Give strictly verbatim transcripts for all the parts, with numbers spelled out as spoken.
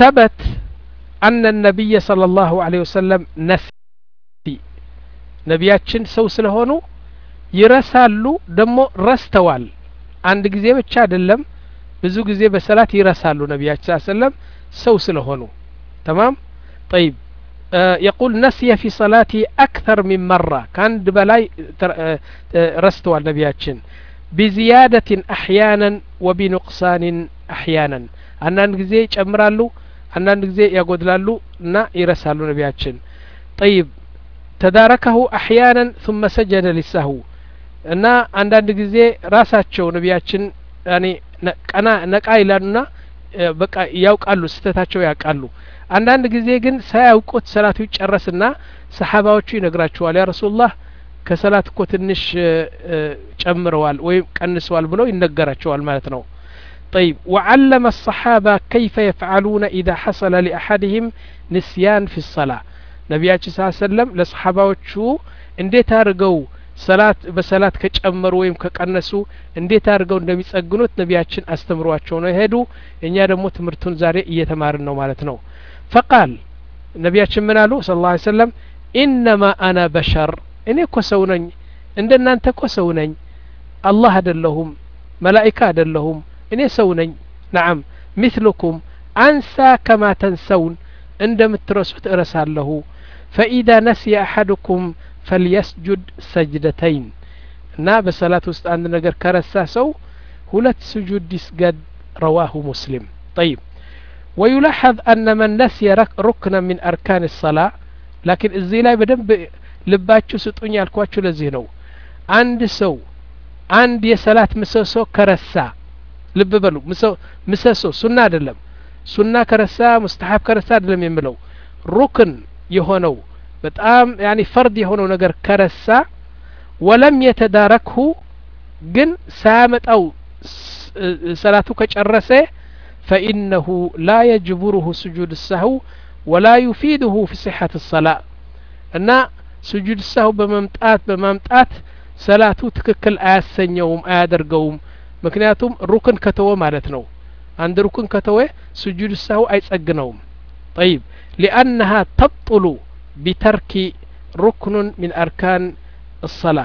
ثبت أن النبي صلى الله عليه وسلم نسي ነቢያችን ሰው ስለሆኑ ይረሳሉ ደሞ ረስተዋል አንድ ጊዜ ብቻ አይደለም ብዙ ጊዜ በሰላት ይረሳሉ ነቢያችን ሰለላሁ ዐለይሂ ወሰለም ሰው ስለሆኑ تمام طيب آه يقول نسي في صلاته أكثر من مرة كان بلاي رستوال نبياتشن بزيادة أحيانا وبنقصان أحيانا أنان غزي يጨምራሉ أنان غزي يغدلالو نا يرسالو نبياتشن طيب تداركه أحيانا ثم سجد للسهو እና አንዳንድ ጊዜ ራሳቸው ነቢያችን ያኒ ቀና ነቃ ይላሉና በቃ ያውቃሉ ስተታቸው ያውቃሉ አንዳንድ ጊዜ ግን ሳያውቁት ሰላቱ ይጨረስና ሰሃባዎቹ ይነግራቸዋል ያ ረሱላህ ከሰላት እኮ ትንሽ ጨምረዋል ወይ ቀንሰዋል ብለው ይነገራቸዋል ማለት ነው طيب وعلم الصحابة كيف يفعلون إذا حصل لأحدهم نسيان في الصلاة ነቢያችን ሰለላሁ ዐለይሂ ወሰለም ለሰሃባዎቹ እንዴት አድርገው ሰላት በሰላት ከጨመሩ ወይም ከቀነሱ እንዴት አድርገው እንደሚጸግኑት ነቢያችን አስተምሯቸው ነው ሄዱ እኛ ደግሞ ትምርቱን ዛሬ እየተማርን ነው ማለት ነው فقال ነቢያችን ምን አሉ ሰለላሁ ዐለይሂ ወሰለም انما انا بشر እኔ እኮ ሰው ነኝ እንደናንተ እኮ ሰው ነኝ አላህ አይደለሁም መላእክት አይደለሁም እኔ ሰው ነኝ نعم مثلكم انسى كما تنسون እንደምትረሱት እረሳለሁ فاذا نسي احدكم فليسجد سجدتين نا بصلاه ውስጥ አንድ ነገር ከረሳ ሰው ሁለት ስጁድ ይስገድ رواه مسلم طيب ويلاحظ أن من نسي ركنا من أركان الصلاة لكن እዚህ ላይ በደንብ ልባችሁ ስጡኝ ያልኳችሁ ለዚህ ነው አንድ ሰው አንድ የሰላት ምሰሶ ከረሳ ልብ በሉ ምሰሶ ሱና አይደለም ሱና ከረሳ ሙስተሐብ ከረሳ አይደለም የሚለው ሩክን የሆነው በጣም يعني فرض የሆነው ነገር ከረሳ ولم يتداركه ግን ሳያመጣው ሰላቱ ከጨረሰ فإنه لا يجبره سجود السهو ولا يفيده في صحة الصلاة እና سجود السهو በመምጣት በማምጣት ሰላቱ ትክክል አያሰኘውም አያደርገውም ምክንያቱም ሩክን ከተወ ማለት ነው አንድ ሩክን ከተወ سجود السهو አይጸግነውም طيب لأنها تبطل بترك ركن من أركان الصلاة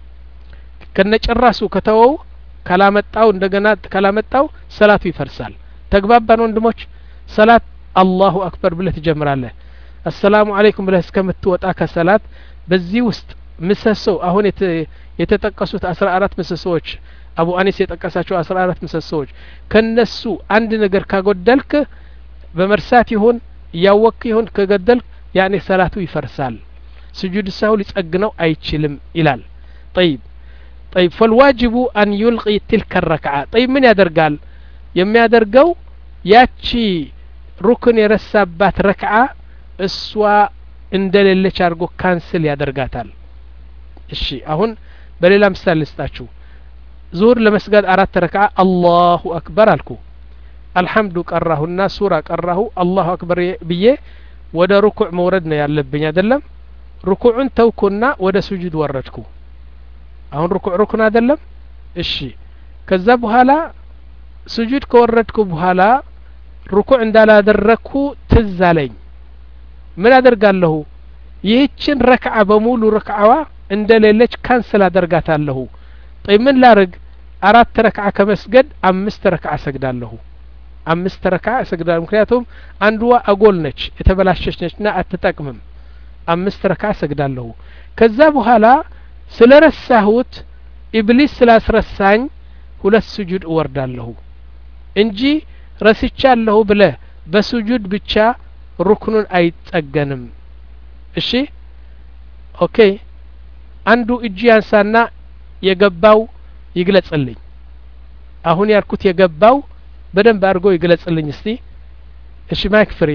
ከነጨራሱ ከተወው ካላመጣው እንደገና ካላመጣው ሰላቱ ይፈርሳል ተግባባን ወንድሞች ሰላት አላሁ አክበር ብለህ ትጀምራለህ አሰላሙ አለይኩም ብለህ እስከምትወጣ ከሰላት በዚህ ውስጥ ምሰሶ አሁን የተጠቀሱት አስራ አራት ምሰሶች አቡ አኒስ የጠቀሳቸው አስራ አራት ምሰሶች ከነሱ አንድ ነገር ካጎደልክ በመርሳት ይሁን ያወክ ይሁን ከገደልክ ያኔ ሰላቱ ይፈርሳል سجود السهو ሊጸግነው አይችልም ይላል طيب طيب فالواجب أن يلغي تلك الركعة طيب من ያደርጋል የሚያደርገው ያቺ ሩክን የረሳባት ረክዓ እሷ እንደሌለች አድርጎ ካንስል ያደርጋታል እሺ አሁን በሌላ ምሳሌ ልስጣችሁ ዙር ለመስገድ አራት ረክዓ አላሁ አክበር አልኩ አልহামዱ ቀራሁና ሱራ ቀራሁ አላሁ አክበር ብዬ ወደ ሩኩዕ መውረድ ነው ያለብኝ አይደለም ሩኩዑን ተውኩና ወደ ስጁድ ወረድኩ አሁን ሩኩዕ ሩክን አይደለም እሺ ከዛ በኋላ ስጁድ ከወረድኩ በኋላ ሩኩዕ እንዳላደረኩ ትዝ አለኝ ምን አደርጋለሁ ይህችን ረክዓ በሙሉ ረክዓዋ እንደሌለች ካንስል አደርጋታለሁ طيب ምን ላርግ አራት ረክዓ ከመስገድ አምስት ረክዓ ሰግዳለሁ አምስት ረክዓ ሰግዳለሁ ምክንያቱም አንዱዋ አጎል ነች የተበላሸች ነችና አትጠቅምም አምስት ረክዓ ሰግዳለሁ ከዛ በኋላ ስለረሳሁት ኢብሊስ ስላስረሳኝ ሁለት ስጁድ እወርዳለሁ እንጂ ረስቻለሁ ብለ በስጁድ ብቻ ሩክኑን አይጸገንም እሺ ኦኬ አንዱ እጅ ያንሳና የገባው ይግለጽልኝ አሁን ያልኩት የገባው በደንብ አድርጎ ይግለጽልኝ እስቲ እሺ ማይክ ፍሪ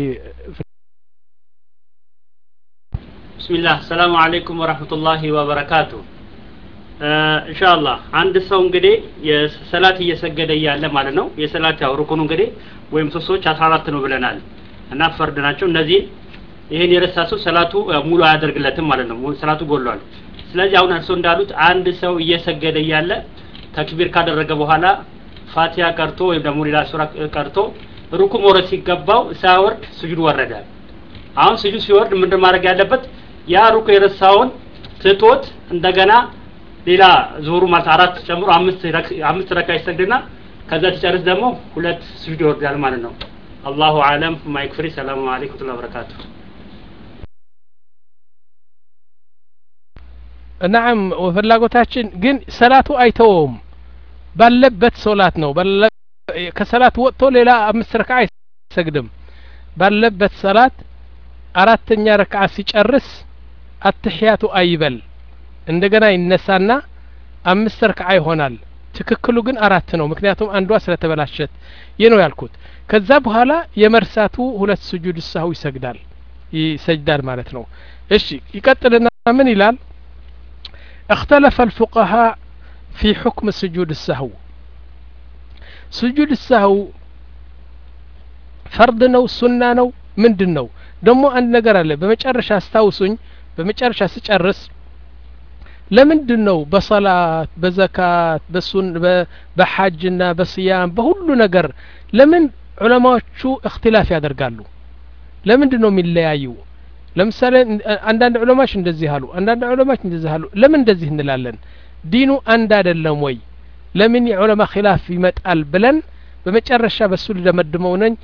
بسم الله السلام عليكم ورحمة الله وبركاته ኢንሻአላህ አንድ ሰው እንግዲህ የሰላት እየሰገደ ያለ ማለት ነው የሰላት ያው ሩኩኑ እንግዲህ ወይም ሶስቶች አስራ አራት ነው ብለናል እና ፈርድ ናቸው እነዚህ ይሄን የረሳሱ ሰላቱ ሙሉ አያደርግለትም ማለት ነው ሰላቱ ጎሏል ስለዚህ አሁን እርሶ እንዳሉት አንድ ሰው እየሰገደ ያለ ተክቢር ካደረገ በኋላ ፋቲሃ ቀርቶ ወይም ደግሞ ሌላ ሱራ ቀርቶ ሩኩ መውረድ ሲገባው ሳይወርድ ስጁድ ወረደ አሁን ስጁድ ሲወርድ ምንድን ማድረግ ያለበት ያ ሩኩ የረሳውን ትቶት እንደገና ሌላ ዞሩ ማለት አራት ጨምሮ አምስት አምስት ረካ ይሰግድና ከዛ ሲጨርስ ደግሞ ሁለት ስጁድ ይወርዳል ማለት ነው አላሁ አለም ማይክፍሪ ሰላሙ አለይኩም ወበረካቱ نعم وفلاغوتاችን ግን ሰላቱ አይተውም ባለበት ሶላት ነው ከሰላት ወጥቶ ሌላ አምስት ረካዓ አይሰግድም ባለበት ሰላት አራተኛ ረካዓ ሲጨርስ አትህያቱ አይበል እንደገና ይነሳና አምስት ረካዓ ይሆናል ትክክሉ ግን አራት ነው ምክንያቱም አንዷ ስለተበላሸት የነው ያልኩት ከዛ በኋላ የመርሳቱ ሁለት ስጁድ ሰው ይሰግዳል ይሰግዳል ማለት ነው እሺ ይቀጥልና ምን ይላል اختلف الفقهاء في حكم سجود السهو سجود السهو فرض ነው ሱና ነው ምንድነው ደሞ አንድ ነገር አለ በመጨረሻ አስታውሱኝ በመጨረሻ ሲጨርስ ለምንድነው በሶላት በዘካት በሱን በሐጅና በስያም በሁሉ ነገር ለምን ዑለማዎቹ اختلاف ያደርጋሉ ለምንድነው የሚለያዩ ለምሳሌ አንዳንድ ዑለማዎች እንደዚህ አሉ አንዳንድ ዑለማዎች እንደዚህ አሉ ለምን እንደዚህ እንላለን ዲኑ አንድ አይደለም ወይ ለምን የዑለማ ኺላፍ ይመጣል ብለን በመጨረሻ በሱ ለመድመው ነኝ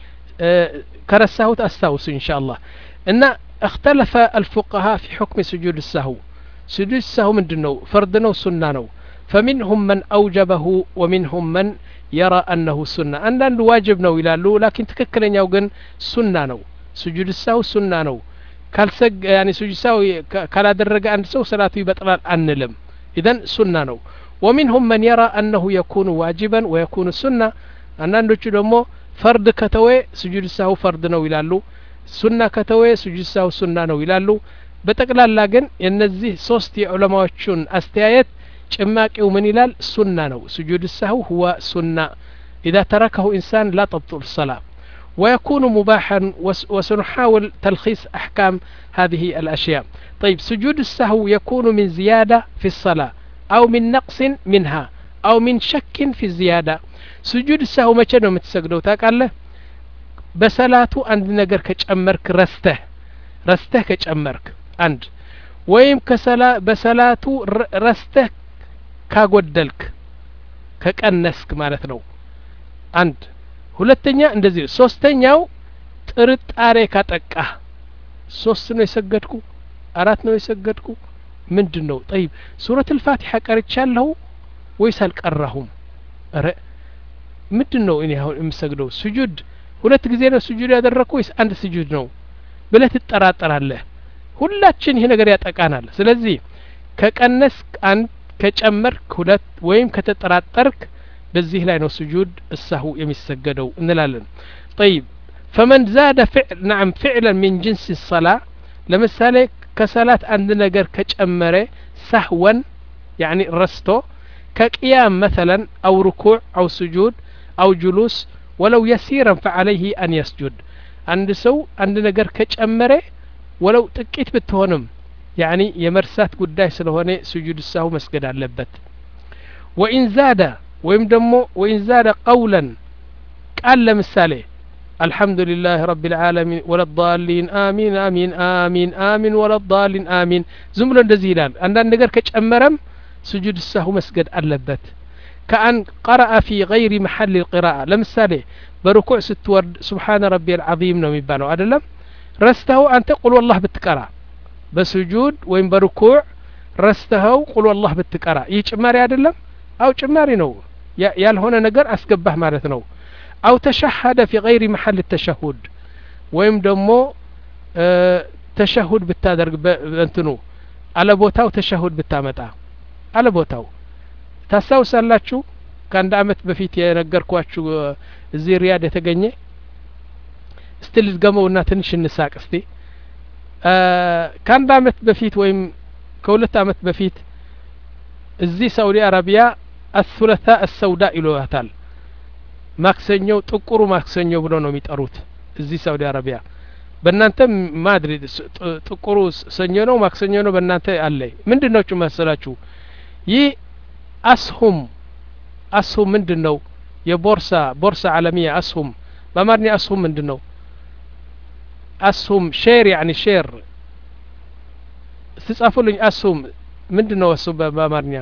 ከረሳሁት አስታውሱ ኢንሻአላህ እና اختلف الفقهاء في حكم سجود السهو سجود السهو ምንድነው فرض ነው ሱና ነው فمنهم من اوجبه ومنهم من يرى انه سنة አንዳንድ ዋጅብ ነው ይላሉ لكن ትክክለኛው ግን ሱና ነው سجود السهو ሱና ነው ካልሰግ يعني سجود السهو ካላደረገ አንድ ሰው ሰላቱ ይበጥላል አንልም اذا سنة ነው ومنهم من يرى انه يكون واجبا ويكون سنة አንዳንዶቹ ደግሞ فرض ከተወ سجود السهو فرض ነው ይላሉ ሱና ከተወ سجود السهو ሱና ነው ይላሉ በጠቅላላ ግን እነዚህ ሶስት የዑለማዎቹን አስተያየት ጭማቂው ምን ይላል ሱና ነው سجود السهو هو سنة اذا تركه انسان لا تبطل الصلاة ويكون مباحا وسنحاول تلخيص احكام هذه الاشياء طيب سجود السهو يكون من زيادة في الصلاة او من نقص منها او من شك في الزيادة سجود السهو متى ነው የምትሰግደው ታውቃለህ በሰላቱ አንድ ነገር ከጨመርክ ረስተህ ረስተህ ከጨመርክ አንድ ወይም ከሰላ በሰላቱ ረስተህ ካጎደልክ ከቀነስክ ማለት ነው አንድ ሁለተኛ እንደዚህ ሶስተኛው ጥርጣሬ ካጠቃ ሶስት ነው የሰገድኩ አራት ነው የሰገድኩ ምንድነው طيب ሱረቱ الفاتحة ቀርቻለሁ ወይስ አልቀራሁም አረ ምንድነው እኔ አሁን የምሰግደው ስጁድ ሁለት ጊዜ ነው ስጁድ ያደረኩ ወይስ አንድ ስጁድ ነው ብለህ ትጠራጠራለህ ሁላችን ይሄ ነገር ያጠቃናል ስለዚህ ከቀነስክ አንድ ከጨመርክ ሁለት ወይም ከተጠራጠርክ በዚህ ላይ ነው ስጁድ السهو የሚሰገደው እንላለን طيب فمن زاد فعل نعم فعلا من جنس الصلاة ለምሳሌ ከሰላት አንድ ነገር ከጨመረ سهوا يعني رستو كقيام مثلا أو ركوع أو سجود أو جلوس ولو يسيرا فعليه أن يسجد عند سو عند نجر كجمرة ولو تكيت بتهونم يعني يمرسات قداي سلهوني سجود السهو مسجد على اللبت وإن زاد وإن دمو وإن زاد قولا قال مثاله الحمد لله رب العالمين ولا الضالين آمين آمين آمين آمين ولا الضالين آمين زمرا دزيلان عند نجر كجمرم سجود السهو مسجد على اللبت كأن قرأ في غير محل القراءة لمثاله بركوع ست ورد سبحان ربي العظيم نو يبالو أدلم رسته أن تقول والله بالتقرأ بسجود وين بركوع رسته قل والله بالتقرأ يجماري أدلم أو جماري نو يال هنا نقر أسقبه مالتنو أو تشهد في غير محل التشهد وين دمو اه تشهد بالتادر بنتنو على بوتاو تشهد بالتامتا على بوتاو ታስታውሳላችሁ ከአንድ አመት በፊት የነገርኳችሁ እዚህ ሪያድ የተገኘ እስቲ ልድገመውና ትንሽ እንሳቅ እስቲ ከአንድ አመት በፊት ወይም ከሁለት አመት በፊት እዚህ ሳውዲ አረቢያ الثلاثاء السوداء ይሏታል ማክሰኞ ጥቁሩ ማክሰኞ ብሎ ነው የሚጠሩት እዚህ ሳውዲ አረቢያ በእናንተም ማድሪድ ጥቁሩ ሰኞ ነው ማክሰኞ ነው በእናንተ አለ ምንድነው መሰላችሁ ይህ أسهم أسهم من دنو يا بورصة بورصة عالمية أسهم በአማርኛ አስሁም ምንድነው አስሁም ሼር يعني ሼር ስጻፉልኝ አስሁም ምንድነው እሱ በአማርኛ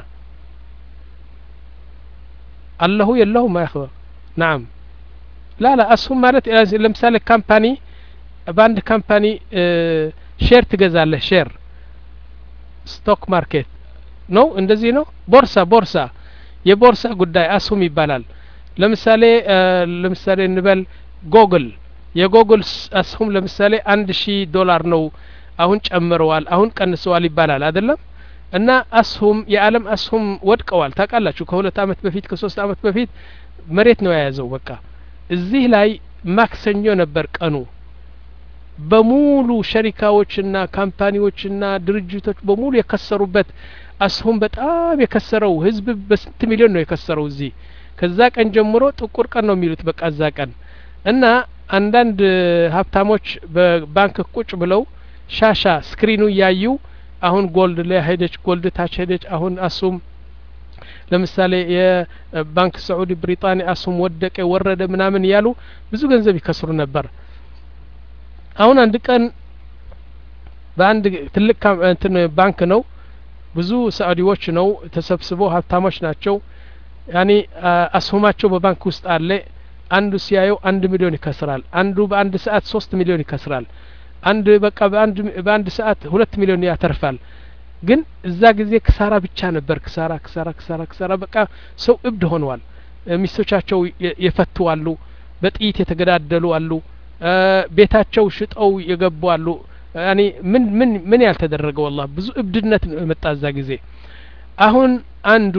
አለሁ የለሁ ማይኸው نعم لا لا አስሁም ማለት ለምሳሌ ካምፓኒ ባንድ ካምፓኒ ሼር ትገዛለህ ሼር ስቶክ ማርኬት ነው እንደዚህ ነው ቦርሳ ቦርሳ የቦርሳ ጉዳይ አስሁም ይባላል ለምሳሌ ለምሳሌ እንበል ጎግል የጎግል አስሁም ለምሳሌ አንድ ሺህ ዶላር ነው አሁን ጨምረዋል አሁን ቀንሰዋል ይባላል አይደለም እና አስሁም የዓለም አስሁም ወድቀዋል ታውቃላችሁ ከሁለት አመት በፊት ከሶስት አመት በፊት መሬት ነው የያዘው በቃ እዚህ ላይ ማክሰኞ ነበር ቀኑ በሙሉ ሸሪካዎችና ካምፓኒዎችና ድርጅቶች በሙሉ የከሰሩበት አስሁም በጣም የከሰረው ህዝብ በስንት ሚሊዮን ነው የከሰረው እዚህ ከዛ ቀን ጀምሮ ጥቁር ቀን ነው የሚሉት በቃ እዛ ቀን እና አንዳንድ ሀብታሞች በባንክ ቁጭ ብለው ሻሻ ስክሪኑ ያዩ አሁን ጎልድ ላይ ሄደች ጎልድ ታች ሄደች አሁን አስሁም ለምሳሌ የባንክ ሳዑዲ ብሪጣንያ አስሁም ወደቀ ወረደ ምናምን ያሉ ብዙ ገንዘብ ይከስሩ ነበር አሁን አንድ ቀን በአንድ ትልቅ እንትን ባንክ ነው ብዙ ሳዑዲዎች ነው ተሰብስበው ሀብታሞች ናቸው ያኒ አስሁማቸው በባንክ ውስጥ አለ አንዱ ሲያየው አንድ ሚሊዮን ይከስራል አንዱ በአንድ ሰዓት ሶስት ሚሊዮን ይከስራል አንድ በቃ በአንድ በአንድ ሰዓት ሁለት ሚሊዮን ያተርፋል ግን እዛ ጊዜ ክሳራ ብቻ ነበር ክሳራ ክሳራ ክሳራ ክሳራ በቃ ሰው እብድ ሆነዋል ሚስቶቻቸው የፈቱ አሉ በጥይት የተገዳደሉ አሉ ቤታቸው ሽጠው የገቡ አሉ ያኒ ምን ምን ምን ያልተደረገ والله ብዙ እብድነት መጣ እዛ ጊዜ አሁን አንዱ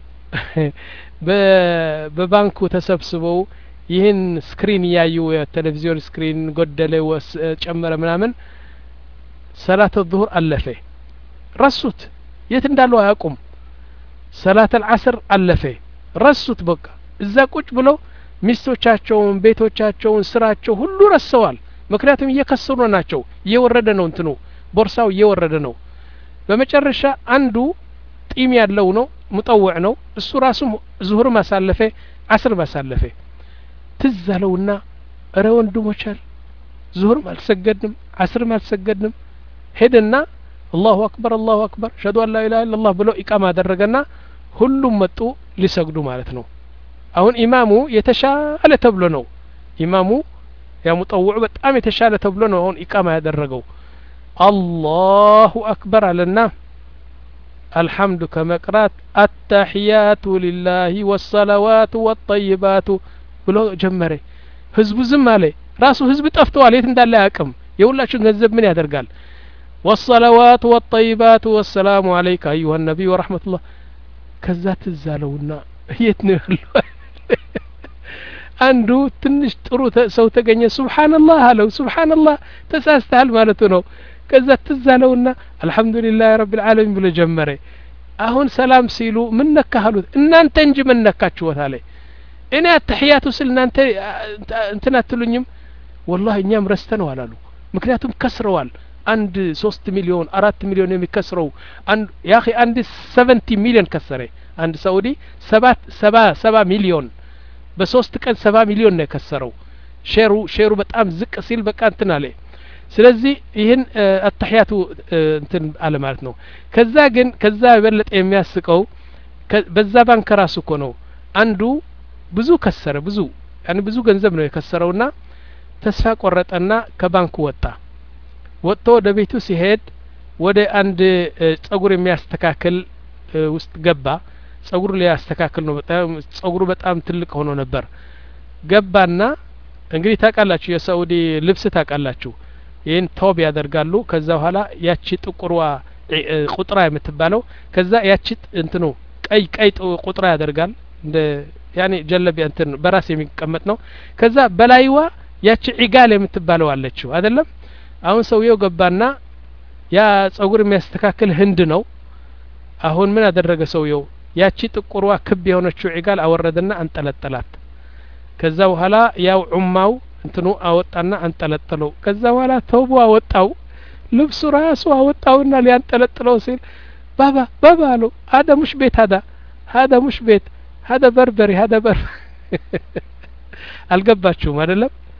በባንኩ ተሰብስበው ይህን ስክሪን ያዩ የቴሌቪዥን ስክሪን ጎደለ ጨመረ ምናምን ሰላተ الظهر አለፈ ረሱት የት እንዳለው አያውቁም ሰላተ العصر አለፈ ረሱት በቃ እዛ ቁጭ ብለው ሚስቶቻቸውን ቤቶቻቸውን ስራቸው ሁሉ ረሰዋል ምክንያቱም እየከሰሩ ናቸው እየወረደ ነው እንትኑ ቦርሳው እየወረደ ነው በመጨረሻ አንዱ ጢም ያለው ነው ሙጠውዕ ነው እሱ ራሱ ዙሁር ማሳለፈ አስር ማሳለፈ ትዛለውና እረ ወንድሞቻል ዙሁር ማልሰገድንም አስር ማልሰገድንም ሄደና አላሁ አክበር አላሁ አክበር ሸዱ አላ ኢላሀ ኢላላህ ብሎ ኢቃማ አደረገና ሁሉም መጡ ሊሰግዱ ማለት ነው አሁን ኢማሙ የተሻለ ተብሎ ነው ኢማሙ ያ ሙጠውዕ በጣም የተሻለ ተብሎ ነው አሁን ኢቃማ ያደረገው አላሁ አክበር አለና الحمد كمقرات التحيات لله والصلوات والطيبات ብሎ ጀመረ ህዝቡ ዝም አለ ራሱ ህዝብ ጠፍቷል የት እንዳለ ያቅም የሁላችሁ ገንዘብ ምን ያደርጋል والصلوات والطيبات والسلام عليك ايها النبي ورحمه الله ከዛ ትዛለውና የት ነው ያለው አንዱ ትንሽ ጥሩ ሰው ተገኘ ሱብሃንአላህ አለው ሱብሃንአላህ ተሳስተሃል ማለት ነው ከዛ ትዛለውና አልহামዱሊላህ ረብል ዓለሚን ብሎ ጀመረ አሁን ሰላም ሲሉ ምን ነካሉት እናንተ እንጂ ምን ነካችሁ ወታለ እኔ አተህያቱ ስል እናንተ እንትና አትሉኝም والله እኛም ረስተነው አላሉ ምክንያቱም ከስረዋል አንድ ሶስት ሚሊዮን አራት ሚሊዮን የሚከስረው አንድ ያኺ አንድ ሰቨንቲ ሚሊዮን ከሰረ አንድ ሳኡዲ ሰባት ሰባ ሰባ ሚሊዮን በሶስት ቀን ሰባ ሚሊዮን ነው የከሰረው ሼሩ ሼሩ በጣም ዝቅ ሲል በቃ እንትን አለ ስለዚህ ይህን አተህያቱ እንትን አለ ማለት ነው ከዛ ግን ከዛ በለጠ የሚያስቀው በዛ ባንክ ራሱ እኮ ነው አንዱ ብዙ ከሰረ ብዙ ያኔ ብዙ ገንዘብ ነው የከሰረውና ተስፋ ቆረጠና ከባንኩ ወጣ ወጥቶ ወደ ቤቱ ሲሄድ ወደ አንድ ጸጉር የሚያስተካክል ውስጥ ገባ ጸጉር ሊያስተካክል ነው በጣም ጸጉሩ በጣም ትልቅ ሆኖ ነበር ገባና እንግዲህ ታውቃላችሁ የሳኡዲ ልብስ ታውቃላችሁ ይህን ቶብ ያደርጋሉ ከዛ በኋላ ያቺ ጥቁርዋ ቁጥራ የምትባለው ከዛ ያቺ እንትኑ ቀይ ቀይ ቁጥራ ያደርጋል እንደ ያኔ ጀለቢያ እንትን በራስ የሚቀመጥ ነው ከዛ በላይዋ ያቺ ዒጋል የምትባለው አለችው አይደለም አሁን ሰውየው ገባና ያ ጸጉር የሚያስተካክል ህንድ ነው አሁን ምን አደረገ ሰውየው ያቺ ጥቁርዋ ክብ የሆነችው ዒጋል አወረደና አንጠለጠላት ከዛ በኋላ ያው ዑማው እንትኑ አወጣና አንጠለጠለው ከዛ በኋላ ተውቦ አወጣው ልብሱ ራሱ አወጣውና ሊያንጠለጥለው ሲል ባባ ባባ አለው هذا مش بيت هذا هذا مش بيت هذا بربري هذا بر አልገባችሁም አይደለም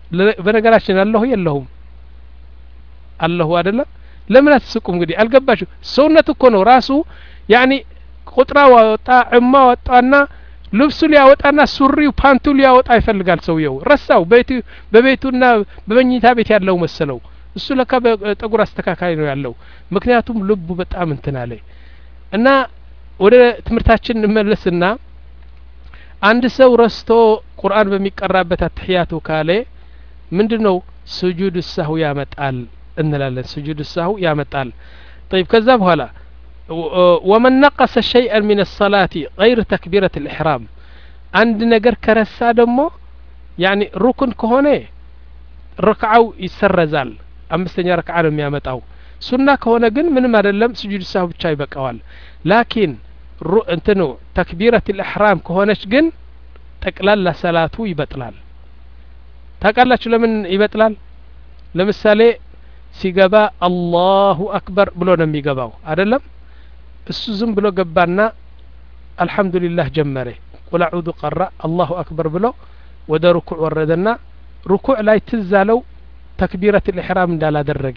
በነገራችን አላሁ የለሁም አላሁ አይደለም ለምን አትስቁም እንግዲህ አልገባችሁ ሰውነት እኮ ነው ራሱ ያኒ ቁጥራ ወጣ እማ ወጣና ልብሱ ሊያወጣና ሱሪው ፓንቱ ሊያወጣ ይፈልጋል ሰውየው ረሳው ቤቱ በቤቱና በመኝታ ቤት ያለው መሰለው እሱ ለካ በጠጉር አስተካካይ ነው ያለው ምክንያቱም ልቡ በጣም እንትን አለ እና ወደ ትምርታችን እንመለስና አንድ ሰው ረስቶ ቁርአን በሚቀራበት አትህያቱ ካለ ምንድነው ስጁድ ሰሁ ያመጣል እንላለን ስጁድ ሰሁ ያመጣል طيب ከዛ በኋላ ومن نقص شيئا من الصلاة غير تكبيرة الإحرام عند نجر كرسا دمو يعني ركن كهونه ركعو يسرزال أمستني ركعة لم يمتعو سنة كهونه جن من ما دلم سجود السهو بتشاي بقوال لكن رو انتنو تكبيرة الإحرام كهونش جن تقلال لصلاته يبطلال تقلال شو لمن يبطلال لمثالي سيجابا الله أكبر بلو نمي جاباو أدلم እሱ ዝም ብሎ ገባና አልহামዱሊላህ ጀመረ ቁል አዑዙ ቀራ አላሁ አክበር ብሎ ወደ ሩኩዕ ወረደና ሩኩዕ ላይ ትዛለው ተክቢረት الإحرام እንዳላደረገ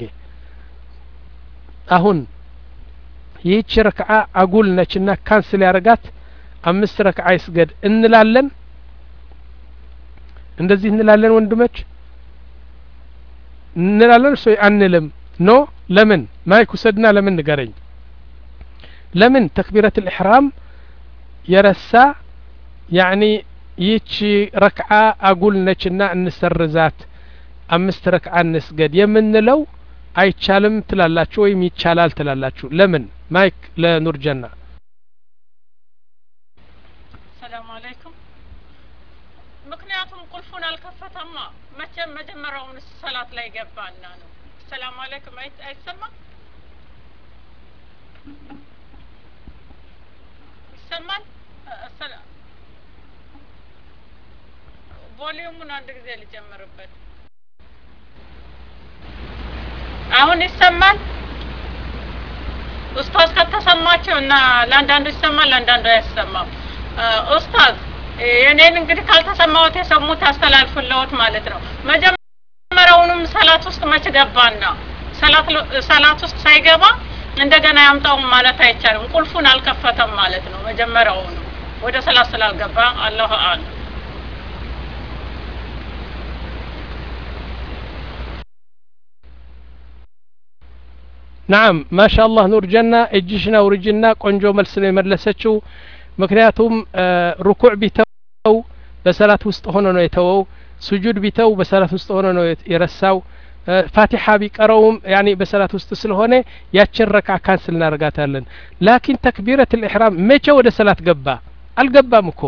አሁን ይህች ረክዓ አጉል ነችና ካንስል ያረጋት አምስት ረክዓ ይስገድ እንላለን እንደዚህ እንላለን ወንድሞች እንላለን ሰው አንልም ኖ ለምን ማይክ ወሰድና ለምን ንገረኝ لمن تكبيرة الإحرام يرسى يعني يتشي ركعة أقول نشنا نسرزات أمست ركعة نسجد يمن لو أي تشالم تلالاتشو ويم يتشالال تلالاتشو لمن مايك لنور جنة السلام عليكم مكنياتهم قلفونا الكفة ما ما مجمرون الصلاة لا يقبالنا السلام عليكم أي تسمى سمان السلام فوليومون عندك زي اللي جمربت አሁን ይሰማል ኡስታዝ ከተሰማቸው እና ለአንዳንዱ ይሰማል ለአንዳንዱ አይሰማም ኡስታዝ የኔን እንግዲህ ካልተሰማዎት የሰሙት አስተላልፉልዎት ማለት ነው መጀመሪያውንም ሰላት ውስጥ መች ገባና ሰላት ሰላት ውስጥ ሳይገባ እንደገና ያምጣው ማለት አይቻልም ቁልፉን አልከፈተም ማለት ነው መጀመሪያው ነው ወደ ሰላት ስላልገባ አላሁ አለ نعم ما شاء الله نور جنة اجشنا ورجنا ቆንጆ መልስ ነው የመለሰችው ምክንያቱም ሩኩዕ ቢተው በሰላት ውስጥ ሆኖ ነው የተወው ስጁድ ቢተው በሰላት ውስጥ ሆኖ ነው የረሳው فاتحة بقروم يعني بسلات ውስጥ ስለሆነ ያችን ረክዓ ካንስል እናርጋታለን لكن تكبيرة الإحرام መቼ ወደ ሰላት ገባ አልገባም እኮ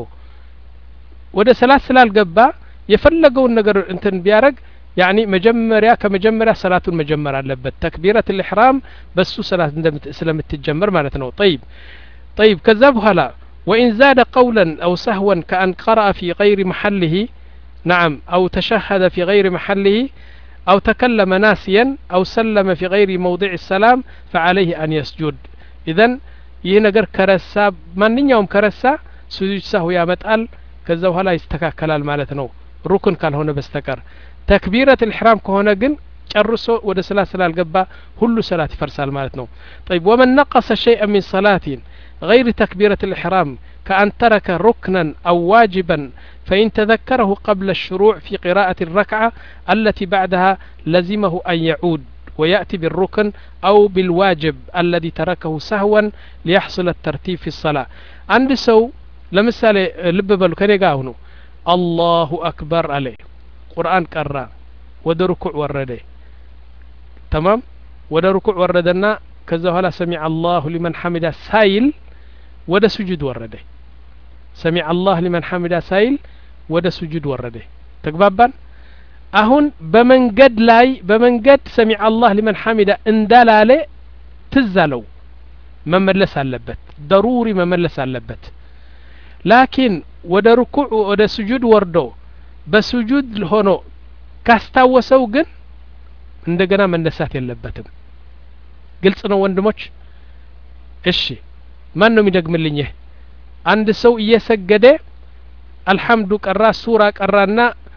ወደ ሰላት ስላልገባ የፈለገውን ነገር እንትን ቢያረግ يعني መጀመሪያ ከመጀመሪያ ሰላቱን መጀመር አለበት تكبيرة الإحرام በሱ ሰላት ስለምትጀመር ማለት ነው طيب طيب ከዛ በኋላ وإن زاد قولا أو سهوا كأن قرأ في غير محله نعم أو تشهد في غير محله أو تكلم ناسيا أو سلم في غير موضع السلام فعليه أن يسجد إذن ينقر كرسا من يوم كرسا سجود سهو يا متقل كذا لا يستكاكلال مالتنا ركن كان هنا بستكر تكبيرة الإحرام كهنا جن كرسو ود صلاة صلاة الجبا كل صلاة فرسال مالتنا طيب ومن نقص شيئا من صلاة غير تكبيرة الإحرام كأن ترك ركنا أو واجبا فإن تذكره قبل الشروع في قراءة الركعة التي بعدها لزمه أن يعود ويأتي بالركن أو بالواجب الذي تركه سهوا ليحصل الترتيب في الصلاة عند سو لمثال لب بالو كان يقاهنو الله أكبر عليه قرآن قرأ وده ركوع ورده تمام وده ركوع وردنا كذا هلا سمع الله لمن حمده سايل وده سجود ورده سمع الله لمن حمده سايل وده سجود ورده تقبابان አሁን በመንገድ ላይ በመንገድ سمع الله لمن حمده እንዳላለ ትዛለው መመለስ አለበት ضروري መመለስ አለበት ላኪን ወደ ሩኩዕ ወደ ስጁድ ወርዶ በስጁድ ሆኖ ካስታወሰው ግን እንደገና መነሳት የለበትም ግልጽ ነው ወንድሞች እሺ ማን ነው የሚደግምልኝ አንድ ሰው እየሰገደ አልহামዱ ቀራ ሱራ ቀራና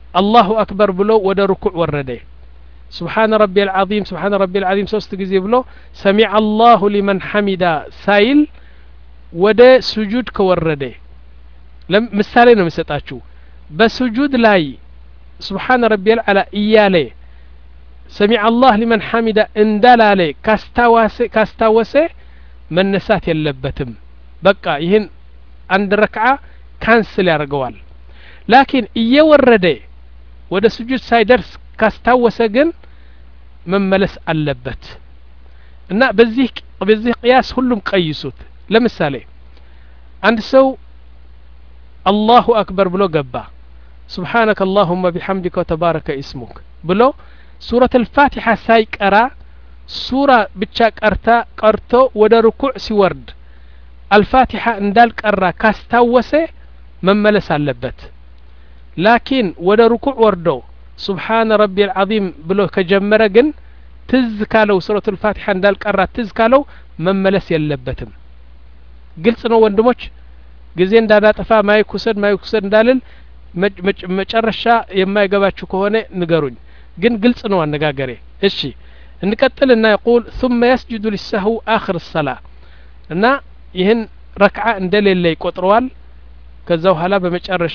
الله أكبر بلو ود ركوع ورده سبحان ربي العظيم سبحان ربي العظيم ሶስት ጊዜ ብሎ سمع الله لمن حمد ሳይል ወደ ስጁድ ከወረደ ለምሳሌ ነው የምሰጣችሁ በስጁድ ላይ سبحان ربي العلى እያለ سمع الله لمن حمد እንዳላለ ካስታወሰ ካስታወሰ መነሳት የለበትም በቃ ይሄን አንድ ረክዓ ካንስል ያደርገዋል ላኪን እየወረደ ወደ ስጁድ ሳይደርስ ካስታወሰ ግን መመለስ አለበት እና በዚህ በዚህ ቅያስ ሁሉም ቀይሱት ለምሳሌ አንድ ሰው አላሁ አክበር ብሎ ገባ سبحانك اللهم بحمدك وتبارك اسمك ብሎ ሱረة الفاتحة ሳይቀራ ሱራ ብቻ ቀርታ ቀርቶ ወደ ሩኩዕ ሲወርድ الفاتحة እንዳልቀራ ካስታወሰ መመለስ አለበት ላኪን ወደ ሩኩዕ ወርዶ سبحان ربي العظيم ብሎ ከጀመረ ግን ትዝ ካለው ሱረة الفاتحة እንዳልቀራ ትዝ ካለው መመለስ የለበትም ግልጽ ነው ወንድሞች ጊዜ እንዳዳጠፋ ማይኩሰድ ማይኩሰድ እንዳልል መጨረሻ የማይገባችሁ ከሆነ ንገሩኝ ግን ግልጽ ነው አነጋገሬ እሺ እንቀጥልና يقول ثم يسجد للسهو آخر الصلاة እና ይህን ረክዓ እንደሌለ ይቆጥረዋል ከዛ በኋላ በመጨረሻ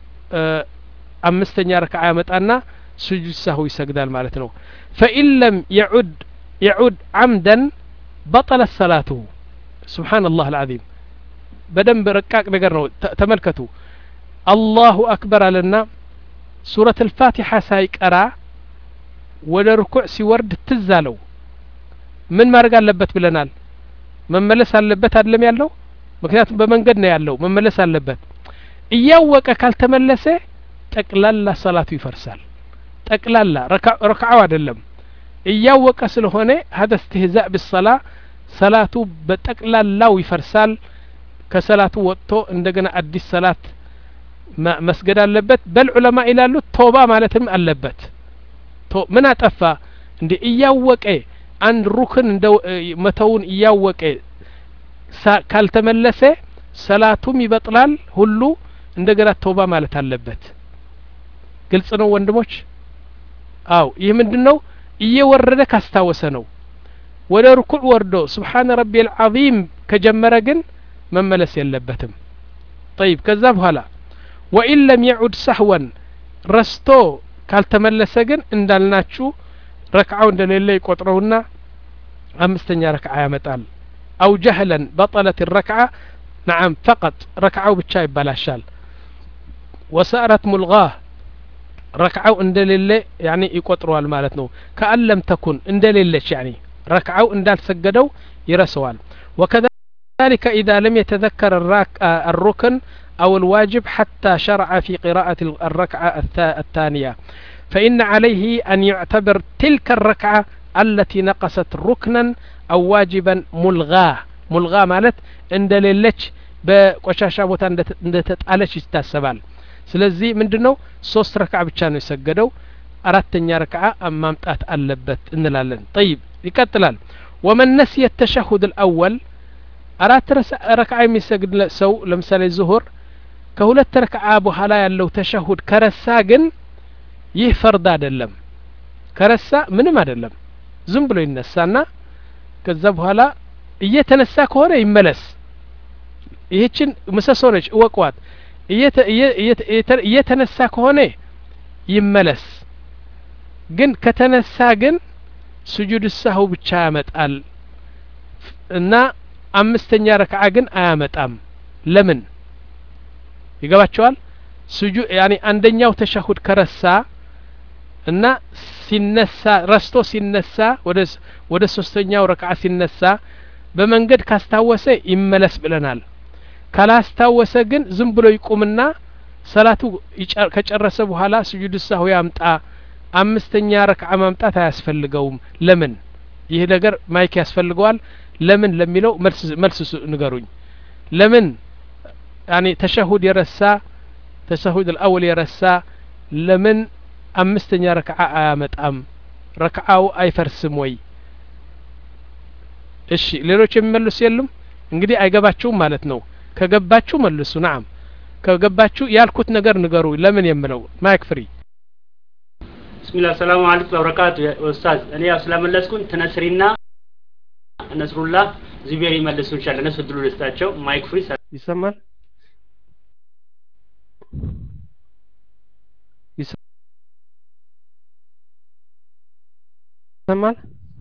አምስተኛ ረክዓ ያመጣና سجود سهو ይሰግዳል ማለት ነው فإن لم يعد يعود عمدا بطلت صلاته سبحان الله العظيم በደንብ ረቃቅ ነገር ነው ተመልከቱ الله أكبر لنا سورة الفاتحة ሳይቀራ ወደ ሩኩዕ ሲወርድ ትዛለው ምን ማድረግ አለበት ብለናል መመለስ አለበት አይደለም ያለው ምክንያቱም በመንገድ ነው ያለው መመለስ አለበት እያወቀ ካልተመለሰ ጠቅላላ ሰላቱ ይፈርሳል ጠቅላላ ረክዓው አይደለም እያወቀ ስለሆነ هذا استهزاء بالصلاة ሰላቱ በጠቅላላው ይፈርሳል ከሰላቱ ወጥቶ እንደገና አዲስ ሰላት መስገድ አለበት በል ዑለማ ይላሉ ቶባ ማለትም አለበት ምን አጠፋ እንዴ እያወቀ አንድ ሩክን እንደው መተውን እያወቀ ካልተመለሰ ሰላቱም ይበጥላል ሁሉ እንደገና ቶባ ማለት አለበት ግልጽ ነው ወንድሞች አው ይህ ምንድነው እየወረደ ካስታወሰ ነው ወደ ሩኩዕ ወርዶ سبحان ربي العظيم ከጀመረ ግን መመለስ የለበትም طيب ከዛ በኋላ وإن لم يعد سهوا ረስቶ ካልተመለሰ ግን እንዳልናችሁ ረክዓው እንደሌለ ይቆጥረውና አምስተኛ ረክዓ ያመጣል أو جهلا بطلت الركعة نعم فقط ركعው ብቻ ይባላሻል وصارت ملغاه ركعው እንደሌለ يعني ይቆጥረዋል ማለት ነው كأن لم تكن እንደሌለች يعني ركعው እንዳልሰገደው ይረሳዋል وكذلك إذا لم يتذكر الركن أو الواجب حتى شرع في قراءة الركعة الثانية فإن عليه أن يعتبر تلك الركعة التي نقصت ركنا أو واجبا ملغاه ملغاه مالت عند ليلش بقشاشة بوتا عند تتعالش يستاسبال سلزي من دنو ሶስት ረክዓ ብቻ ነው የሰገደው አራተኛ ረክዓ ማምጣት አለበት እንላለን طيب ይቀጥላል ومن نسي التشهد الأول አራት ረክዓ የሚሰግድ ሰው ለምሳሌ ዙሁር ከሁለት ረክዓ በኋላ ያለው ተሸሁድ ከረሳ ግን ይህ ፈርድ አይደለም ከረሳ ምንም አይደለም ዝም ብሎ ይነሳና ከዛ በኋላ እየተነሳ ከሆነ ይመለስ ይህችን ምሰሶነች ወቋት እየተነሳ ከሆነ ይመለስ ግን ከተነሳ ግን ስጁድ ሰህው ብቻ ያመጣል እና አምስተኛ ረክዓ ግን አያመጣም ለምን ይገባቸዋል ስጁድ ያኒ አንደኛው ተሸሁድ ከረሳ እና ሲነሳ ረስቶ ሲነሳ ወደ ወደ ሶስተኛው ረክዓ ሲነሳ በመንገድ ካስታወሰ ይመለስ ብለናል ካላስታወሰ ግን ዝም ብሎ ይቆምና ሰላቱ ከጨረሰ በኋላ ስጁድ ሰህው ያምጣ አምስተኛ ረክዓ ማምጣት አያስፈልገውም ለምን ይሄ ነገር ማይክ ያስፈልገዋል ለምን ለሚለው መልስ መልስ ንገሩኝ ለምን يعني تشهد يرسا تشهد الأول يرسا لمن أمستني ركعة آمت أم ركعة أي فرسم وي إيش ليروش يملس يلم እንግዲህ አይገባችሁም ማለት ነው ከገባችሁ መልሱ نعم ከገባችሁ ያልኩት ነገር ንገሩ ለምን የምለው ማይክ ፍሪ ቢስሚላህ ሰላም አለይኩም ወበረካቱ ኡስታዝ እኔ ያው ስለመለስኩኝ ተነስሪና ነስሩላህ ዚቤሪ መልሱ ኢንሻአላህ እነሱ ድሉ ልስጣቸው ማይክ ፍሪ ይሰማል ይሰማል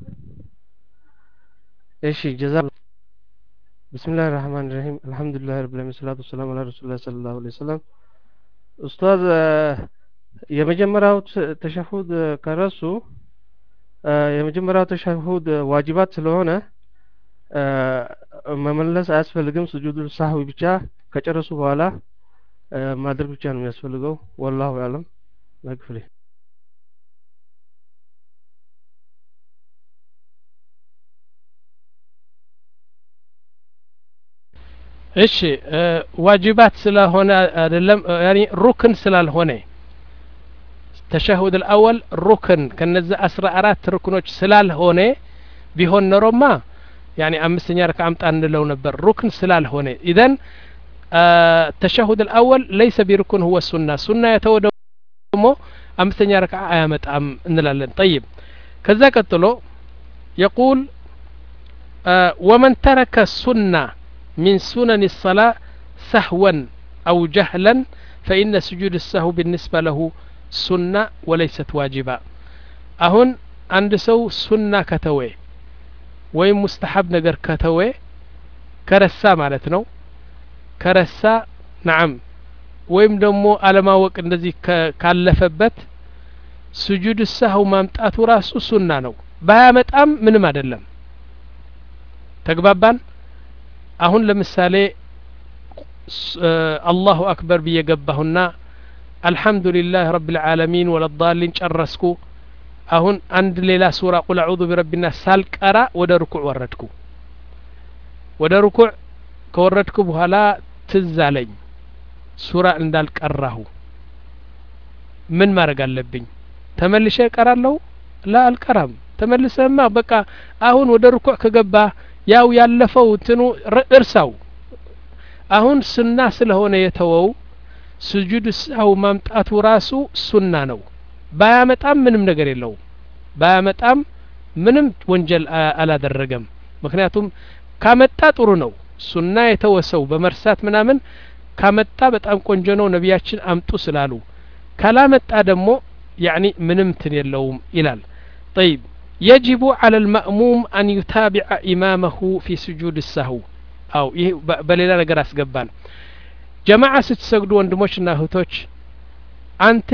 እሺ ጀዛክ بسم الله الرحمن الرحيم الحمد لله رب العالمين والصلاه والسلام على رسول الله صلى الله عليه وسلم ኡስታዝ የመጀመሪያው ተሸሁድ ከረሱ የመጀመሪያው ተሸሁድ ዋጅባት ስለሆነ መመለስ አያስፈልግም ስጁዱል ሳህዊ ብቻ ከጨረሱ በኋላ ማድረግ ብቻ ነው የሚያስፈልገው والله اعلم መግፍሪ እሺ ዋጅባት ስለሆነ አይደለም ያኒ ሩክን ስላልሆነ ተሸሁድ الأول ሩክን ከነዛ አስራ አራት ሩክኖች ስላልሆነ ቢሆን ኖሮማ ያኒ አምስተኛ ረክዓ አምጣ እንለው ነበር ሩክን ስላልሆነ ኢዘን ተሸሁድ الأول ليس بركن هو السنة سنة የተወደሞ አምስተኛ ረክዓ አያመጣም እንላለን طيب ከዛ ቀጥሎ يقول ومن ترك السنة من سنن الصلاة سهوا أو جهلا فإن سجود السهو بالنسبة له سنة وليست واجبة أهون عند سو سنة كتوي وين مستحب نجر كتوي كرسا مالتنا كرسا نعم وين دمو على ما وقت الذي كالفبت سجود السهو ما متأتو راسو سنة نو بها متأم من ما دلم تقبابان አሁን ለምሳሌ አላሁ አክበር በየገባሁና አልহামዱሊላህ ረብል ዓለሚን ወለዳሊን ጨረስኩ አሁን አንድ ሌላ ሱራ ቁል አዑዙ ቢረቢና ሳልቀራ ወደ ሩኩዕ ወረድኩ ወደ ሩኩዕ ከወረድኩ በኋላ ትዝ አለኝ ሱራ እንዳልቀራሁ ምን ማድረግ አለብኝ ተመልሼ እቀራለሁ ላ አልቀራም ተመልሰማ በቃ አሁን ወደ ሩኩዕ ከገባ ያው ያለፈው እንትኑ እርሳው አሁን ሱና ስለሆነ የተወው ስጁድ ሳው ማምጣቱ ራሱ ሱና ነው ባያመጣም ምንም ነገር የለው ባያመጣም ምንም ወንጀል አላደረገም ምክንያቱም ካመጣ ጥሩ ነው ሱና የተወሰው በመርሳት ምናምን ካመጣ በጣም ቆንጆ ነው ነቢያችን አምጡ ስላሉ ካላመጣ ደግሞ ያኒ ምንም እንትን የለውም ይላል طيب يجب على المأموم أن يتابع إمامه في سجود السهو أو بليلا نقر أسقبان جماعة ستسجدوا وندموشنا هتوش أنت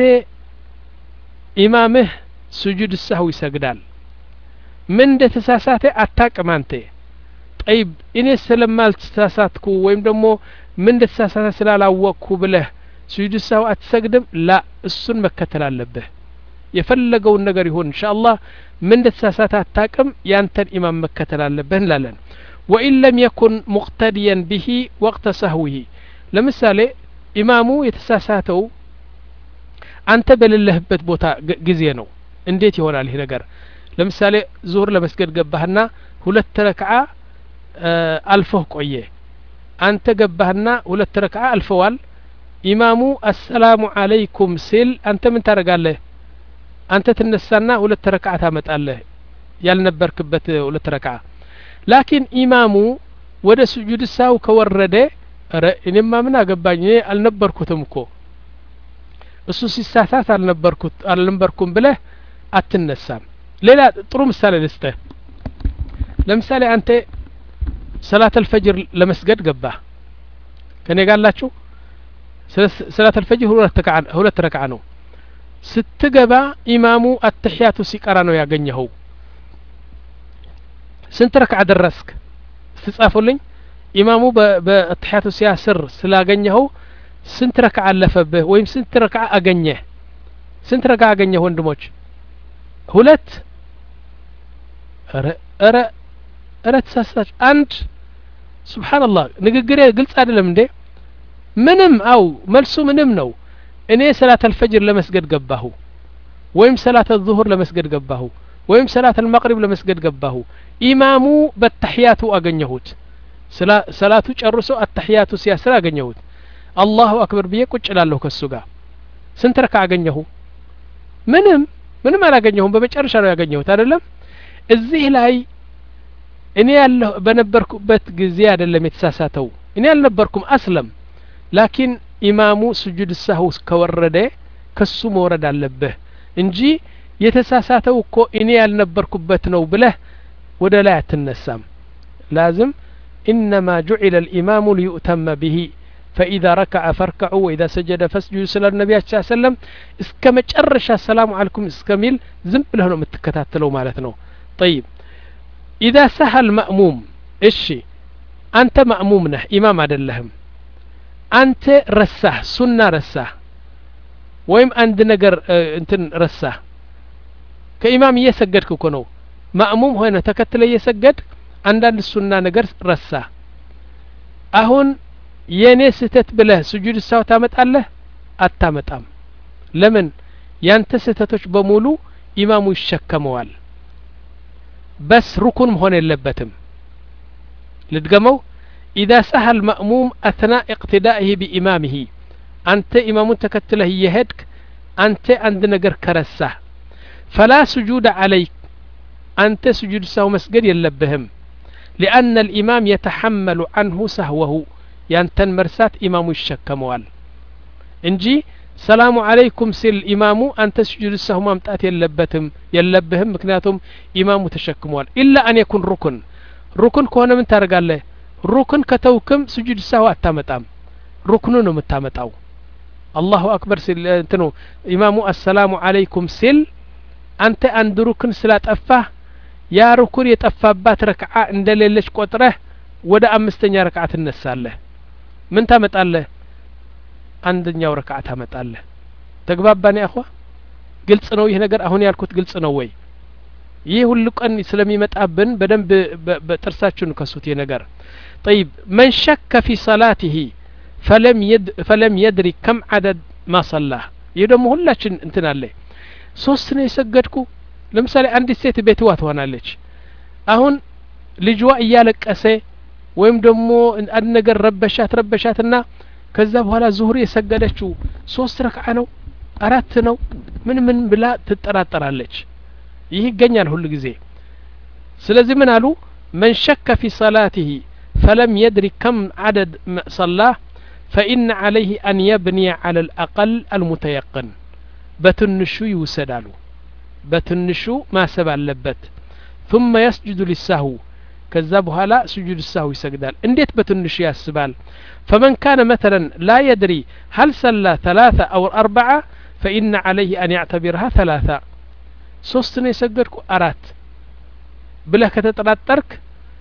إمامه سجود السهو يسجدال من ده تساساتي أتاك مانتي طيب إني سلم مال تساساتكو ويم دمو من ده تساساتي سلالا وكو بله سجود السهو أتسجدم لا السن مكتل اللبه يفلقوا النقر يهون إن شاء الله من تساسات التاكم ينتن إمام مكة لبن لالن وإن لم يكن مقتديا به وقت سهوه لمثال إمامه يتساساتو أنت بلله بيت بوتا جزينو انديتي هون عليه نقر لمثال زهر لمسجد قبهنا هلت ركعة آه ألفه قوية أنت قبهنا هلت ركعة ألفوال إمامه السلام عليكم سل أنت من ترقال له أنت تنسانا ولت ركعة متأله يالنبركبت ولت ركعة لكن إمامو ودا سجود الساو كورده إنما منا قباني النبركتمكو السوسي الساسات النبركت النبركم بله أتنسان ليلا طرو مثال لسته لمثال أنت صلاة الفجر لمسجد قباه كان يقال لا شو صلاة الفجر هو لتركعنه ስትገባ ኢማሙ አተህያቱ ሲቀራ ነው ያገኘው ስንት ረክዓ ደረስክ ስትጻፉልኝ ኢማሙ በአተህያቱ ሲያስር ስላገኘው ስንት ረክዓ አለፈብህ ወይም ስንት ረክዓ አገኘህ ስንት ረክዓ አገኘህ ወንድሞች ሁለት ኧረ ኧረ ኧረ ተሳሳች አንድ ሱብሃንአላህ ንግግሬ ግልጽ አይደለም እንዴ ምንም አው መልሱ ምንም ነው እኔ ሰላት الفجر ለመስገድ ገባሁ ወይም ሰላት الظهر ለመስገድ ገባሁ ወይም ሰላት المغرب ለመስገድ ገባሁ ኢማሙ በተህያቱ አገኘሁት ሰላቱ ጨርሶ አተህያቱ ሲያስር አገኘሁት አላሁ አክበር ብዬ ቁጭ እላለሁ ከሱ ጋር ስንት ረክዓ አገኘሁ ምንም ምንም አላገኘሁም በመጨረሻ ነው ያገኘሁት አይደለም እዚህ ላይ እኔ ያለሁ በነበርኩበት ጊዜ አይደለም የተሳሳተው እኔ አልነበርኩም አስለም ላኪን ኢማሙ ስጁድ ሰህው ከወረደ ከሱ መውረድ አለበት እንጂ የተሳሳተው እኮ እኔ ያልነበርኩበት ነው ብለህ ወደ ላይ አትነሳም لازم إنما جعل الإمام ليؤتم به فإذا ركع فاركعوا وإذا سجد فاسجدوا سلا النبي صلى الله عليه وسلم اسكما تشرش السلام عليكم اسكميل زم له ነው የምትከታተለው ማለት ነው طيب إذا سهى المأموم እሺ አንተ ማእሙም ነህ ኢማም አይደለህም አንተ ረሳህ ሱና ረሳህ ወይም አንድ ነገር እንትን ረሳህ ከኢማም እየሰገድክ እኮ ነው ማእሙም ሆነ ተከትለ እየሰገድ አንዳንድ ሱና ነገር ረሳህ አሁን የኔ ስህተት ብለህ ስጁድ ሳው ታመጣለህ አታመጣም ለምን ያንተ ስህተቶች በሙሉ ኢማሙ ይሸከመዋል بس ركن مهون اللبتم لدقمو إذا سهى المأموم أثناء اقتدائه بإمامه أنت إمام تكتله يهدك أنت عندنا قر كرسه فلا سجود عليك أنت سجود سهو مسجد يلبهم لأن الإمام يتحمل عنه سهوه ينتن مرسات إمام الشكموال انجي سلام عليكم سل إمامو أنت سجود السهو مامتات يلبتهم يلبهم مكناتهم إمامو تشكموال إلا أن يكون ركن ركن كونه من ترقال له ركن كتوكم سجود السهو أتامتام ركنون متامتاو الله أكبر سل انتنو إمامو السلام عليكم سل أنت عند ركن سلات أفاه يا ركن يتأفابات ركعة اندللش قطره ودا أمستنيا ركعة النسال له من تامتال له አንደኛው ረካዓ ታመጣለህ ተግባባን ያخوا ግልጽ ነው ይሄ ነገር አሁን ያልኩት ግልጽ ነው ወይ ይሄ ሁሉ ቀን ስለሚመጣብን በደንብ በጥርሳችሁን ከሱት ይሄ ነገር طيب من شك في صلاته فلم يد فلم يدري كم عدد ما صلى ይደሞ ሁላችን እንትን አለ ሶስት ነው የሰገድኩ ለምሳሌ አንድ ሴት ቤትዋ ትሆናለች አሁን ልጅዋ እያለቀሰ ወይም ደግሞ አንድ ነገር ረበሻት ረበሻትና ከዛ በኋላ ዙሁር የሰገደችው ሶስት ረክዓ ነው አራት ነው ምን ምን ብላ ትጠራጠራለች ይህ ይገኛል ሁሉ ጊዜ ስለዚህ ምን አሉ من شك في صلاته فلم يدري كم عدد صلاه فإن عليه أن يبني على الأقل المتيقن بتنشو يوسدالو بتنشو ما سبع اللبت ثم يسجد للسهو كذا بهلا سجود السهو يسجدال انديت بتنشو ياسبال فمن كان مثلا لا يدري هل صلى ثلاثة أو أربعة فإن عليه أن يعتبرها ثلاثة سوستني يسجدك أرات بلا كتتراترك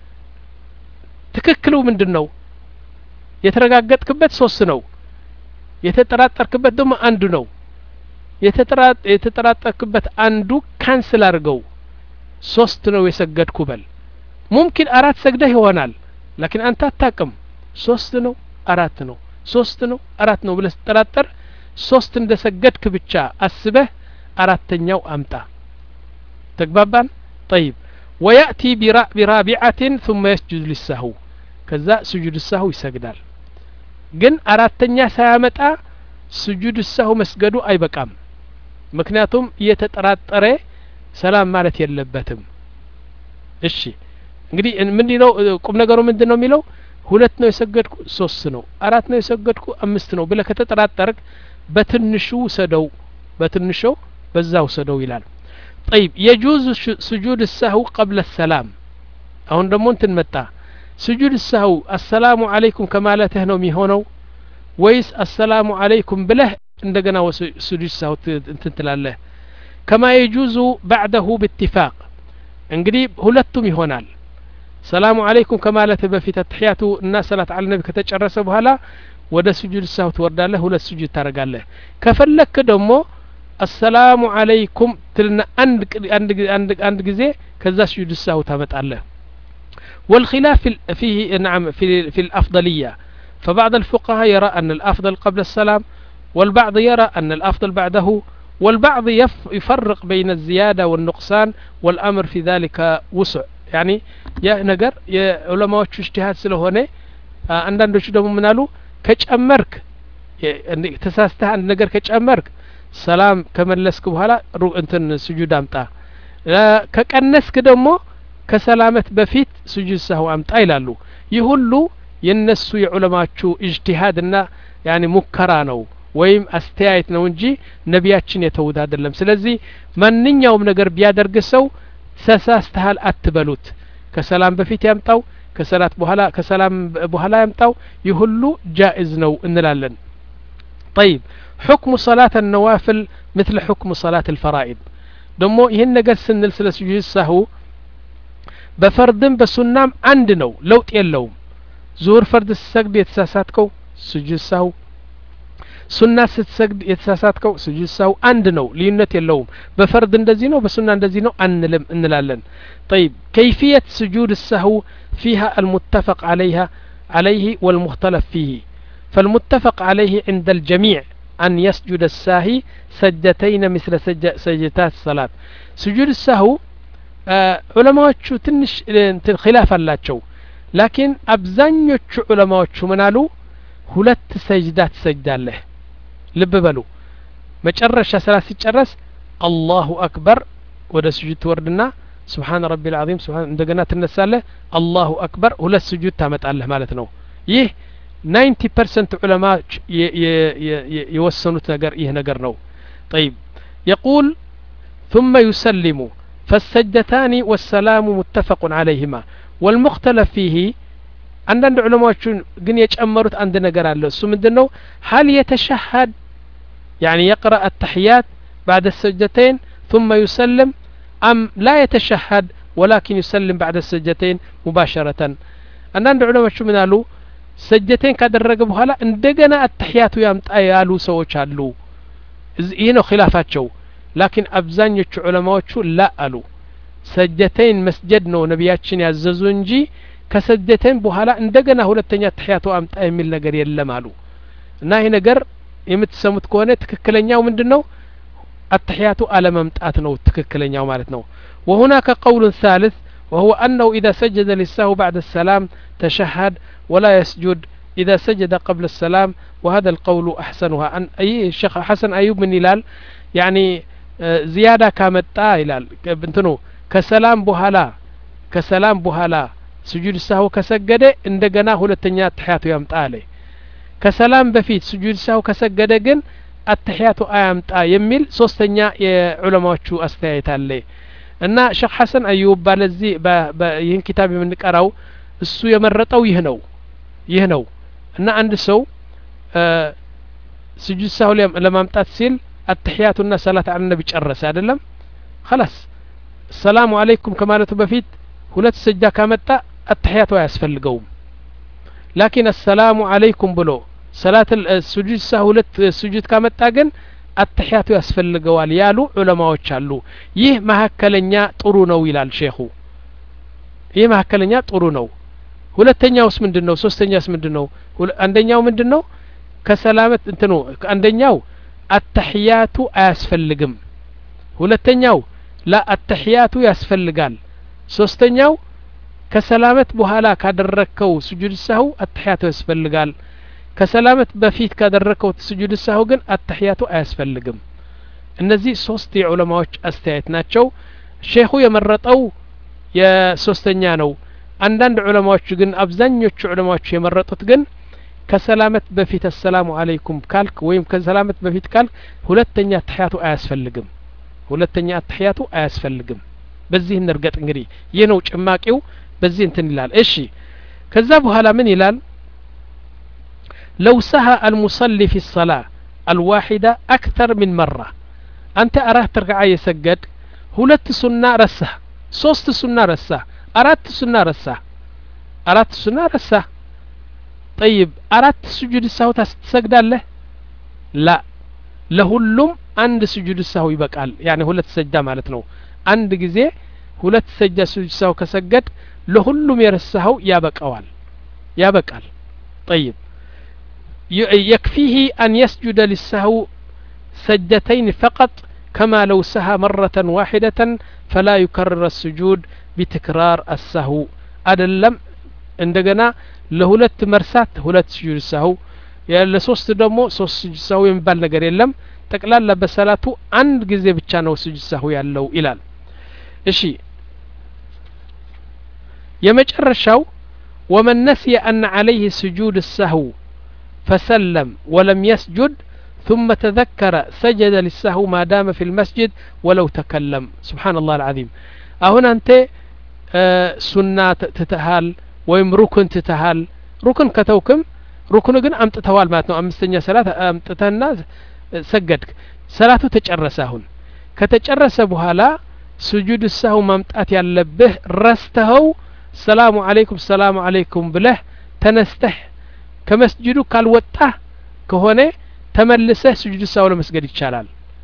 تككلو من دنو يترقاقت كبت سوست نو يتتراتر كبت دم أندو نو يتترات يتتراتر كبت أندو كانسل أرقو سوست نو يسجد كبل ممكن أرات سجده هونال لكن أنت تاكم سوست نو አራት ነው ሶስት ነው አራት ነው ብለህ ተጠራጠር ሶስት እንደሰገድክ ብቻ አስበህ አራተኛው አምጣ ተግባባን طيب وياتي برابعه ثم يسجد للسهو ከዛ سجود السهو ይሰግዳል ግን አራተኛ ሳያመጣ سجود السهو መስገዱ አይበቃም ምክንያቱም እየተጠራጠረ ሰላም ማለት የለበትም እሺ እንግዲህ ምንድነው ቁም ነገሩ ምንድነው የሚለው ሁለት ነው የሰገድኩ ሶስት ነው አራት ነው የሰገድኩ አምስት ነው ብለህ ከተጠራጠርክ በትንሹ ሰደው በትንሹ በዛው ሰደው ይላል طيب يجوز سجود السهو قبل السلام አሁን ደግሞ እንትን መጣ سجود السهو السلام عليكم ከማለትህ ነው የሚሆነው ወይስ السلام عليكم ብለህ እንደገና سجود السهو እንትን ትላለህ كما يجوز بعده باتفاق እንግዲህ ሁለቱም ይሆናል السلام عليكم كمالته بفيت التحياتو الناس صلاة على النبي كتجرس بهلا ودا سجود السهو تورداله ولا سجود ترقاله كفلك دمو السلام عليكم تلنا عند عند عند عند جزء كذا سجود السهو تمتعله والخلاف فيه نعم في في الأفضلية فبعض الفقهاء يرى أن الأفضل قبل السلام والبعض يرى أن الأفضل بعده والبعض يفرق بين الزيادة والنقصان والأمر في ذلك وسع يعني يا نجر يا علماء اجتهاد سلهونه عندنا شو دم منالو كجأمرك تساسته عند نجر كجأمرك ሰላም ከመለስክ በኋላ እንትን ስጁድ አምጣ ከቀነስክ ደግሞ ከሰላመት በፊት ስጁድ ሰሁ አምጣ ይላሉ ይህ ሁሉ የነሱ የዑለማቹ ኢጅቲሃድና ያኒ ሙከራ ነው ወይም አስተያየት ነው እንጂ ነቢያችን የተውት አይደለም ስለዚህ ማንኛውም ነገር ቢያደርግ ሰው ተሳስተሃል አትበሉት ከሰላም በፊት ያምጣው ከሰላት በኋላ ከሰላም በኋላ ያምጣው ይህ ሁሉ ጃኢዝ ነው እንላለን طيب حكم صلاة النوافل مثل حكم صلاة الفرائض دمو ይህን ነገር ስንል ስለ ስጁድ ሰሁ በፈርድም በሱናም አንድ ነው ለውጥ የለውም ዙር ፈርድ ስትሰግድ የተሳሳትከው ስጁድ ሰሁ ሱና ስትሰግድ የተሳሳትከው ስጁድ ሰሁ አንድ ነው ልዩነት የለውም በፈርድ እንደዚህ ነው በሱና እንደዚህ ነው አንልም እንላለን طيب كيفية سجود السهو فيها المتفق عليها عليه والمختلف فيه فالمتفق عليه عند الجميع أن يسجد الساهي سجدتين مثل سجدات الصلاة سجود السهو آه علماء تنش خلاف اللاتشو لكن أبزانيوش علماء منالو ሁለት ሰጅዳት ሰጅዳለህ ልብ በሉ መጨረሻ ሰላት ሲጨረስ አላሁ አክበር ወደ ስጁድ ትወርድና ሱብሃን ረቢል አዚም ሱብሃን እንደገና ትነሳለህ አላሁ አክበር ሁለት ስጁድ ታመጣለህ ማለት ነው ይህ ninety percent ዑለማዎች የወሰኑት ነገር ይህ ነገር ነው طيب يقول ثم يسلم فالسجدتان والسلام متفق عليهما والمختلف فيه አንዳንድ ዑለማዎች ግን የጨመሩት አንድ ነገር አለ እሱ ምንድነው هل يتشهد يعني يقرأ التحيات بعد السجدتين ثم يسلم أم لا يتشهد ولكن يسلم بعد السجدتين مباشرة አንዳንድ ዑለማዎች ምን አሉ ሰጀቴን ካደረገ በኋላ እንደገና التحيات ያምጣ ያሉ ሰዎች አሉ ይህ ነው ኺላፋቸው لكن አብዛኞቹ ዑለማዎቹ لا አሉ ሰጀቴን መስጀድ ነው ነብያችን ያዘዙ እንጂ ከሰጀተን በኋላ እንደገና ሁለተኛ ተህያቱ አምጣ የሚል ነገር የለም አሉ እና ይሄ ነገር የምትሰሙት ከሆነ ትክክለኛው ምንድነው التحيات على ممጣት ነው ትክክለኛው ማለት ነው وهناك قول ثالث وهو أنه إذا سجد للسهو بعد السلام تشهد ولا يسجد إذا سجد قبل السلام وهذا القول أحسنها أن أي الشيخ حسن أيوب من هلال يعني زيادة كامتا هلال بنتنو كسلام بوهلا كسلام بوهلا سجود السهو كسجد እንደገና ሁለተኛ ተህያቱ ያምጣ አለ ከሰላም በፊት ስጁድ ሰው ከሰገደ ግን አተህያቱ አያምጣ የሚል ሶስተኛ የዑለማዎቹ አስተያየት አለ እና ሼክ ሐሰን አዩብ ባለዚህ በይህን ኪታብ የምንቀራው እሱ የመረጠው ይህ ነው ይህ ነው እና አንድ ሰው ስጁድ ሰው ለማምጣት ሲል አተህያቱና ሰላት አለ ነብይ ጨረሰ አይደለም خلاص السلام عليكم ከማለቱ በፊት ሁለት ሰጃ ካመጣ التحيات ያስፈልገው لكن السلام عليكم ብሎ ሰላት السجود ሰሁለት ስጁድ ካመጣ ግን التحيات ያስፈልገዋል ያሉ ዑለማዎች አሉ ይህ መሐከለኛ ጥሩ ነው ይላል ሼኹ ይህ መሐከለኛ ጥሩ ነው ሁለተኛውስ ምንድነው ሶስተኛውስ ምንድነው አንደኛው ምንድነው ከሰላመት እንትኑ አንደኛው التحيات አያስፈልግም ሁለተኛው لا التحيات ያስፈልጋል ሶስተኛው ከሰላመት በኋላ ካደረከው ስጁድ ሰሁ التحيات ያስፈልጋል ከሰላመት በፊት ካደረከው ስጁድ ሰሁ ግን التحيات አያስፈልግም እነዚህ ሶስት የዑለማዎች አስተያየት ናቸው ሼኹ የመረጠው የሶስተኛ ነው አንዳንድ ዑለማዎች ግን አብዛኞቹ ዑለማዎች የመረጡት ግን ከሰላመት በፊት السلام عليكم ካልክ ወይም ከሰላመት በፊት ካልክ ሁለተኛ التحيات አያስፈልግም ሁለተኛ التحيات አያስፈልግም በዚህ እንርገጥ እንግዲህ ይህ ነው ጭማቂው በዚህ እንትን ይላል እሺ ከዛ በኋላ ምን ይላል لو سهى المصلي في الصلاة الواحدة أكثر من مرة أنت أراه تركع يسجد ሁለት ሱና ረሳህ ሶስት ሱና ረሳህ አራት ሱና ረሳህ አራት ሱና ረሳህ طيب አራት ስጁድ ሰው ታስሰግዳለህ لا ለሁሉም አንድ ስጁድ ሰው ይበቃል يعني ሁለት ሰጅዳ ማለት ነው አንድ ጊዜ ሁለት ሰጅዳ ስጁድ ሰው ከሰገድ ለሁሉም የረሳው ያበቃዋል ያበቃል طيب يكفيه أن يسجد للسهو سجدتين فقط كما لو سهى مرة واحدة فلا يكرر السجود بتكرار السهو أدلم عندنا لهولت مرسات هولت سجود السهو يا لسوست دمو سوست سجود السهو ينبال نجر يلم ጠቅላላ በሰላቱ አንድ ጊዜ ብቻ ነው ስጁድ ሰህው ያለው ይላል እሺ የመጨረሻው ومن نسي أن عليه سجود السهو فسلم ولم يسجد ثم تذكر سجد للسهو ما دام في المسجد ولو تكلم سبحان الله العظيم أهنا أنت آه سنة تتهال ويم ركن تتهال ركن كتوكم ركن جن أم تتوال ماتنو أم استنيا صلاة أم تتناز سجدك صلاة تجرسهون كتجرس بهلا سجود السهو ممتأت يلبه رستهو السلام عليكم السلام عليكم بله تنسته كمسجدو كالوطه كهونه تملسه سجود السهو لمسجد يشالال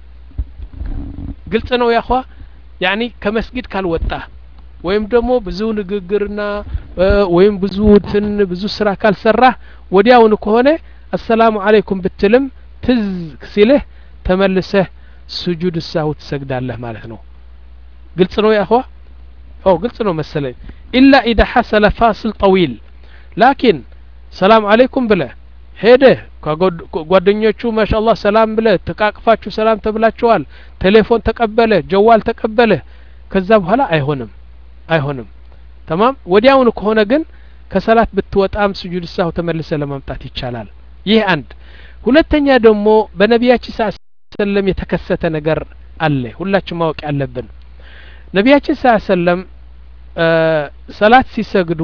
قلت ነው يا اخوا يعني كمسجد ካልወጣ ወይም ደግሞ ብዙ ንግግርና ወይም ብዙ ትን ብዙ ስራ ካልሰራ ወዲያውኑ ከሆነ السلام عليكم ብትልም ትዝ ሲልህ ተመልሰህ سجود السهو ትሰግዳለህ ማለት ነው ግልጽ ነው يا اخوا أو قلت له مثلا إلا إذا حصل فاصل طويل لكن سلام عليكم بله هيده ጓደኞቹ ما شاء الله سلام بله ተቃቅፋችሁ ሰላም ተብላችኋል ቴሌፎን ተቀበለ ጀዋል ተቀበለ ከዛ በኋላ አይሆንም አይሆንም تمام ወዲያውኑ ከሆነ ግን ከሰላት ብትወጣም ስጁድ ሰህው ተመልሰ ለማምጣት ይቻላል ይህ አንድ ሁለተኛ ደግሞ በነቢያችን ሰለላሁ ዐለይሂ ወሰለም የተከሰተ ነገር አለ ሁላችን ማወቅ ያለብን ነቢያችን ሰለላሁ ዐለይሂ ወሰለም ሰላት ሲሰግዱ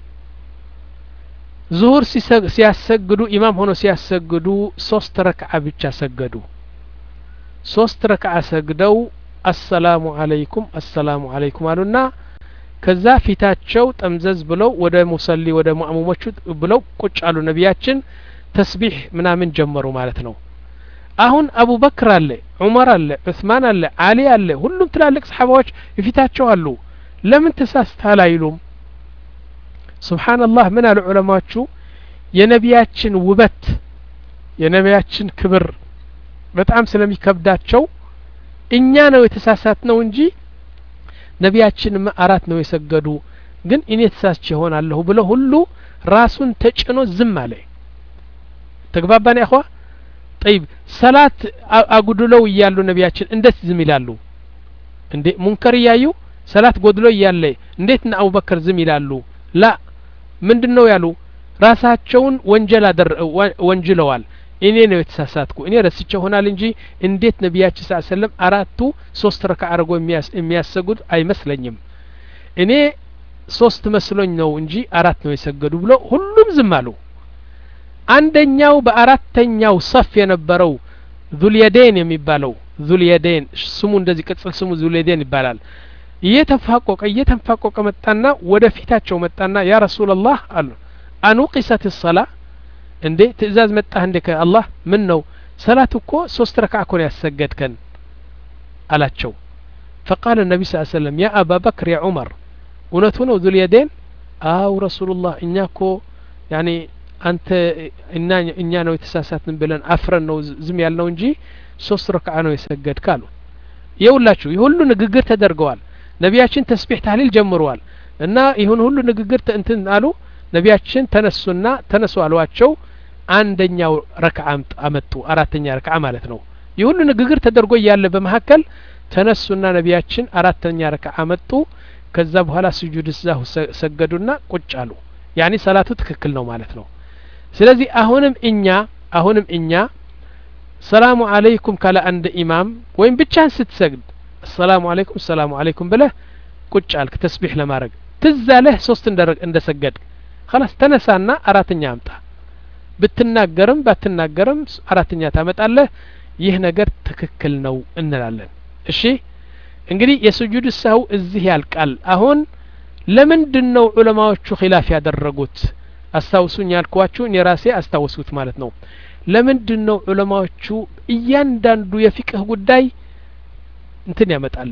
ዙሁር ሲያሰግዱ ኢማም ሆኖ ሲያሰግዱ ሶስት ረክዓ ብቻ ሰገዱ ሶስት ረክዓ ሰግደው አሰላሙ አለይኩም አሰላሙ አለይኩም አሉና ከዛ ፊታቸው ጠምዘዝ ብለው ወደ ሙሰሊ ወደ ሙአሙሞቹ ብለው ቁጭ አሉ ነቢያችን ተስቢህ ምናምን ጀመሩ ማለት ነው አሁን አቡበክር አለ ዑመር አለ ዑስማን አለ አሊ አለ ሁሉም ትላልቅ ሰሃባዎች ይፊታቸው አሉ ለምን ተሳስተሃል አይሉም ሱብሃንአላህ ምን አሉ ዑለማዎቹ የነቢያችን ውበት የነቢያችን ክብር በጣም ስለሚከብዳቸው እኛ ነው የተሳሳትነው እንጂ ነቢያችን አራት ነው የሰገዱ ግን እኔ ተሳስቼ ሆናለሁ ብሎ ሁሉ ራሱን ተጭኖ ዝም አለ ተግባባን ያخوا طيب ሰላት አጉድለው ይያሉ ነቢያችን እንዴት ዝም ይላሉ እንዴ ሙንከር ያዩ ሰላት ጎድሎ ይያለ እንዴት ነው አቡበከር ዝም ይላሉ ላ ምንድነው ያሉ ራሳቸውን ወንጀል አደረ ወንጅለዋል እኔ ነው የተሳሳትኩ እኔ ረስቼ ሆናል እንጂ እንዴት ነቢያችን ሰለላሁ ዐለይሂ ወሰለም አራቱ ሶስት ረክዓ አርጎ የሚያሰግዱ አይመስለኝም እኔ ሶስት መስሎኝ ነው እንጂ አራት ነው የሰገዱ ብሎ ሁሉም ዝም አሉ አንደኛው በአራተኛው ሰፍ የነበረው ዙልየዴን የሚባለው ዙልየዴን ስሙ እንደዚህ ቅጽል ስሙ ዙልየዴን ይባላል እየተፋቆቀ እየተፋቆቀ መጣና ወደ ፊታቸው መጣና ያ ረሱላህ አሉ አንቂሰት الصلاه እንዴ ትእዛዝ መጣህ እንደ ከአላህ ምን ነው ሰላት እኮ ሶስት ረክዓ እኮ ያሰገድከን አላቸው فقال النبي صلى الله عليه وسلم يا ابا بكر يا عمر እውነቱ ነው ዙልየዴን አው ረሱላህ እኛኮ يعني አንተ እና እኛ ነው የተሳሳትን ብለን አፍረን ነው ዝም ያልነው እንጂ ሶስት ረክዓ ነው የሰገድካሉ ይውላችሁ ይሁሉ ንግግር ተደርገዋል ነቢያችን ተስቢህ ታህሊል ጀምረዋል እና ይሁን ሁሉ ንግግር እንትን አሉ ነቢያችን ተነሱና ተነሱ አሏቸው አንደኛው ረክዓ አመጡ አራተኛ ረክዓ ማለት ነው ይሁሉ ንግግር ተደርጎ ያለ በመሐከል ተነሱና ነቢያችን አራተኛ ረክዓ አመጡ ከዛ በኋላ ስጁድ ሰህው ሰገዱና ቁጭ አሉ ያኒ ሰላቱ ትክክል ነው ማለት ነው ስለዚህ አሁንም እኛ አሁንም እኛ ሰላሙ አለይኩም ካለ አንድ ኢማም ወይም ብቻን ስትሰግድ السلام عليكم السلام عليكم بله ቁጭ አልክ ተስቢህ ለማድረግ ትዛለህ ሶስት እንደሰገድ خلاص ተነሳና አራተኛ አምጣ ብትናገርም ባትናገርም አራተኛ ታመጣለህ ይህ ነገር ትክክል ነው እንላለን እሺ እንግዲህ የሱጁድ ሰህው እዚህ ያልቃል አሁን ለምንድነው ዑለማዎቹ ኺላፍ ያደረጉት አስተውሱኝ ያልኳችሁ የራሴ አስተውሱት ማለት ነው ለምንድነው ዑለማዎቹ እያንዳንዱ የፍቅህ ጉዳይ እንትን ያመጣል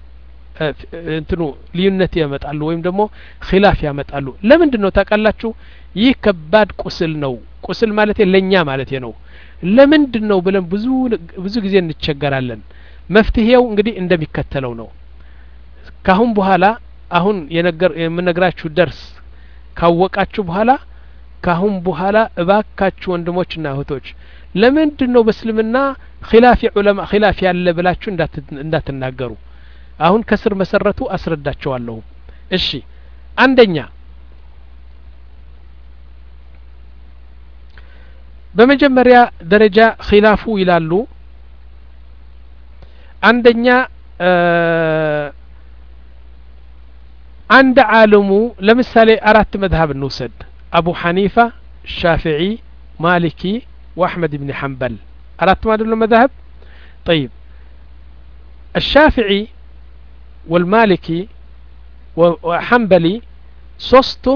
እንትኑ ልዩነት ያመጣሉ ወይም ደግሞ ኺላፍ ያመጣሉ ለምንድነው ታቃላችሁ ይህ ከባድ ቁስል ነው ቁስል ማለት ለኛ ማለት ነው ለምንድነው ብለን ብዙ ብዙ ጊዜ እንቸገራለን መፍትሄው እንግዲህ እንደሚከተለው ነው ካሁን በኋላ አሁን የነገር የምነግራችሁ ደርስ ካወቃችሁ በኋላ ካሁን በኋላ እባካችሁ ወንድሞችና እህቶች ለምንድነው በእስልምና ኺላፍ ዑለማ ኺላፍ ያለ ብላችሁ እንዳትናገሩ አሁን ከስር መሰረቱ አስረዳቸዋለሁ እሺ አንደኛ በመጀመሪያ ደረጃ ኺላፉ ይላሉ አንደኛ عند عالمو لمثالي أرات مذهب النوسد أبو حنيفة الشافعي مالكي وأحمد بن حنبل أرات ما دلو مذهب طيب الشافعي والمالكي وحنبلي صوستم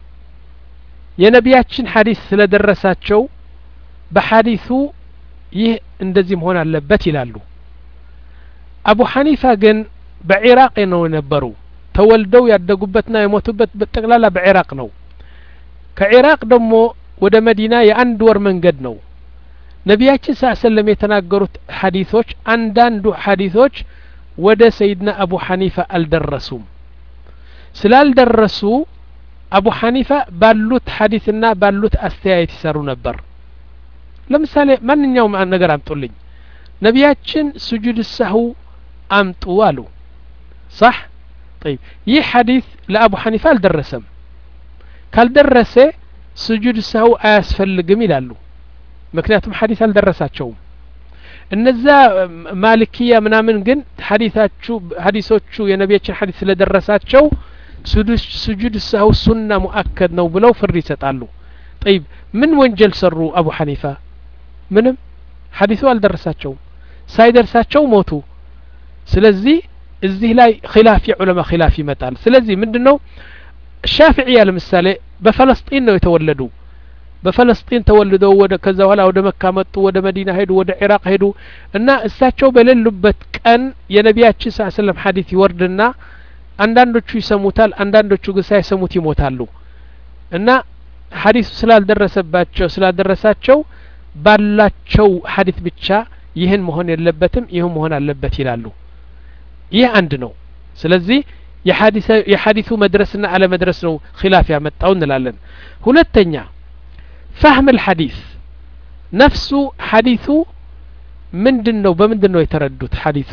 የነቢያችን ሐዲስ ስለደረሳቸው በሐዲሱ ይህ እንደዚህም ሆነ አለበት ይላሉ አቡ ሐኒፋ ግን በኢራቅ ነው የነበሩ ተወልደው ያደጉበትና የሞቱበት በጠቅላላ በኢራቅ ነው ከኢራቅ ደግሞ ወደ መዲና የአንድ ወር መንገድ ነው ነቢያችን ሰለላሁ ዐለይሂ ወሰለም የተናገሩት ሐዲሶች አንዳንዱ ሐዲሶች ወደ ሰይድና አቡ ሐኒፋ አልደረሱም ስላልደረሱ አቡ ሐኒፋ ባሉት ሐዲስና ባሉት አስተያየት ይሰሩ ነበር ለምሳሌ ማንኛውም ነገር አምጡልኝ ነቢያችን ስጁድ ሰሁ አምጡ አሉ صح طيب ይህ ሐዲስ ለአቡ ሐኒፋ አልደረሰም ካልደረሰ ስጁድ ሰሁ አያስፈልግም ይላሉ ምክንያቱም ሐዲስ አልደረሳቸውም እነዛ ማሊኪያ ምናምን ግን ሐዲሳቹ ሐዲሶቹ የነቢያችን ሐዲስ ስለደረሳቸው سجود السهو سنة مؤكد نو بلو فري ستعلو طيب من وانجل سروا أبو حنيفة منهم حديثوا على درساتشو ساي درساتشو موتو سلزي الزي لا خلافي علماء خلافي متال سلزي من دنو الشافعية لمثالي بفلسطين نو يتولدوا بفلسطين تولدوا ودا كذا ولا ودا مكة متو ودا مدينة هيدو ودا عراق هيدو إن استاتشو بللبت كان يا نبيات صلى الله عليه وسلم حديث وردنا አንዳንዶቹ ይሰሙታል አንዳንዶቹ ግን ሳይሰሙት ይሞታሉ እና ሐዲሱ ስላልደረሰባቸው ስላልደረሳቸው ባላቸው ሐዲስ ብቻ ይህን መሆን የለበትም ይህን መሆን አለበት ይላሉ ይህ አንድ ነው ስለዚህ የሐዲስ የሐዲሱ መድረስና አለ መድረስ ነው ኺላፍ ያመጣው እንላለን ሁለተኛ فهم الحديث نفسه حديثه ምንድነው በምንድነው የተረዱት ሐዲሱ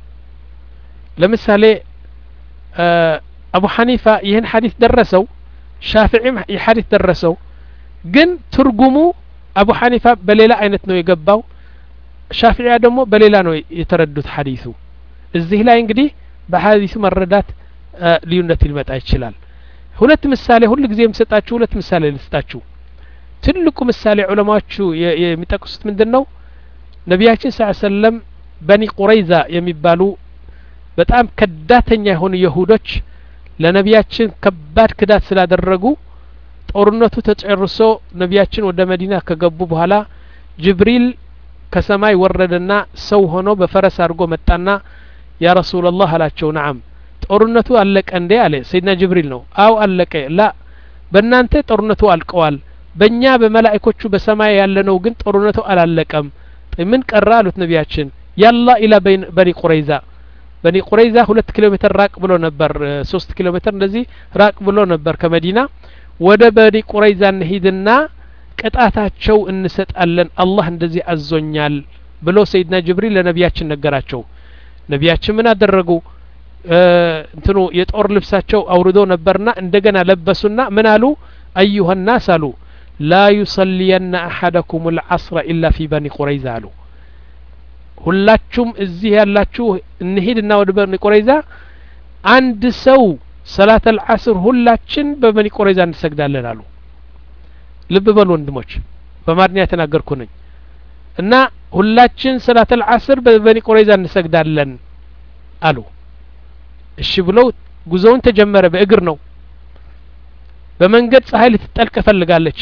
ለምሳሌ አቡ ሐኒፋ ይህን ሐዲስ ደረሰው ሻፊዒም ይህ ሐዲስ ደረሰው ግን ትርጉሙ አቡ ሐኒፋ በሌላ አይነት ነው የገባው ሻፊዒያ ደግሞ በሌላ ነው የተረዱት ሐዲሱ እዚህ ላይ እንግዲህ በሐዲሱ መረዳት ልዩነት ሊመጣ ይችላል ሁለት ምሳሌ ሁሉ ጊዜ የምሰጣችሁ ሁለት ምሳሌ ልስጣችሁ ትልቁ ምሳሌ ዑለማዎቹ የሚጠቅሱት ምንድነው ነቢያችን ሰለላሁ ዐለይሂ ወሰለም በኒ ቁረይዛ የሚባሉ በጣም ከዳተኛ የሆኑ ይሁዶች ለነቢያችን ከባድ ክዳት ስላደረጉ ጦርነቱ ተጨርሶ ነቢያችን ወደ መዲና ከገቡ በኋላ ጅብሪል ከሰማይ ወረደና ሰው ሆኖ በፈረስ አድርጎ መጣና ያ ረሱላህ አላቸው ነዓም ጦርነቱ አለቀ እንዴ አለ ሰይድና ጅብሪል ነው አው አለቀ ላ በእናንተ ጦርነቱ አልቀዋል በእኛ በመላእክቶቹ በሰማይ ያለነው ግን ጦርነቱ አላለቀም ምን ቀራ አሉት ነቢያችን ያላ ኢላ በኒ ቁረይዛ በኒ ቁረይዛ ሁለት ኪሎ ሜትር ራቅ ብሎ ነበር ሶስት ኪሎ ሜትር እንደዚህ ራቅ ብሎ ነበር ከመዲና ወደ በኒ ቁረይዛ እንሂድና ቅጣታቸው እንሰጣለን አላህ እንደዚህ አዞኛል ብሎ ሰይድና ጅብሪል ለነቢያችን ነገራቸው ነቢያችን ምን አደረጉ እንትኑ የጦር ልብሳቸው አውርዶ ነበርና እንደገና ለበሱና ምን አሉ አዩሃ الناس አሉ لا يصلين احدكم العصر الا في بني قريظه አሉ ሁላችሁም እዚህ ያላችሁ እንሂድና ወደ በኒ ቁረይዛ አንድ ሰው ሰላት العصر ሁላችን በበኒ ቁረይዛ እንሰግዳለን አሉ ልብ በሉ ወንድሞች በማድኛ ተናገርኩ ነኝ እና ሁላችን ሰላት العصر በበኒ ቁረይዛ እንሰግዳለን አሉ እሺ ብለው ጉዞውን ተጀመረ በእግር ነው በመንገድ ፀሐይ ልትጠልቅ ፈልጋለች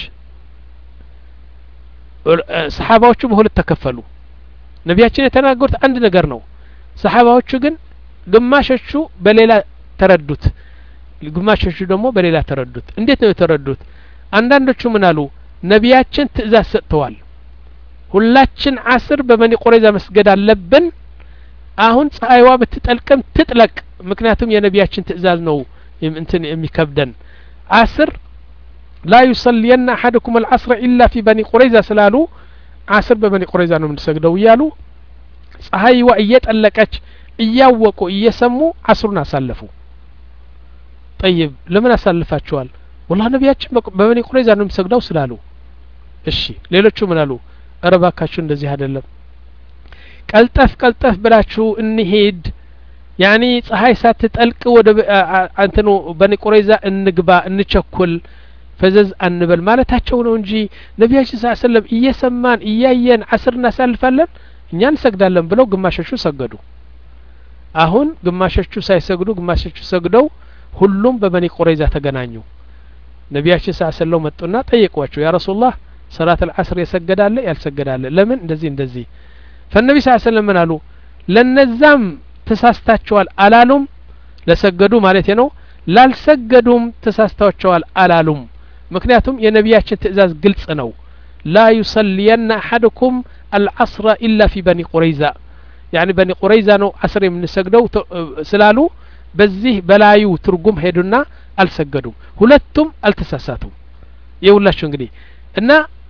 ሰሃባዎቹ በሁለት ተከፈሉ ነቢያችን የተናገሩት አንድ ነገር ነው ሰሃባዎቹ ግን ግማሾቹ በሌላ ተረዱት ግማሾቹ ደግሞ በሌላ ተረዱት እንዴት ነው የተረዱት አንዳንዶቹ ምን አሉ ነቢያችን ትእዛዝ ሰጥተዋል ሁላችን አስር በበኒ ቁረይዛ መስገድ አለብን አሁን ፀሐይዋ በትጠልቅም ትጥለቅ ምክንያቱም የነቢያችን ትእዛዝ ነው እንትን የሚከብደን አስር لا يصلين أحدكم العصر إلا في بني قريظة سلالو عصر ببني قريظة ነው የምንሰግደው እያሉ ፀሐይዋ እየጠለቀች እያወቁ እየሰሙ عصሩን አሳለፉ طيب ለምን አሳልፋቸዋል والله ነብያችን በበኒ ቁረይዛ ነው የምሰግደው ስላሉ እሺ ሌሎቹ ምን አሉ አረባካችሁ እንደዚህ አይደለም ቀልጠፍ ቀልጠፍ ብላችሁ እንሂድ ያኒ ፀሐይ ሳትጠልቅ ወደ አንተኑ በኒ ቁረይዛ እንግባ እንቸኩል ፈዘዝ አንበል ማለታቸው ነው እንጂ ነብያችን ሰለላሁ ዐለይሂ ወሰለም እየሰማን እያየን عصርና ሳልፋለን እኛ እንሰግዳለን ብለው ግማሾቹ ሰገዱ አሁን ግማሾቹ ሳይሰግዱ ግማሾቹ ሰግደው ሁሉም በበኒ ቁረይዛ ተገናኙ ነብያችን ሰለላሁ ዐለይሂ ወሰለም መጡና ጠየቋቸው ያ ረሱላህ ሰላት العصر يسجداله ያልሰገዳለ ለምን እንደዚህ እንደዚህ فالنبي صلى الله عليه وسلم አሉ ለነዛም ተሳስታቸዋል አላሉም ለሰገዱ ማለት ነው ላልሰገዱም ተሳስታቸዋል አላሉም ምክንያቱም የነብያችን ትእዛዝ ግልጽ ነው لا يصلين احدكم العصر الا في بني قريظة يعني بني قريظة ነው عصر የምንሰግደው ስላሉ በዚህ በላዩ ትርጉም ሄዱና አልሰገዱም ሁለቱም አልተሳሳቱም ይውላችሁ እንግዲህ እና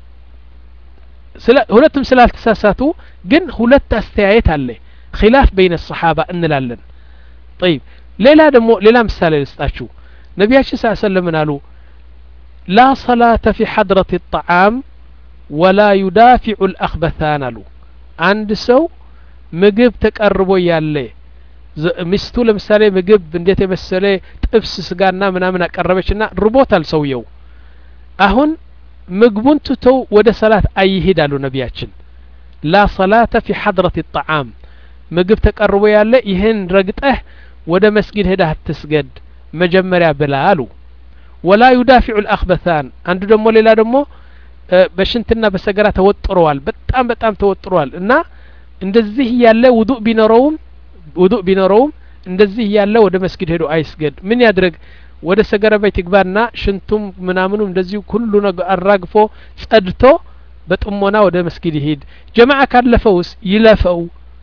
ሁለቱም ስላልተሳሳቱ ግን ሁለት አስተያየት አለ خلاف بين الصحابة እንላለን طيب ሌላ ደግሞ ሌላ ምሳሌ ልስጣችሁ ነብያችን ሰለላሁ ዐለይሂ ወሰለም አሉ لا صلاة في حضرة الطعام ولا يدافع الأخبثان አሉ አንድ ሰው ምግብ ተቀርቦ ያለ ሚስቱ ለምሳሌ ምግብ እንዴት የመሰለ ጥብስ ስጋና ምናምን አቀረበችና ርቦታል ሰውየው አሁን ምግቡን ትተው ወደ ሰላት አይሄዳሉ ነብያችን لا صلاة في حضرة الطعام ምግብ ተቀርቦ ያለ ይሄን ረግጠህ ወደ መስጊድ ሄደህ አትስገድ መጀመሪያ ብላ አሉ ولا يدافع الأخبثان አንዱ ደግሞ ሌላ ደግሞ በሽንትና በሰገራ ተወጥሯል በጣም በጣም ተወጥሯል እና እንደዚህ ያለ ውዱእ ቢኖረውም ውዱእ ቢኖረውም እንደዚህ ያለ ወደ መስጊድ ሄዶ አይስገድ ምን ያድርግ ወደ ሰገራ ቤት ይግባና ሽንቱም ምናምኑም እንደዚህ ሁሉ ነገር አራግፎ ጸድቶ በጥሞና ወደ መስጊድ ይሄድ ጀማዓ ካለፈውስ ይለፈው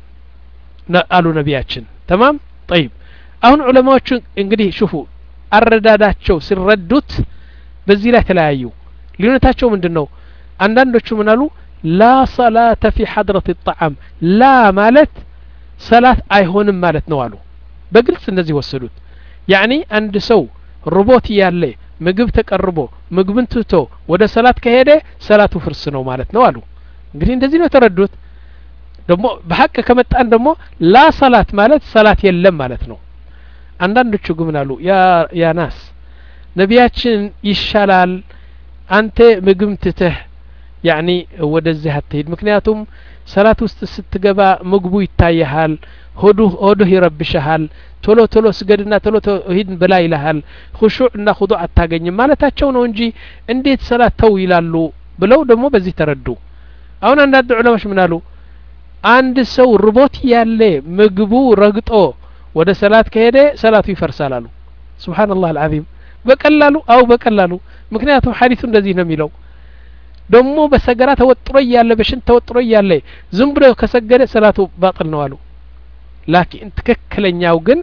አሉ ነብያችን تمام طيب አሁን ዑለማዎቹ እንግዲህ شوفوا አረዳዳቸው ሲረዱት በዚህ ላይ ተለያዩ ልዩነታቸው ምንድነው አንዳንዶቹ ምን አሉ لا صلاة في حضرة الطعام لا ማለት ሰላት አይሆንም ማለት ነው አሉ በግልጽ እንደዚህ ወሰዱት يعني አንድ ሰው ርቦት ያለ ምግብ ተቀርቦ ምግብን ትቶ ወደ ሰላት ከሄደ ሰላቱ ፍርስ ነው ማለት ነው አሉ እንግዲህ እንደዚህ ነው ተረዱት ደግሞ በሐቅ ከመጣን ደግሞ ላ ሰላት ማለት ሰላት የለም ማለት ነው አንዳንዶቹ ግን አሉ ያ ያ ናስ ነብያችን ይሻላል አንተ ምግብ ትተህ يعني ወደዚህ አትሄድ ምክንያቱም ሰላት ውስጥ ስትገባ ምግቡ ይታያል ሆዱ ሆዱ ይረብሻል ቶሎ ቶሎ ስገድና ቶሎ ሂድ በላ ይላል ኹሹዕ እና ኹዱዕ አታገኝም ማለታቸው ነው እንጂ እንዴት ሰላት ተው ይላሉ ብለው ደግሞ በዚህ ተረዱ አሁን አንዳንድ ዑለማዎች ምን አሉ አንድ ሰው ርቦት ያለ ምግቡ ረግጦ ወደ ሰላት ከሄደ ሰላቱ ይፈርሳል አሉ ሱብሃንአላህ አልዓዚም በቀላሉ አው በቀላሉ ምክንያቱም ሐዲሱ እንደዚህ ነው የሚለው ደግሞ በሰገራ ተወጥሮ ያለ በሽን ተወጥሮ ያለ ዝም ብሎ ከሰገደ ሰላቱ ባጥል ነው አሉ ላኪን ትክክለኛው ግን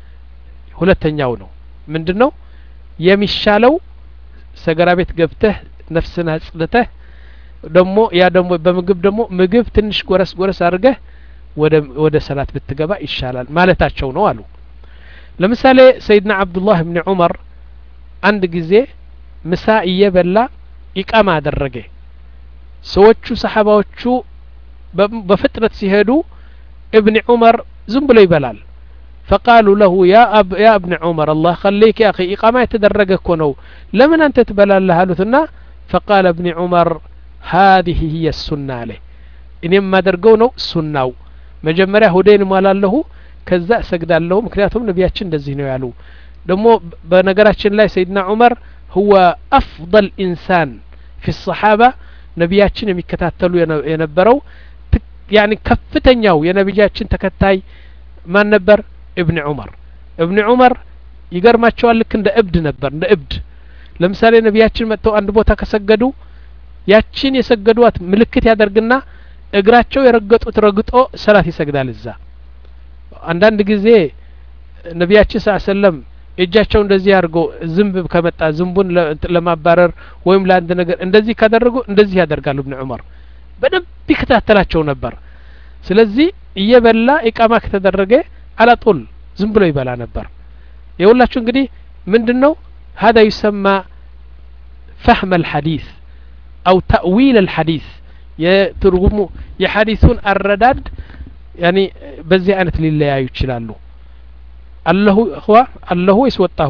ሁለተኛው ነው ምንድነው የሚሻለው ሰገራ ቤት ገብተህ ነፍስን አጽድተህ ደግሞ ያ ደግሞ በምግብ ደግሞ ምግብ ትንሽ ጎረስ ጎረስ አድርገህ ወደ ወደ ሰላት ብትገባ ይሻላል ማለታቸው ነው አሉ ለምሳሌ ሰይድና አብዱላህ ኢብኑ ዑመር አንድ ጊዜ ምሳ እየበላ ኢቃማ አደረገ ሰዎቹ ሰሃባዎቹ በፍጥነት ሲሄዱ ابن عمر ዝም ብሎ ይበላል فقالوا له يا أب يا ابن عمر الله خليك يا أخي إقامة يتدرج كونو لمن أنت تبلى لها لثنا فقال ابن عمر هذه هي السنة عليه إنما درجونه سنة مجمرة هدين مالا له كذا سجد له مكرياتهم نبياتشن دزينو يالو دمو بنجراتشن لا سيدنا عمر هو أفضل إنسان في الصحابة نبياتشن يمكتاتلو ينبرو يعني كفتنياو ينبياتشن تكتاي ما نبر ابن عمر ابن عمر يقرماتشوال لك እንደ እብድ ነበር እንደ እብድ ለምሳሌ ነብያችን መጥተው አንድ ቦታ ከሰገዱ ያቺን የሰገዱት ምልክት ያደርግና እግራቸው የረገጡት ረግጦ ሰላት ይሰግዳል እዛ አንዳንድ ጊዜ ነብያችን ሰለላሁ ዐለይሂ ወሰለም እጃቸው እንደዚህ አድርጎ ዝንብ ከመጣ ዝንቡን ለማባረር ወይም ለአንድ ነገር እንደዚህ ካደረጉ እንደዚህ ያደርጋሉ ኢብኑ ዑመር በደንብ ይከታተላቸው ነበር ስለዚህ እየበላ ኢቃማ ከተደረገ አላጦል ዝም ብሎ ይበላ ነበር የሁላችሁ እንግዲህ ምንድነው هذا يسمى فهم الحديث أو تأويل الحديث يترجمو يحدثون الرداد يعني بزي أنت لله يتشلالو الله أخوة الله يسوطه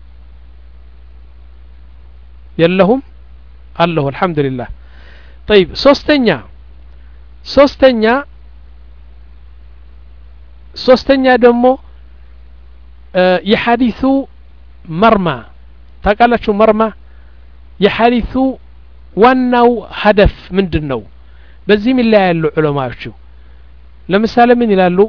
يلهم الله الحمد لله طيب سوستنيا سوستنيا سوستنيا دمو آه يحدثو مرمى تقالشو مرمى يحدثو وانو هدف مندنو بزي من الله يلو علماء لمثال من يلالو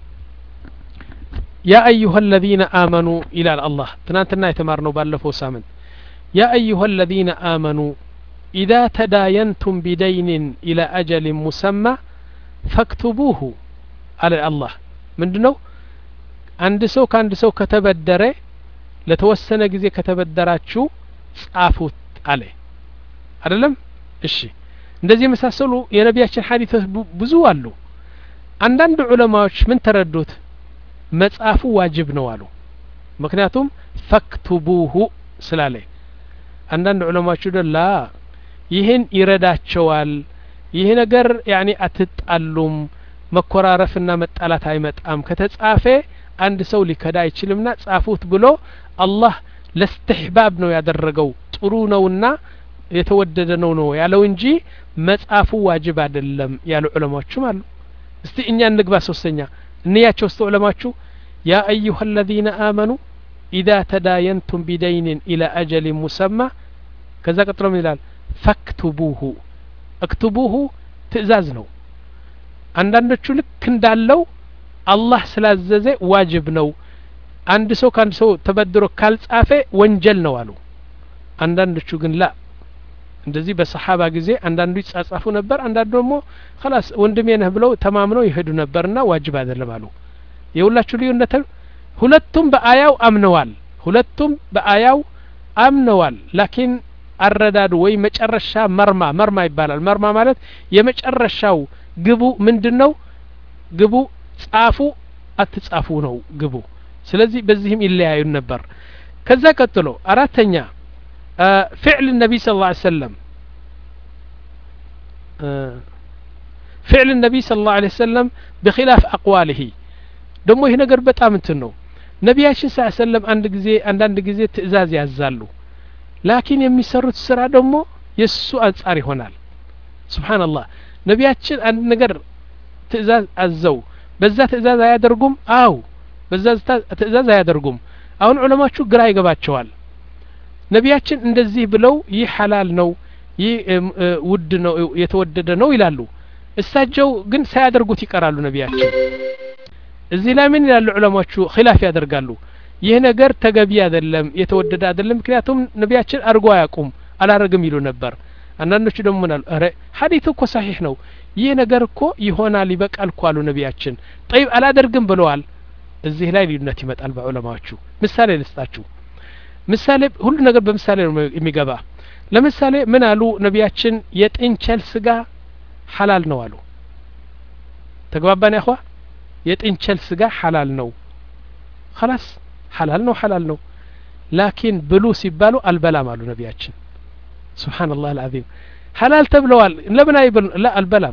يا أيها الذين آمنوا إلى الله تنانتنا يتمارنوا بالفو سامن يا أيها الذين آمنوا إذا تداينتم بدين إلى أجل مسمى فاكتبوه على الله من دنو عند سو كان سو كتبدره لتوسن جزي كتبدراتشو صافوت عليه አይደለም እሺ እንደዚህ መሳሰሉ የነቢያችን ሐዲሶች ብዙ አሉ አንዳንድ ዑለማዎች ምን ተረዱት መጻፉ ዋጅብ ነው አሉ ምክንያቱም ፈክቱቡሁ ስላለ አንዳንድ ዑለማዎች ደላ ይሄን ይረዳቸዋል ይሄ ነገር ያኒ አትጣሉም መኮራረፍና መጣላት አይመጣም ከተጻፈ አንድ ሰው ሊከዳ አይችልምና ጻፉት ብሎ አላህ ለስትህባብ ነው ያደረገው ጥሩ ነውና የተወደደ ነው ነው ያለው እንጂ መጻፉ ዋጅብ አይደለም ያሉ ዑለማዎችም አሉ እስቲ እኛ እንግባ ሶስተኛ እንያቸው እስቲ ዑለማዎቹ ያ አዩሃ الذين آمنوا إذا تداينتم بدين إلى أجل مسمى كذا قطرم ይላል فاكتبوه اكتبوه ትእዛዝ ነው አንዳንዶቹ ልክ እንዳለው አላህ ስላዘዘ ዋጅብ ነው አንድ ሰው ካንድ ሰው ተበድሮ ካልጻፈ ወንጀል ነው አሉ አንዳንዶቹ ግን ላ እንደዚህ በሰሃባ ጊዜ አንዳንዱ ይጻጻፉ ነበር አንዳንዱ ደግሞ خلاص ወንድሜ ነህ ብለው ተማምነው ይሄዱ ነበርና ዋጅብ አይደለም አሉ የሁላችሁ ልዩነት ሁለቱም በአያው አምነዋል ሁለቱም በአያው አምነዋል ላኪን አረዳዱ ወይ መጨረሻ መርማ መርማ ይባላል መርማ ማለት የመጨረሻው ግቡ ምንድነው ግቡ ጻፉ አትጻፉ ነው ግቡ ስለዚህ በዚህም ይለያዩ ነበር ከዛ ቀጥሎ አራተኛ فعل النبي صلى الله عليه وسلم فعل النبي صلى الله عليه وسلم بخلاف أقواله دمو هنا قربت آمنتنو نبياتي صلى الله عليه وسلم عند جزي عند جزي تأزاز يعزالو لكن يمي سرت السرعة دمو يسوء أنصاري هنال سبحان الله نبياتي عند نقر تأزاز الزو بزا تأزاز هيادرقم أو بزا تأزاز هيادرقم أون علماء شو قراي قبات شوال ነቢያችን እንደዚህ ብለው ይህ ሐላል ነው ይህ ውድ ነው የተወደደ ነው ይላሉ እሳቸው ግን ሳያደርጉት ይቀራሉ ነቢያችን እዚህ ላይ ምን ይላሉ ዑለማዎቹ ኺላፍ ያደርጋሉ ይህ ነገር ተገቢ አይደለም የተወደደ አይደለም ምክንያቱም ነቢያችን አርጎ አያቁም አላረግም ይሉ ነበር አንዳንዶቹ ደግሞ ምናሉ አረ ሐዲሱ እኮ صحيح ነው ይህ ነገር እኮ ይሆናል ይበቃል እኮ አሉ ነቢያችን طيب አላደርግም ብለዋል እዚህ ላይ ልዩነት ይመጣል በዑለማዎቹ ምሳሌ ልስጣችሁ ምሳሌ ሁሉ ነገር በምሳሌ ነው የሚገባ ለምሳሌ ምን አሉ ነቢያችን የጥንቸል ስጋ ሐላል ነው አሉ ተግባባን ያخوا የጥንቸል ስጋ ሐላል ነው خلاص ሐላል ነው ሐላል ነው ላኪን ብሉ ሲባሉ አልበላም አሉ ነቢያችን ሱብሃንአላህ العظيم ሐላል ተብለዋል ለምን አይበሉ ላ አልበላም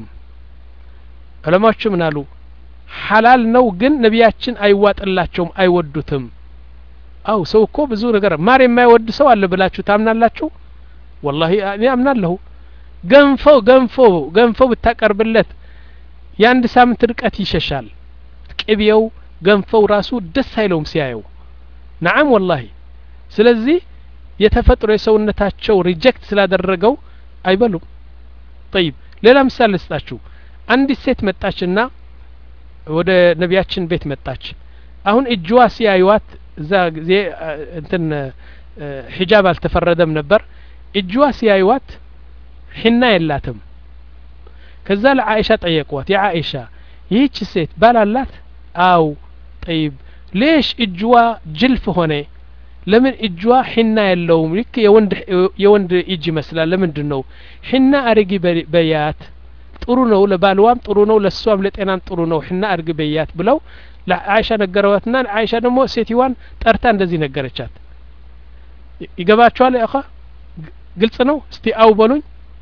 ዑለማዎቹ ምን አሉ ሐላል ነው ግን ነቢያችን አይዋጥላቸውም አይወዱትም አው ሰው እኮ ብዙ ነገር ማር የማይወድ ሰው አለ ብላችሁ ታምናላችሁ والله እኔ አምናለሁ ገንፎ ገንፎ ገንፎ ብታቀርብለት ያንድ ሳምንት ርቀት ይሸሻል ቅቤው ገንፎው ራሱ ደስ አይለውም ሲያየው نعم والله ስለዚህ የተፈጥሮ የሰውነታቸው ሪጀክት ስላደረገው አይበሉም طيب ሌላ ምሳሌ ልስጣችሁ አንዲት ሴት መጣችና ወደ ነቢያችን ቤት መጣች አሁን እጅዋ ሲያዩዋት እዛ ጊዜ እንትን ሒጃብ አልተፈረደም ነበር እጅዋ ሲያዩዋት ሒና የላትም ከዛ ለዓኢሻ ጠየቋት ያ ዓኢሻ ይህች ሴት ባል አላት አው طيب ليش እጅዋ ጅልፍ ሆነ ለምን እጇ ሒና የለውም ልክ የወንድ የወንድ እጅ ይመስላል ለምንድነው ሒና አርጊ በያት ጥሩ ነው ለባልዋም ጥሩ ነው ለሷም ለጤናም ጥሩ ነው ሒና አርጊ በያት ብለው ለአይሻ ነገረዋትና አይሻ ደግሞ ሴቲዋን ጠርታ እንደዚህ ነገረቻት ይገባቸዋል ያኻ ግልጽ ነው እስቲ አው በሉኝ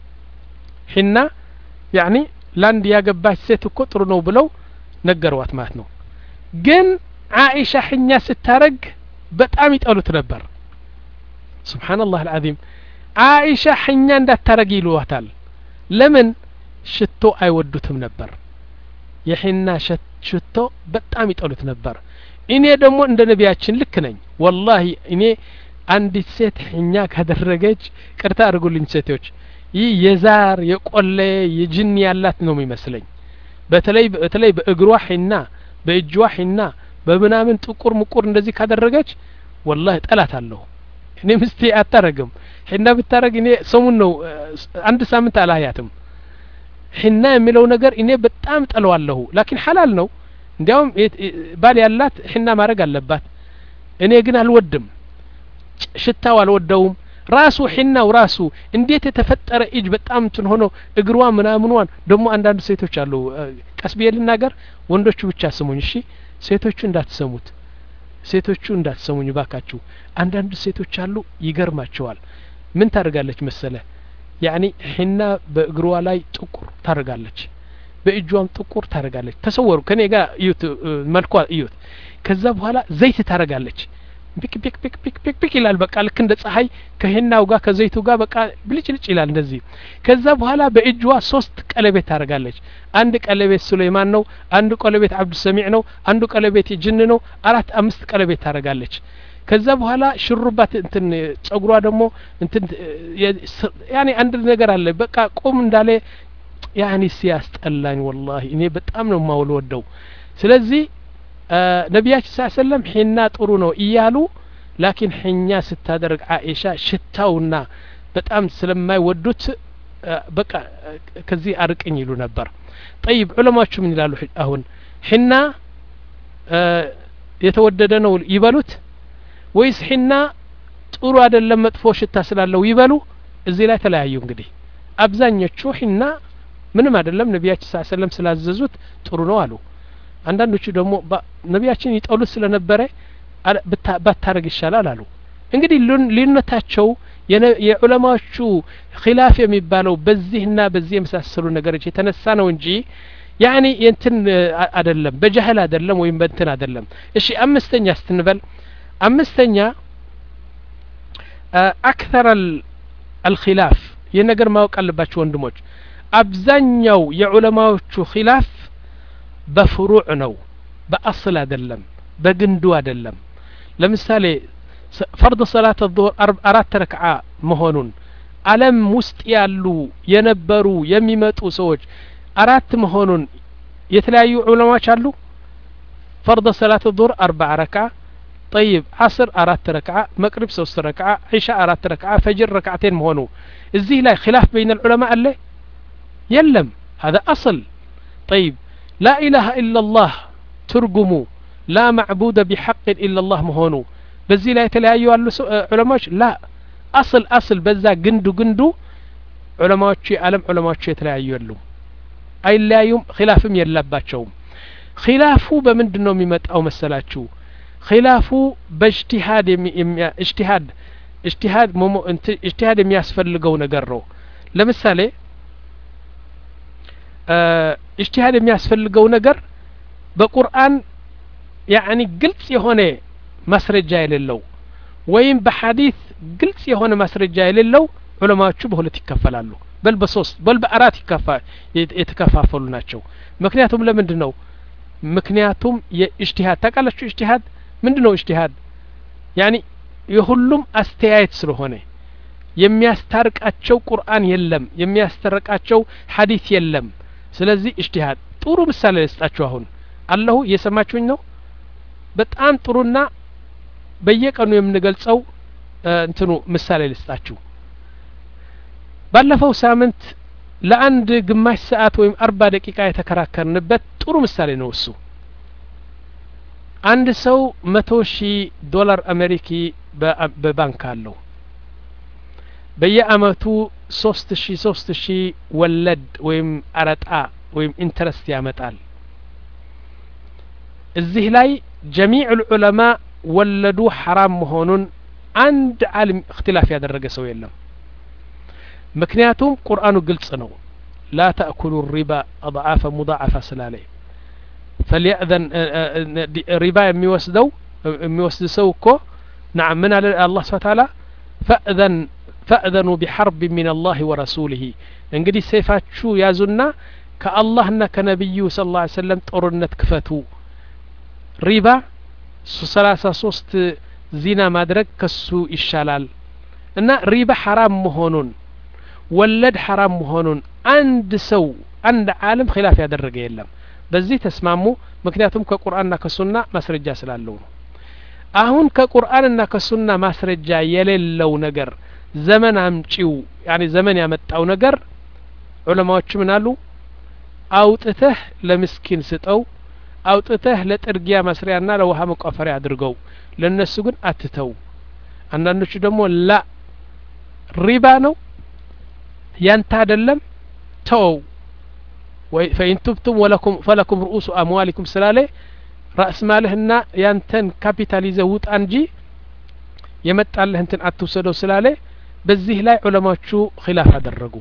ሒና ያኒ ላንድ ያገባች ሴት እኮ ጥሩ ነው ብለው ነገሯት ማለት ነው ግን አይሻ ሒኛ ስታረግ በጣም ይጠሉት ነበር ሱብሃንአላህ አልዓዚም አይሻ ሒኛ እንዳታረግ ይሏታል ለምን ሽቶ አይወዱትም ነበር የሒና ሽቶ በጣም ይጠሉት ነበር እኔ ደግሞ እንደ ነቢያችን ልክ ነኝ ወላሂ እኔ አንዲት ሴት ሒኛ ካደረገች ቅርታ አድርጉልኝ ሴቶች ይህ የዛር የቆለ የጅን ያላት ነው የሚመስለኝ በተለይ በተለይ በእግሯ ሒና በእጇ ሒና በምናምን ጥቁር ምቁር እንደዚህ ካደረገች ወላሂ ጠላታለሁ እኔ ምስቲ አታረግም ሒና ብታረግ እኔ ሰሙን ነው አንድ ሳምንት አላያትም ሒና የሚለው ነገር እኔ በጣም ጠለዋለሁ ላኪን ሐላል ነው እንዲያውም ባል ያላት ሒና ማድረግ አለባት እኔ ግን አልወድም ሽታው አልወደውም ራሱ ሒናው ራሱ እንዴት የተፈጠረ እጅ በጣም እንትን ሆኖ እግሯ ምናምንዋን ደግሞ አንዳንድ ሴቶች አሉ ቀስቢየ ልናገር ወንዶቹ ብቻ ስሙኝ እሺ ሴቶቹ እንዳትሰሙት ሴቶቹ እንዳትሰሙኝ ባካችሁ አንዳንድ ሴቶች አሉ ይገርማቸዋል ምን ታደርጋለች መሰለ ያኒ ሒና በእግሯ ላይ ጥቁር ታደርጋለች በእጇም ጥቁር ታደርጋለች ተሰወሩ ከኔ ጋር እዩት መልኳ እዩት ከዛ በኋላ ዘይት ታደርጋለች ፒክ ፒክ ፒክ ፒክ ፒክ ፒክ ይላል በቃ ልክ እንደ ፀሐይ ከሄናው ጋር ከዘይቱ ጋር በቃ ብልጭልጭ ይላል እንደዚህ ከዛ በኋላ በእጇ ሶስት ቀለቤት ታደርጋለች አንድ ቀለቤት ሱለይማን ነው አንዱ ቀለቤት አብዱ ሰሚዕ ነው አንዱ ቀለቤት ጅን ነው አራት አምስት ቀለቤት ታደርጋለች ከዛ በኋላ ሽሩባት እንትን ጸጉሯ ደግሞ እንትን ያኒ አንድ ነገር አለ በቃ ቆም እንዳለ ያኒ ሲያስጠላኝ ወላሂ እኔ በጣም ነው ማውልወደው ስለዚህ ነቢያችን ሰለላሁ ዐለይሂ ወሰለም ሒና ጥሩ ነው እያሉ ላኪን ሒኛ ስታደርግ አይሻ ሽታውና በጣም ስለማይወዱት በቃ ከዚህ አርቅኝ ይሉ ነበር طيب ዑለማዎቹ ምን ይላሉ አሁን ሒና የተወደደ ነው ይበሉት ወይስ ሒና ጥሩ አይደለም መጥፎ ሽታ ስላለው ይበሉ እዚህ ላይ ተለያዩ እንግዲህ አብዛኞቹ ሒና ምንም አይደለም ነቢያችን ሰለላሁ ዐለይሂ ወሰለም ስላዘዙት ጥሩ ነው አሉ አንዳንዶቹ ደግሞ ነቢያችን ይጠሉት ስለነበረ ባታረግ ይሻላል አሉ እንግዲህ ልዩነታቸው የዑለማዎቹ ኺላፍ የሚባለው በዚህና በዚህ የመሳሰሉ ነገሮች የተነሳ ነው እንጂ ያኒ እንትን አይደለም በጀህል አይደለም ወይም በእንትን አይደለም እሺ አምስተኛ ስትንበል አምስተኛ አክثر الخلاف የነገር ማወቅ አለባችሁ ወንድሞች አብዛኛው የዑለማዎቹ ኺላፍ በፍሩዕ ነው በአስል አይደለም በግንዱ አይደለም ለምሳሌ فرض صلاة الظهر አራት ረክዓ መሆኑን ዓለም ውስጥ ያሉ የነበሩ የሚመጡ ሰዎች አራት መሆኑን የተለያዩ ዑለማዎች አሉ فرض صلاة الظهر أربع ركعة طيب عصر أرات ركعة مغرب ሶስት ركعة عشاء أرات ركعة فجر ركعتين مهونو الزيه لا خلاف بين العلماء اللي يلم هذا أصل طيب لا إله إلا الله ترجموا لا معبود بحق إلا الله مهونو بزي لا يتلأيوا علماء لا أصل أصل بزا جندو جندو علماء شيء علم علماء شيء يتلأيوا له أي لا يوم خلافهم يلباتشوم خلافه بمن دنو ميمت أو مسلاتشو خلافه باجتهاد يمي اجتهاد اجتهاد مو انت اجتهاد የሚያስፈልገው ነገር ነው ለምሳሌ اجتهاد የሚያስፈልገው ነገር በቁርአን يعني ግልጽ የሆነ ማስረጃ የሌለው ወይም በሐዲስ ግልጽ የሆነ ማስረጃ የሌለው ዑለማዎቹ በሁለት ይከፈላሉ በል በሶስት በል በአራት የተከፋፈሉ ናቸው ምክንያቱም ለምንድን ነው ምክንያቱም የእጅቲሃድ ታቃላችሁ እጅቲሃድ ምንድነው እጅቲሃድ يعني የሁሉም አስተያየት ስለሆነ የሚያስታርቃቸው ቁርአን የለም የሚያስተርቃቸው ሐዲስ የለም ስለዚህ እጅቲሃድ ጥሩ ምሳሌ ልስጣችሁ አሁን አላሁ እየሰማችሁኝ ነው በጣም ጥሩና በየቀኑ የምንገልጸው እንትኑ ምሳሌ ልስጣችሁ ባለፈው ሳምንት ለአንድ ግማሽ ሰዓት ወይም አርባ ደቂቃ የተከራከርንበት ጥሩ ምሳሌ ነው እሱ አንድ ሰው መቶ ሺህ ዶላር አሜሪኪ በባንክ አለው በየአመቱ ሶስት ሺ ሶስት ሺ ወለድ ወይም አረጣ ወይም ኢንትረስት ያመጣል እዚህ ላይ ጀሚዕ العلماء ወለዱ حرام መሆኑን አንድ ዓለም اختلاف ያደረገ ሰው የለም ምክንያቱም ቁርአኑ ግልጽ ነው لا تأكلوا الربا أضعافا مضاعفة سلالي فليأذن ربا የሚወስደው የሚወስድ ሰው እኮ نعم من الله سبحانه وتعالى فأذن فأذنوا بحرب من الله ورسوله እንግዲህ ሰይፋችሁ ያዙና ከአላህና ከነብዩ ሰለላሁ ዐለይሂ ወሰለም ጦርነት ክፈቱ ሪባ ሰላሳ ሶስት ዚና ማድረግ ከሱ ይሻላል እና ሪባ حرام መሆኑን ወለድ حرام መሆኑን አንድ ሰው አንድ ዓለም ኺላፍ ያደረገ የለም በዚህ ተስማሙ ምክንያቱም ከቁርአንና ከሱና ማስረጃ ስላለው ነው አሁን ከቁርአንና ከሱና ማስረጃ የሌለው ነገር ዘመን አምጪው ያኒ ዘመን ያመጣው ነገር ዑለማዎች ምን አሉ አውጥተህ ለምስኪን ስጠው አውጥተህ ለጥርጊያ መስሪያና ለውሃ መቆፈሪያ አድርገው ለነሱ ግን አትተው አንዳንዶቹ ደግሞ ላ ሪባ ነው ያንተ አይደለም ተው ወይ فإن تبتم ولكم فلكم رؤوس أموالكم سلاله رأس مالهنا ያንተን ካፒታል ይዘው ውጣ እንጂ የመጣልህ እንትን አትውሰደው ስላለ በዚህ ላይ ዑለማዎቹ ኺላፍ አደረጉ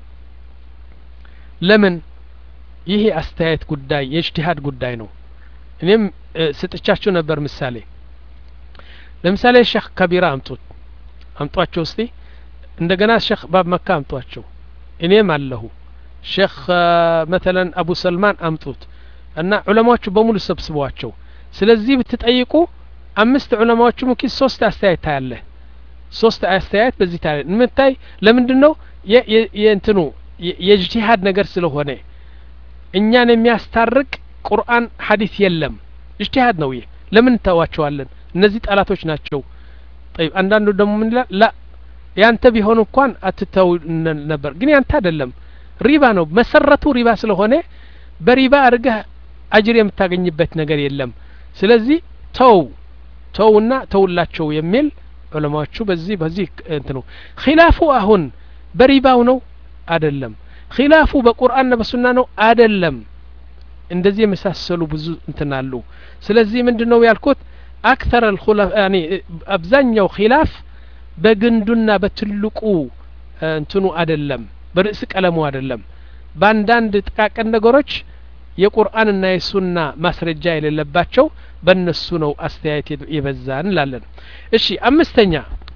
ለምን ይሄ አስተያየት ጉዳይ የእጅቲሃድ ጉዳይ ነው እኔም ስጥቻችሁ ነበር ምሳሌ ለምሳሌ ሼክ ከቢራ አምጡት አምጧቸው እስቲ እንደገና ሼክ ባብ መካ አምጧቸው እኔም አለሁ ሼክ مثلا አቡ ሰልማን አምጡት እና ዑለማዎቹ በሙሉ ሰብስበዋቸው ስለዚህ ብትጠይቁ አምስት ዑለማዎቹ ሙኪስ ሶስት አስተያየት ታያለ ሶስት አስተያየት በዚህ ታያለ ምንታይ ለምንድነው የእንትኑ የእጅቲሃድ ነገር ስለሆነ እኛን የሚያስታርቅ ቁርአን ሐዲስ የለም እጅቲሃድ ነው ይሄ ለምን ተዋቸዋለን እነዚህ ጣላቶች ናቸው طيب አንዳንዱ ደግሞ ምን ይላል ላ ያንተ ቢሆን እንኳን አትተው ነበር ግን ያንተ አይደለም ሪባ ነው መሰረቱ ሪባ ስለሆነ በሪባ አርገህ አጅር የምታገኝበት ነገር የለም ስለዚህ ተው ተውና ተውላቸው የሚል ዑለማዎቹ በዚህ በዚህ እንት ነው ኺላፉ አሁን በሪባው ነው አይደለም ኺላፉ በቁርአንና በሱና ነው አይደለም እንደዚህ የመሳሰሉ ብዙ እንትናሉ ስለዚህ ምንድነው ያልኩት አክثر الخلاف يعني አብዛኛው ኺላፍ በግንዱና በትልቁ እንትኑ አይደለም በርዕስ ቀለሙ አይደለም ባንዳንድ ጥቃቅን ነገሮች የቁርአንና የሱና ማስረጃ የሌለባቸው በእነሱ ነው አስተያየት ይበዛን እንላለን እሺ አምስተኛ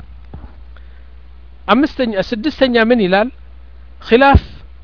አምስተኛ ስድስተኛ ምን ይላል ኺላፍ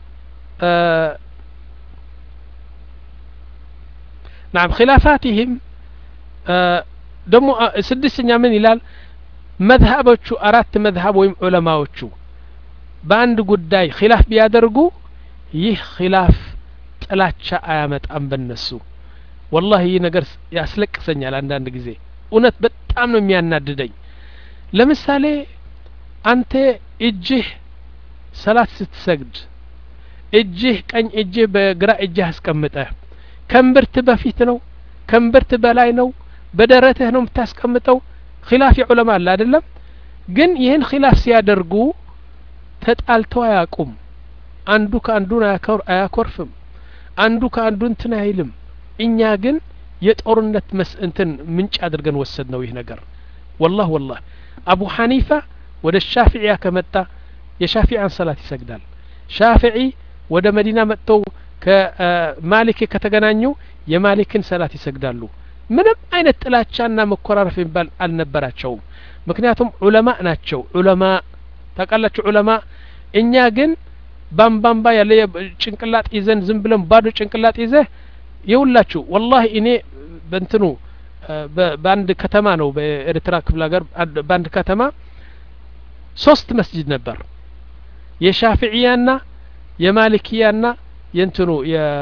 نعم خلافاتهم ደሞ ስድስተኛ ምን ይላል መዝሀቦቹ አራት መዝሀብ ወይም ዑለማዎቹ በአንድ ጉዳይ ኺላፍ ቢያደርጉ ይህ ኺላፍ ጥላቻ አያመጣም በእነሱ والله ይህ ነገር ያስለቅሰኛል አንዳንድ ጊዜ እውነት በጣም ነው የሚያናድደኝ ለምሳሌ አንተ እጅህ ሰላት ስትሰግድ እጅህ ቀኝ እጅህ በግራ እጅህ አስቀምጠህ ከንብርት በፊት ነው ከንብርት በላይ ነው በደረትህ ነው የምታስቀምጠው ኺላፍ የዑለማ አለ አይደለም ግን ይህን ኺላፍ ሲያደርጉ ተጣልተው አያቁም አንዱ ከአንዱ አያኮርፍም አንዱ ከአንዱ እንትን አይልም እኛ ግን የጦርነት እንትን ምንጭ አድርገን ወሰድነው ይህ ነገር والله والله አቡ ሐኒፋ ወደ ሻፊዒያ ከመጣ የሻፊዒን ሰላት ይሰግዳል ሻፊዒ ወደ መዲና መጥተው ከማሊክ ከተገናኙ የማሊክን ሰላት ይሰግዳሉ ምንም አይነት ጥላቻና መኮራረፍ ይባል አልነበራቸውም ምክንያቱም ዑለማ ናቸው ዑለማ ታቃላችሁ ዑለማ እኛ ግን ባምባምባ ያለ ጭንቅላት ይዘን ዝም ብለን ባዶ ጭንቅላት ይዘህ ይውላችሁ والله እኔ በእንትኑ በአንድ ከተማ ነው በኤርትራ ክፍለ ሀገር በአንድ ከተማ ሶስት መስጂድ ነበር የሻፊዒያና የማሊኪያና የእንትኑ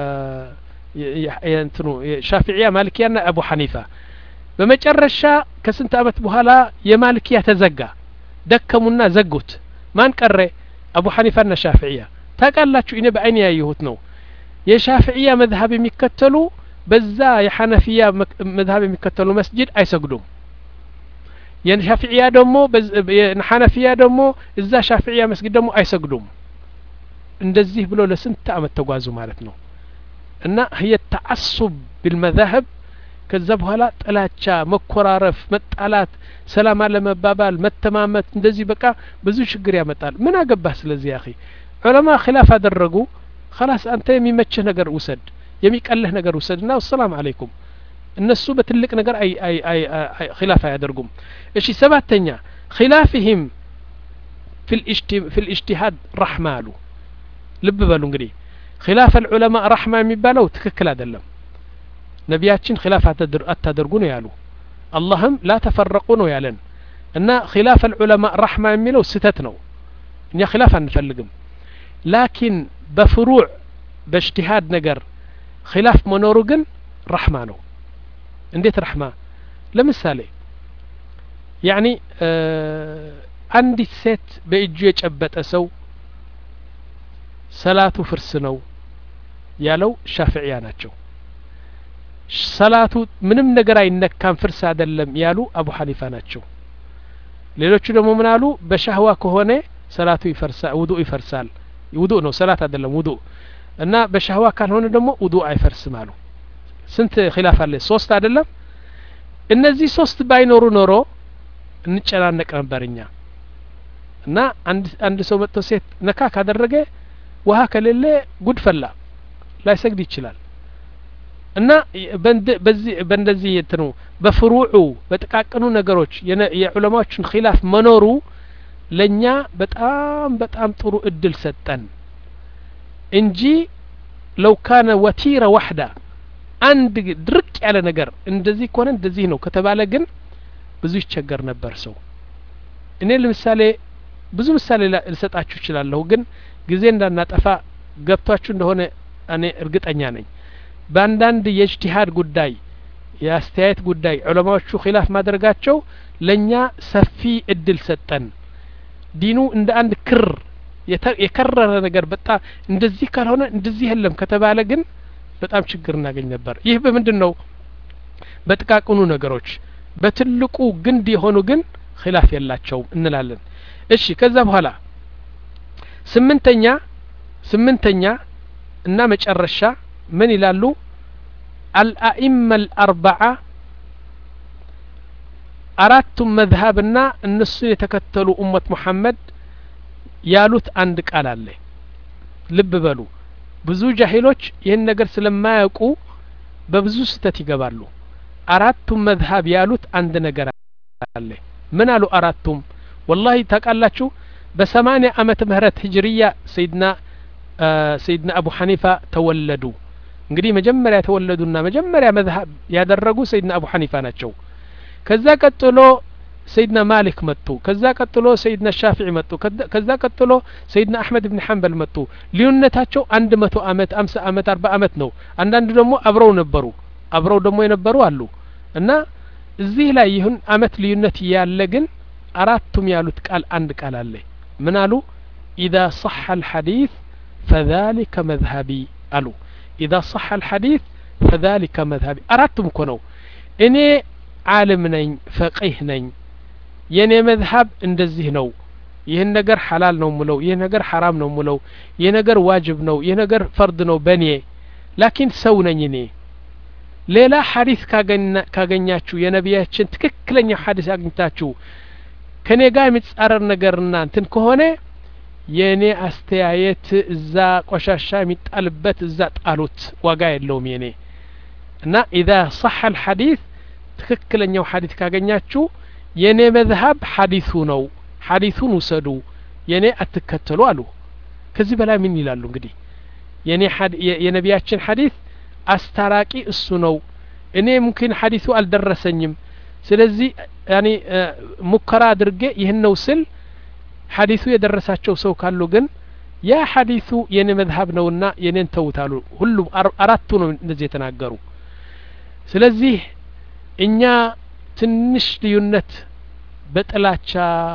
የእንትኑ የሻፊዒያ ማሊኪያና አቡ ሐኒፋ በመጨረሻ ከስንት አመት በኋላ የማሊኪያ ተዘጋ ደከሙና ዘጉት ማን ቀረ አቡ ሐኒፋና ሻፊዒያ ታቃላችሁ እኔ በአይኔ ያየሁት ነው የሻፊዒያ መዝሀብ የሚከተሉ በዛ የሐነፊያ መዝሀብ የሚከተሉ መስጂድ አይሰግዱም የሻፊዒያ ደግሞ የሐነፊያ ደግሞ እዛ ሻፊዒያ መስጊድ ደግሞ አይሰግዱም እንደዚህ ብሎ ለስንት አመት ተጓዙ ማለት ነው እና هي التعصب بالمذاهب ከዛ በኋላ ጥላቻ መኮራረፍ መጣላት ሰላም አለመባባል መተማመት እንደዚህ በቃ ብዙ ችግር ያመጣል ምን አገባህ ስለዚህ ያኺ ዑለማ ኺላፍ አደረጉ خلاص አንተ የሚመችህ ነገር ውሰድ የሚቀልህ ነገር ውሰድና ሰላም አለይኩም እነሱ በትልቅ ነገር አይ አይ አይ ኺላፍ አያደርጉም እሺ ሰባተኛ ኺላፍህም في الاجتهاد في الاجتهاد رحمه አሉ ልብ በሉ እንግዲህ ኺላፍ العلماء رحمه የሚባለው ትክክል አይደለም ነቢያችን ኺላፍ አታደርጉ ነው ያሉ አላህም لا تفرقوا ነው ያለን እና ኺላፍ العلماء رحمه የሚለው ስተት ነው እኛ ኺላፍ አንፈልግም ላኪን በፍሩዕ በእጅቲሃድ ነገር ኺላፍ መኖሩ ግን ረሕማ ነው እንዴት ረሕማ ለምሳሌ ያኒ አንዲት ሴት በእጁ የጨበጠ ሰው ሰላቱ ፍርስ ነው ያለው ሻፊዒያ ናቸው ሰላቱ ምንም ነገር አይነካም ፍርስ አይደለም ያሉ አቡ ሐኒፋ ናቸው ሌሎቹ ደግሞ ምን አሉ በሻህዋ ከሆነ ሰላቱ ይፈርሳል ውዱእ ይፈርሳል ውዱእ ነው ሰላት አይደለም ውዱእ እና በሻህዋ ካልሆነ ደግሞ ውዱእ አይፈርስም አሉ ስንት ኺላፍ አለ ሶስት አይደለም እነዚህ ሶስት ባይኖሩ ኖሮ እንጨናነቅ ነበርኛ እና አንድ አንድ ሰው መጥቶ ሴት ነካ ካደረገ ውሃ ከሌለ ጉድ ፈላ ላይሰግድ ይችላል እና በዚህ በእንደዚህ እንትኑ በፍሩዑ በጥቃቅኑ ነገሮች የዑለማዎችን ኺላፍ መኖሩ ለኛ በጣም በጣም ጥሩ እድል ሰጠን እንጂ ለው ካነ ወቲረ ወህዳ አንድ ድርቅ ያለ ነገር እንደዚህ ከሆነ እንደዚህ ነው ከተባለ ግን ብዙ ይቸገር ነበር ሰው እኔ ለምሳሌ ብዙ ምሳሌ ልሰጣችሁ እችላለሁ ግን ጊዜ እንዳናጠፋ ገብቷችሁ እንደሆነ እኔ እርግጠኛ ነኝ በአንዳንድ የእጅቲሃድ ጉዳይ የአስተያየት ጉዳይ ዑለማዎቹ ኺላፍ ማድረጋቸው ለኛ ሰፊ እድል ሰጠን ዲኑ እንደ አንድ ክር የከረረ ነገር በጣም እንደዚህ ካልሆነ እንደዚህ የለም ከተባለ ግን በጣም ችግር እናገኝ ነበር ይህ በምንድነው በጥቃቅኑ ነገሮች በትልቁ ግንድ የሆኑ ግን ኺላፍ የላቸው እንላለን እሺ ከዛ በኋላ ስምንተኛ ስምንተኛ እና መጨረሻ ምን ይላሉ الأئمة الأربعة አራቱም መዝሀብና እነሱ የተከተሉ ኡመት መሐመድ ያሉት አንድ ቃል አለ ልብ በሉ ብዙ ጃሂሎች ይህን ነገር ስለማያውቁ በብዙ ስተት ይገባሉ አራቱም መዝሀብ ያሉት አንድ ነገር አለ ምን አሉ አራቱም والله ታቃላችሁ በሰማንያ ዓመተ ምህረት ሂጅሪያ ሰይድና ሰይድና አቡ ሐኒፋ ተወለዱ እንግዲህ መጀመሪያ ተወለዱና መጀመሪያ መዝሀብ ያደረጉ ሰይድና አቡ ሐኒፋ ናቸው ከዛ ቀጥሎ ሰይድና ማሊክ መጡ ከዛ ቀጥሎ ሰይድና ሻፊዒ መጡ ከዛ ቀጥሎ ሰይድና አህመድ ኢብኑ ሐንበል መጡ ሊዩነታቸው መቶ አመት አምሳ አመት አርባ አመት ነው አንዳንድ ደግሞ አብረው ነበሩ አብረው ደግሞ የነበሩ አሉ እና እዚህ ላይ ይሁን አመት ሊዩነት ያለ ግን አራቱም ያሉት ቃል አንድ ቃል አለ ምን አሉ اذا صح الحديث فذلك مذهبي አሉ اذا صح الحديث فذلك مذهبي አራቱም እኮ ነው እኔ ዓለም ነኝ ፈቂህ ነኝ የኔ መዝሀብ እንደዚህ ነው ይሄን ነገር ሐላል ነው ሙለው ይሄ ነገር ሐራም ነው ሙለው ይሄ ነገር ዋጅብ ነው ይሄ ነገር ፈርድ ነው በኔ ላኪን ሰው ነኝ እኔ ሌላ ሐዲስ ካገኛችሁ የነቢያችን ትክክለኛ ሐዲስ አግኝታችሁ ከኔ ጋር የሚጻረር ነገርና እንትን ከሆነ የኔ አስተያየት እዛ ቆሻሻ የሚጣልበት እዛ ጣሉት ዋጋ የለውም የኔ እና اذا صح الحديث ትክክለኛው ሐዲስ ካገኛችሁ የኔ መዝሀብ ሐዲሱ ነው ሐዲሱን ውሰዱ የኔ አትከተሉ አሉ ከዚህ በላይ ምን ይላሉ እንግዲህ የኔ የነቢያችን ሐዲስ አስታራቂ እሱ ነው እኔ ሙምኪን ሐዲሱ አልደረሰኝም ስለዚህ ያኒ ሙከራ አድርጌ ይሄን ነው ስል ሐዲሱ የደረሳቸው ሰው ካሉ ግን ያ ሐዲሱ የኔ መዝሀብ ነውና የኔን ተውታሉ ሁሉ አራቱ ነው እንደዚህ የተናገሩ ስለዚህ እኛ ትንሽ ልዩነት በጥላቻ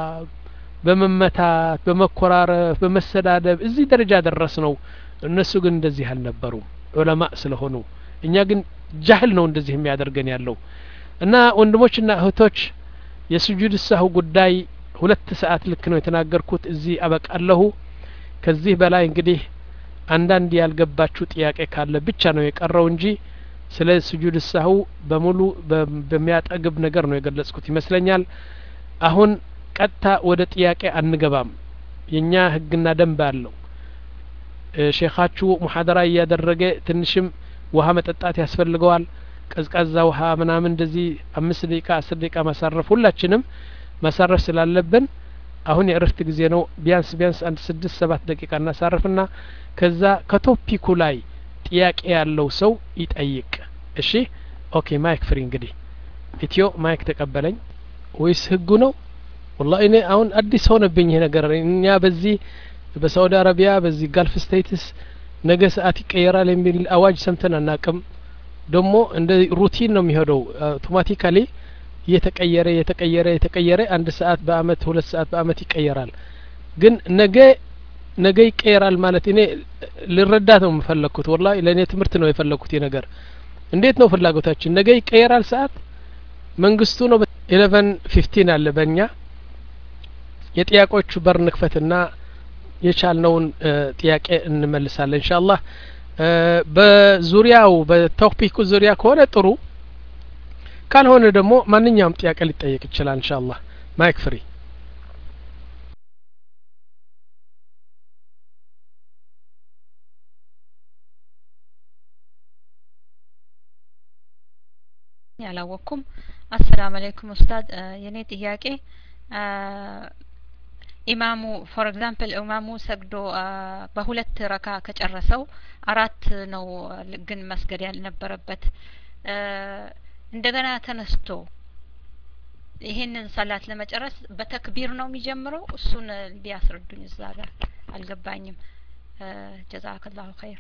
በመመታት በመኮራረፍ በመሰዳደብ እዚህ ደረጃ ደረስ ነው እነሱ ግን እንደዚህ አልነበሩም ዑለማ ስለሆኑ እኛ ግን ጃህል ነው እንደዚህ የሚያደርገን ያለው እና ወንድሞችና እህቶች የስጁድ ሰሁ ጉዳይ ሁለት ሰዓት ልክ ነው የተናገርኩት እዚህ አበቃለሁ ከዚህ በላይ እንግዲህ አንዳንድ ያልገባችሁ ጥያቄ ካለ ብቻ ነው የቀረው እንጂ ስለ ስጁድ ሰሁ በሙሉ በሚያጠግብ ነገር ነው የገለጽኩት ይመስለኛል አሁን ቀጥታ ወደ ጥያቄ አንገባም የኛ ህግና ደንብ አለው ሼኻችሁ ሙሐደራ ያደረገ ትንሽም ውሃ መጠጣት ያስፈልገዋል ቀዝቃዛ ውሃ ምናምን እንደዚህ አምስት ደቂቃ አስር ደቂቃ ማሳረፍ ሁላችንም ማሳረፍ ስላለብን አሁን የእረፍት ጊዜ ነው ቢያንስ ቢያንስ አንድ ስድስት ሰባት ደቂቃ እናሳርፍና ከዛ ከቶፒኩ ላይ ጥያቄ ያለው ሰው ይጠይቅ እሺ ኦኬ ማይክ ፍሪ እንግዲህ ኢትዮ ማይክ ተቀበለኝ ወይስ ህጉ ነው والله እኔ አሁን አዲስ ሆነብኝ ይሄ ነገር እኛ በዚህ በሳውዲ አረቢያ በዚህ ጋልፍ ስቴትስ ነገ ሰዓት ይቀየራል የሚል አዋጅ ሰምተን አናቅም ደግሞ እንደ ሩቲን ነው የሚሄደው አውቶማቲካሊ እየተቀየረ እየተቀየረ እየተቀየረ አንድ ሰዓት በአመት ሁለት ሰዓት በአመት ይቀየራል ግን ነገ ነገ ይቀየራል ማለት እኔ ልረዳ ነው የምፈልኩት والله ለኔ ትምህርት ነው የፈለኩት ይሄ ነገር እንዴት ነው ፍላጎታችን ነገ ይቀየራል ሰዓት መንግስቱ ነው eleven fifteen አለ በእኛ የጥያቄዎቹ በር ንክፈትና የቻልነውን ጥያቄ እንመልሳለን ኢንሻአላህ በዙሪያው በቶፒኩ ዙሪያ ከሆነ ጥሩ ካልሆነ ደግሞ ማንኛውም ጥያቄ ሊጠየቅ ይችላል ኢንሻአላህ ማይክ ፍሪ ያላወኩም አሰላሙ አለይኩም ኡስታዝ የኔ ጥያቄ ኢማሙ ፎር ኤግዛምፕል ኢማሙ ሰግዶ በሁለት ረካ ከጨረሰው አራት ነው ግን መስገድ ያልነበረበት እንደገና ተነስቶ ይሄንን ሰላት ለመጨረስ በተክቢር ነው የሚጀምረው እሱን ቢያስረዱኝ እዛ ጋር አልገባኝም ጀዛከላሁ ኸይር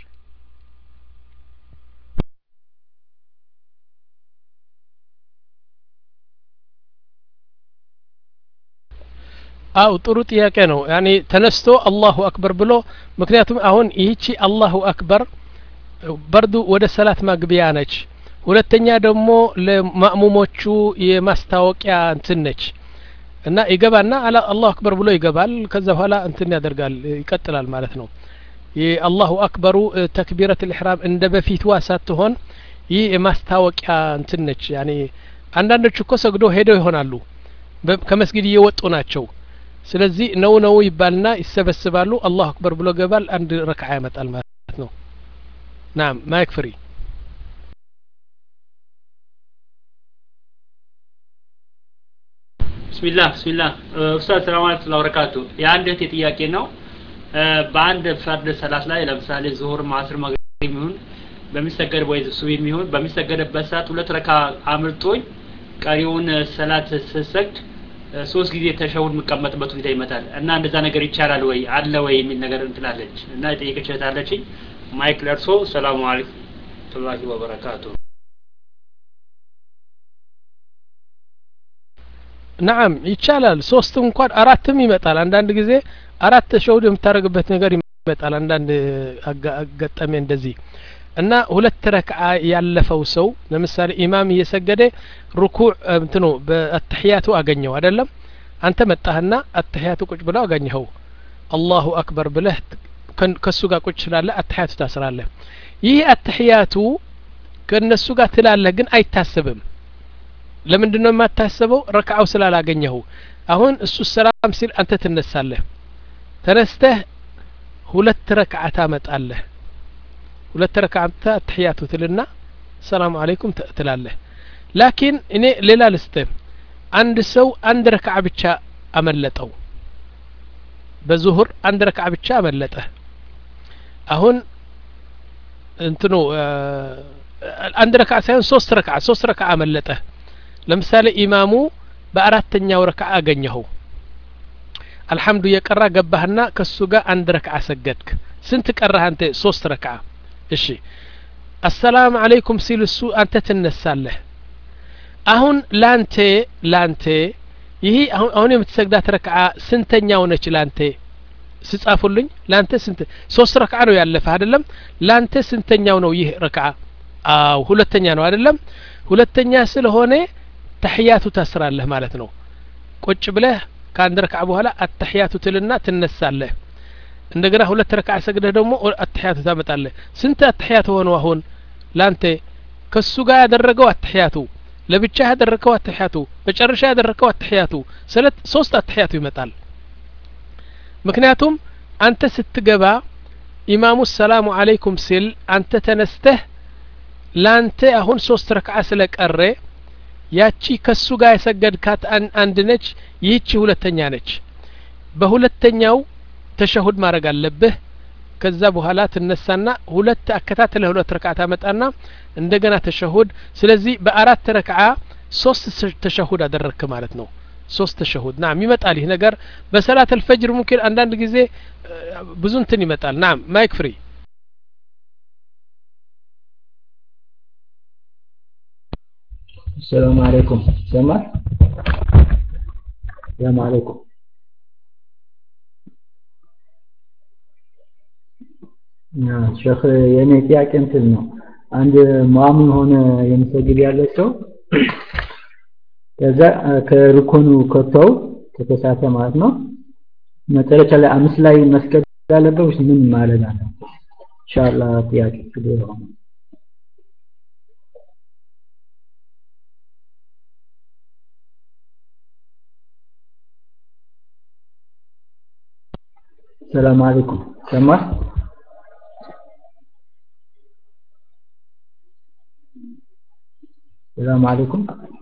አው ጥሩ ጥያቄ ነው ያኒ ተነስቶ አላሁ አክበር ብሎ ምክንያቱም አሁን ይህቺ አላሁ አክበር በርዱ ወደ ሰላት ማግቢያ ነች ሁለተኛ ደግሞ ለማእሙሞቹ የማስታወቂያ እንትን ነች እና ይገባና አላ አላሁ አክበር ብሎ ይገባል ከዛ በኋላ እንትን ያደርጋል ይቀጥላል ማለት ነው የአላሁ አክበሩ ተክቢረት الإحرام እንደ በፊቱ ሳትሆን ይህ የማስታወቂያ እንትን ነች ያኒ አንዳንዶቹ እኮ ሰግዶ ሄደው ይሆናሉ ከመስጊድ እየወጡ ናቸው ስለዚህ ነው ነው ይባልና ይሰበስባሉ አላሁ አክበር ብሎ ገባል አንድ ረክዓ ያመጣል ማለት ነው ናም ማይክ ፍሪ ቢስሚላህ ቢስሚላህ ኡስታዝ ሰላም አለይኩም ወበረካቱ የአንድ እህቴ ጥያቄ ነው በአንድ ፈርድ ሰላት ላይ ለምሳሌ ዙሁር ማስር መግሪብ ይሁን በሚሰገድ ወይ ሱብሂ ይሁን በሚሰገድበት ሰዓት ሁለት ረካ አምልጦኝ ቀሪውን ሰላት ስሰግድ ሶስት ጊዜ ተሸውድ መቀመጥበት ሁኔታ ይመጣል እና እንደዛ ነገር ይቻላል ወይ አለ ወይ የሚል ነገር እንትላለች እና የጠየቀችታለች ማይክ ለርሶ ሰላም አለይኩም ወራህመቱላሂ ወበረካቱ نعم ይቻላል ሶስት እንኳን አራትም ይመጣል አንዳንድ ጊዜ አራት ተሸውድ የምታረግበት ነገር ይመጣል አንዳንድ አጋጣሚ እንደዚህ እና ሁለት ረክዓ ያለፈው ሰው ለምሳሌ ኢማም እየሰገደ ሩኩዕ እንትኑ በአተህያቱ አገኘው አይደለም አንተ መጣህና አተህያቱ ቁጭ ብለው አገኘው አላሁ አክበር ብለህ ከሱ ጋር ቁጭ ስላለ አተህያቱ ታስራለህ ይህ አተህያቱ ከነሱ ጋር ትላለህ ግን አይታሰብም ለምንድነው የማታስበው ረክዓው ስላላገኘው አሁን እሱ ሰላም ሲል አንተ ትነሳለህ ተነስተህ ሁለት ረክዓ ታመጣለህ ሁለት ረክዓት ተህያቱ ትልና ሰላም አለይኩም ትላለህ ላኪን እኔ ሌላ ልስተ አንድ ሰው አንድ ረክዓ ብቻ አመለጠው በዙሁር አንድ ረክዓ ብቻ አመለጠ አሁን እንትኑ አንድ ረክዓ ሳይሆን ሶስት ረክዓ ሶስት ረክዓ አመለጠ ለምሳሌ ኢማሙ በአራተኛው ረክዓ አገኘው አልহামዱ የቀራ ገባህና ከሱ ጋር አንድ ረክዓ ሰገድክ ስንት ቀራህ አንተ ሶስት ረክዓ እሺ አሰላሙ አለይኩም ሲልሱ አንተ ትነሳለህ አሁን ላንተ ላንተ ይሄ አሁን አሁን የምትሰግዳት ረክዓ ስንተኛው ነች ላንተ ስጻፉልኝ ላንተ ስንት ሶስት ረክዓ ነው ያለፈ አይደለም ላንተ ስንተኛው ነው ይህ ረክዓ አው ሁለተኛ ነው አይደለም ሁለተኛ ስለሆነ ተህያቱ ታስራለህ ማለት ነው ቁጭ ብለህ ከአንድ ረክዓ በኋላ አተህያቱ ትልና ትነሳለህ እንደገና ሁለት ረክዓ ሰግደህ ደግሞ አተህያቱ ታመጣለህ ስንት አተህያቱ ሆነው አሁን ላንተ ከሱ ጋር ያደረገው አተህያቱ ለብቻ ያደረገው አተህያቱ መጨረሻ ያደረገው አተህያቱ ሰለት ሶስት አተህያቱ ይመጣል ምክንያቱም አንተ ስትገባ ኢማሙ ሰላሙ አለይኩም ሲል አንተ ተነስተህ ላንተ አሁን ሶስት ረክዓ ስለቀረ ያቺ ከሱ ጋር የሰገድካት አንድ ነች ይህቺ ሁለተኛ ነች በሁለተኛው ተሸሁድ ማድረግ አለብህ ከዛ በኋላ ትነሳና ሁለት አከታተለ ሁለት ረክዓ ታመጣና እንደገና ተሸሁድ ስለዚህ በአራት ረክዓ ሶስት ተሸሁድ አደረክ ማለት ነው ሶስት ተሸሁድ ናም ይመጣል ይህ ነገር በሰላት الفجر ممكن አንዳንድ ጊዜ ብዙ እንትን ይመጣል ናም ማይክ ፍሪ السلام عليكم سمع السلام عليكم يا شيخ የኔ ጥያቄ እንትን ነው አንድ ሙአሚን ሆነ የሚሰግድ ያለ ሰው ከዛ ከሩኩኑ ከተው ከተሳተ ማለት ነው መጨረሻ ላይ አምስት ላይ መስገድ ያለበት ወይስ ምን ማለት ነው ኢንሻአላህ ጥያቄ ስለሆነ السلام عليكم سمع السلام عليكم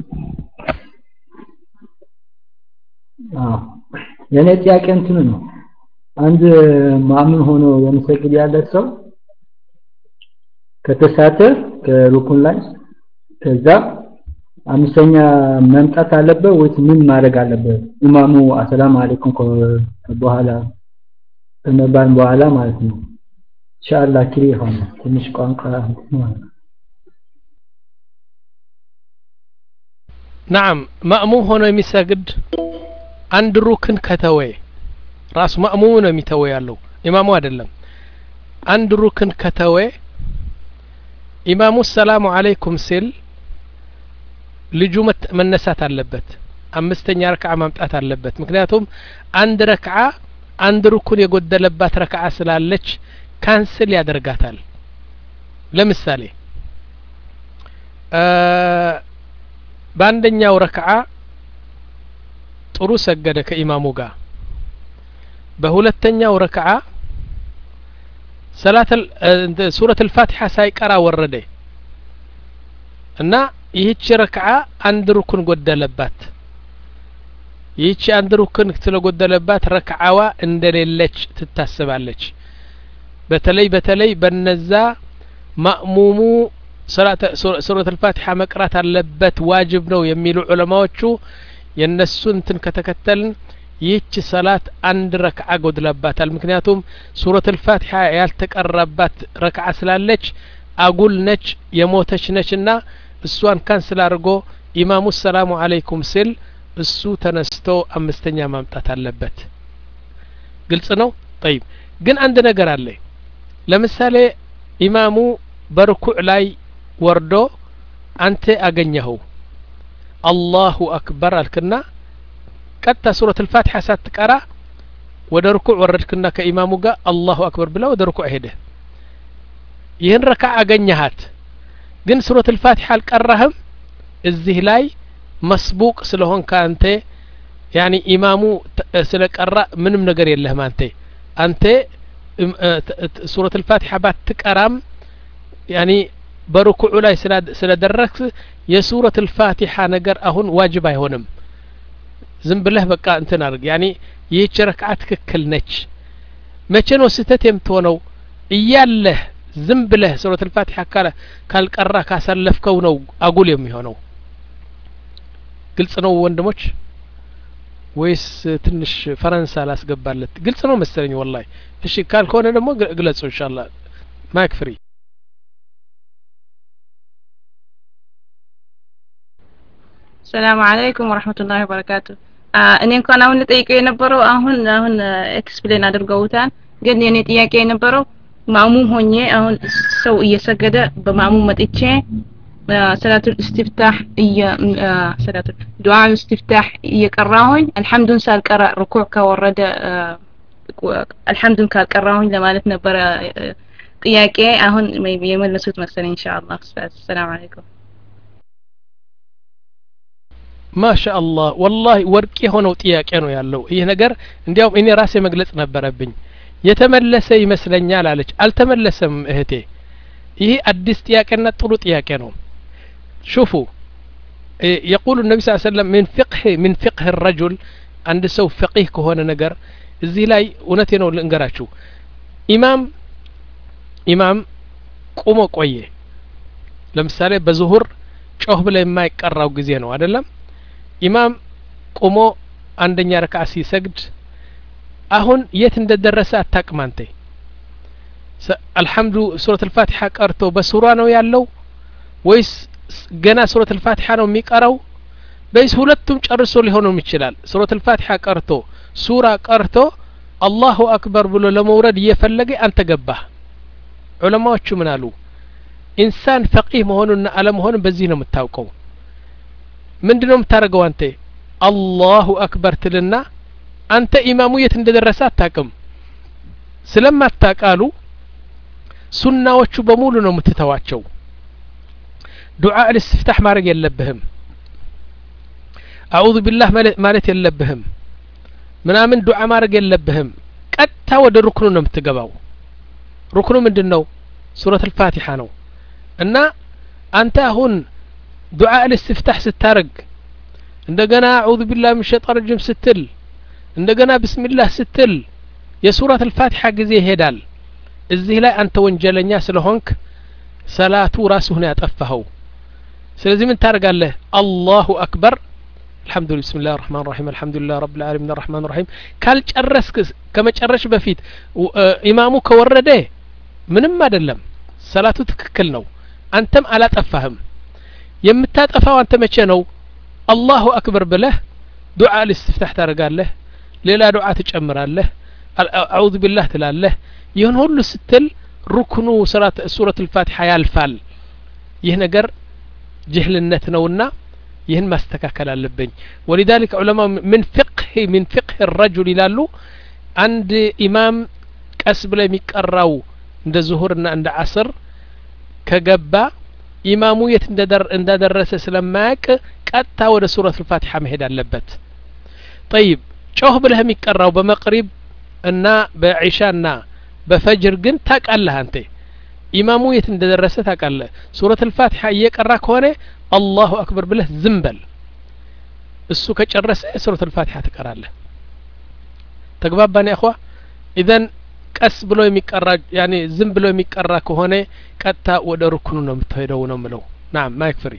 اه የኔ ጥያቄ እንትን ነው አንድ ሙአሚን ሆኖ የሚሰግድ ያለ ሰው ከተሳተ ከሩኩን ላይ ከዛ አምስተኛ መምጣት አለበት ወይስ ምን ማድረግ አለበት ኢማሙ አሰላሙ አለይኩም በኋላ ከመባል በኋላ ማለት ነው ኢንሻአላህ ክሪ ሆነ ትንሽ ቋንቋ ነው نعم مأموم ሆኖ የሚሰግድ አንድ ሩክን ከተወ ራሱ ማእሙም ነው የሚተወው ያለው ኢማሙ አይደለም አንድ ሩክን ከተወ ኢማሙ ሰላሙ አለይኩም ሲል ልጁ መነሳት አለበት አምስተኛ ረክዓ ማምጣት አለበት ምክንያቱም አንድ ረክዓ አንድ ሩክን የጎደለባት ረክዓ ስላለች ካንስል ያደርጋታል ለምሳሌ በአንደኛው ረክዓ ጥሩ ሰገደ ከኢማሙ ጋር በሁለተኛው ረክዓ ሰላት ሱረት الفاتحة ሳይቀራ ወረደ እና ይህች ረክዓ አንድ ሩክን ጎደለባት ይህች አንድ ሩክን ስለጎደለባት ረክዓዋ እንደሌለች ትታሰባለች በተለይ በተለይ በነዛ ማእሙሙ ሰላት ሱረት الفاتحة መቅራት አለበት ዋጅብ ነው የሚሉ ዑለማዎቹ የነሱን እንትን ከተከተልን ይህች ሰላት አንድ ረክዓ ጎድላባታል ምክንያቱም ሱረት الفاتحة ያልተቀራባት ረክዓ ስላለች አጉል ነች የሞተች ነችና እሷን ካንስል አድርጎ ኢማሙ ሰላሙ አለይኩም ሲል እሱ ተነስቶ አምስተኛ ማምጣት አለበት ግልጽ ነው طيب ግን አንድ ነገር አለ ለምሳሌ ኢማሙ በርኩዕ ላይ ወርዶ አንተ አገኘኸው አላሁ አክበር አልክና ቀጥታ ሱረት الفاتحة ሳትቀራ ወደ ርኩዕ ወረድክና ከኢማሙ ጋር አላሁ አክበር ብለው ወደ ርኩዕ ሄደ ይህን ረክዓ አገኘሃት ግን ሱረት الفاتحة አልቀራህም እዚህ ላይ መስቡቅ ስለሆን ካንተ ያኒ ኢማሙ ስለቀራ ምንም ነገር የለህም አንተ አንተ ሱረት الفاتحة ባትቀራም ያኒ በርኩዑ ላይ ስለደረክ የሱረት الفاتحة ነገር አሁን ዋጅብ አይሆንም ዝም ብለህ በቃ እንትን አድርግ ያኒ ይህች ረክዓ ትክክል ነች መቼ ነው ስህተት የምትሆነው እያለህ ዝም ብለህ ሱረት الفاتحة ካልቀራ ካሰለፍከው ነው አጉል የሚሆነው ግልጽ ነው ወንድሞች ወይስ ትንሽ ፈረንሳ ላስገባለት ግልጽ ነው መሰለኝ ወላሂ እሺ ካልሆነ ደግሞ ግለጹ ኢንሻአላህ ማይክ ፍሪ السلام عليكم ورحمة الله وبركاته እኔ እንኳን አሁን ልጠይቀው የነበረው አሁን አሁን ኤክስፕሌን አድርገውታል ግን የኔ ጥያቄ የነበረው ማሙም ሆኜ አሁን ሰው እየሰገደ በማሙም መጥቼ ሰላቱ ኢስቲፍታህ እየ ሰላቱ ዱዓ ኢስቲፍታህ እየቀራሁኝ አልሐምዱን ሳልቀራ ሩኩዕ ከወረደ አልሐምዱን ካልቀራሁኝ ለማለት ነበረ ጥያቄ አሁን የመለሱት መሰለኝ ኢንሻአላህ ኡስታዝ ሰላም አለይኩም ማሻአላህ ወላሂ ወርቅ የሆነው ጥያቄ ነው ያለው ይህ ነገር እንዲያውም እኔ ራሴ መግለጽ ነበረብኝ የተመለሰ ይመስለኛል አለች አልተመለሰም እህቴ ይህ አዲስ ጥያቄና ጥሩ ጥያቄ ነው شوفوا يقول النبي صلى الله عليه وسلم من فقه من فقه الرجل عند سو فقيه كهونه ነገር እዚህ ላይ እውነቴ ነው ልንገራችሁ ኢማም ኢማም ቆሞ ቆየ ለምሳሌ በዙሁር ጮህ ብለ የማይቀራው ጊዜ ነው አይደለም ኢማም ቆሞ አንደኛ ረካዓ ሲሰግድ አሁን የት እንደደረሰ አታቅማንተ አልহামዱ ሱረቱ አልፋቲሃ ቀርቶ በሱራ ነው ያለው ወይስ ገና ሱረቱ አልፋቲሃ ነው የሚቀራው በይስ ሁለቱም ጨርሶ ሊሆንም ይችላል ሱረቱ አልፋቲሃ ቀርቶ ሱራ ቀርቶ አላሁ አክበር ብሎ ለመውረድ እየፈለገ አንተ ገባህ ዑለማዎቹ ምን አሉ ኢንሳን ፈቂህ መሆኑና አለመሆኑን በዚህ ነው የምታውቀው ምንድነው የምታረገው አንተ አላሁ አክበር ትልና አንተ ኢማሙ የት እንደደረሰ አታቅም ስለማታቃሉ ሱናዎቹ በሙሉ ነው የምትተዋቸው ዱዓ الاستفتاح ማድረግ የለብህም አዑዙ ቢላህ ማለት የለብህም ምናምን ዱዓ ማድረግ የለብህም ቀጥታ ወደ ሩክኑ ነው የምትገባው ሩክኑ ምንድነው ሱረቱ አልፋቲሃ ነው እና አንተ አሁን ዱዓ الاستفتاح ስታረግ እንደገና አዑዙ ቢላህ ሚነ ሸይጣን ረጂም ስትል እንደገና ቢስሚላህ ስትል የሱረቱ አልፋቲሃ ጊዜ ይሄዳል እዚህ ላይ አንተ ወንጀለኛ ስለሆንክ ሰላቱ ራስህ ነው ያጠፋኸው ስለዚህ ምን ታረጋለህ አላሁ አክበር الحمد لله بسم الله الرحمن الرحيم الحمد لله رب العالمين الرحمن الرحيم ካልጨረስክ ከመጨረሽ በፊት ኢማሙ ከወረደ ምንም አይደለም ሰላቱ ትክክል ነው አንተም አላጠፋህም የምታጠፋው አንተ መቼ ነው አላሁ አክበር ብለህ ዱዓ الاستفتاح ታረጋለህ ሌላ ዱዓ ትጨምራለህ አዑዙ ቢላህ ትላለህ ይሁን ሁሉ ስትል ሩክኑ ሱረት ሱረቱ አልፋቲሃ ያልፋል ይህ ነገር ጅህልነት ነውና ይህን ማስተካከል አለብኝ ولذلك علماء من فقه من فقه الرجل ይላሉ አንድ ኢማም ቀስ ብለ የሚቀራው እንደ ዙሁርና እንደ ዓስር ከገባ ኢማሙ የት እንደደረሰ ስለማያቅ ቀጥታ ወደ ሱረቱ አልፋቲሃ መሄድ አለበት طيب ጮህ ብለህ የሚቀራው በመቅሪብ እና በዒሻና በፈጅር ግን ታቃለህ አንተ ኢማሙ የት እንደደረሰ ታቃለህ ሱረቱ አልፋቲሃ እየቀራ ከሆነ አላሁ አክበር ብለህ ዝም በል እሱ ከጨረሰ ሱረቱ አልፋቲሃ ትቀራለህ ተግባባን ያ اخوا اذا ቀስ ብሎ የሚቀራ ያኒ ዝም ብሎ የሚቀራ ከሆነ ቀጥታ ወደ ሩክኑ ነው የምትሄደው ነው ምለው نعم ما يكفري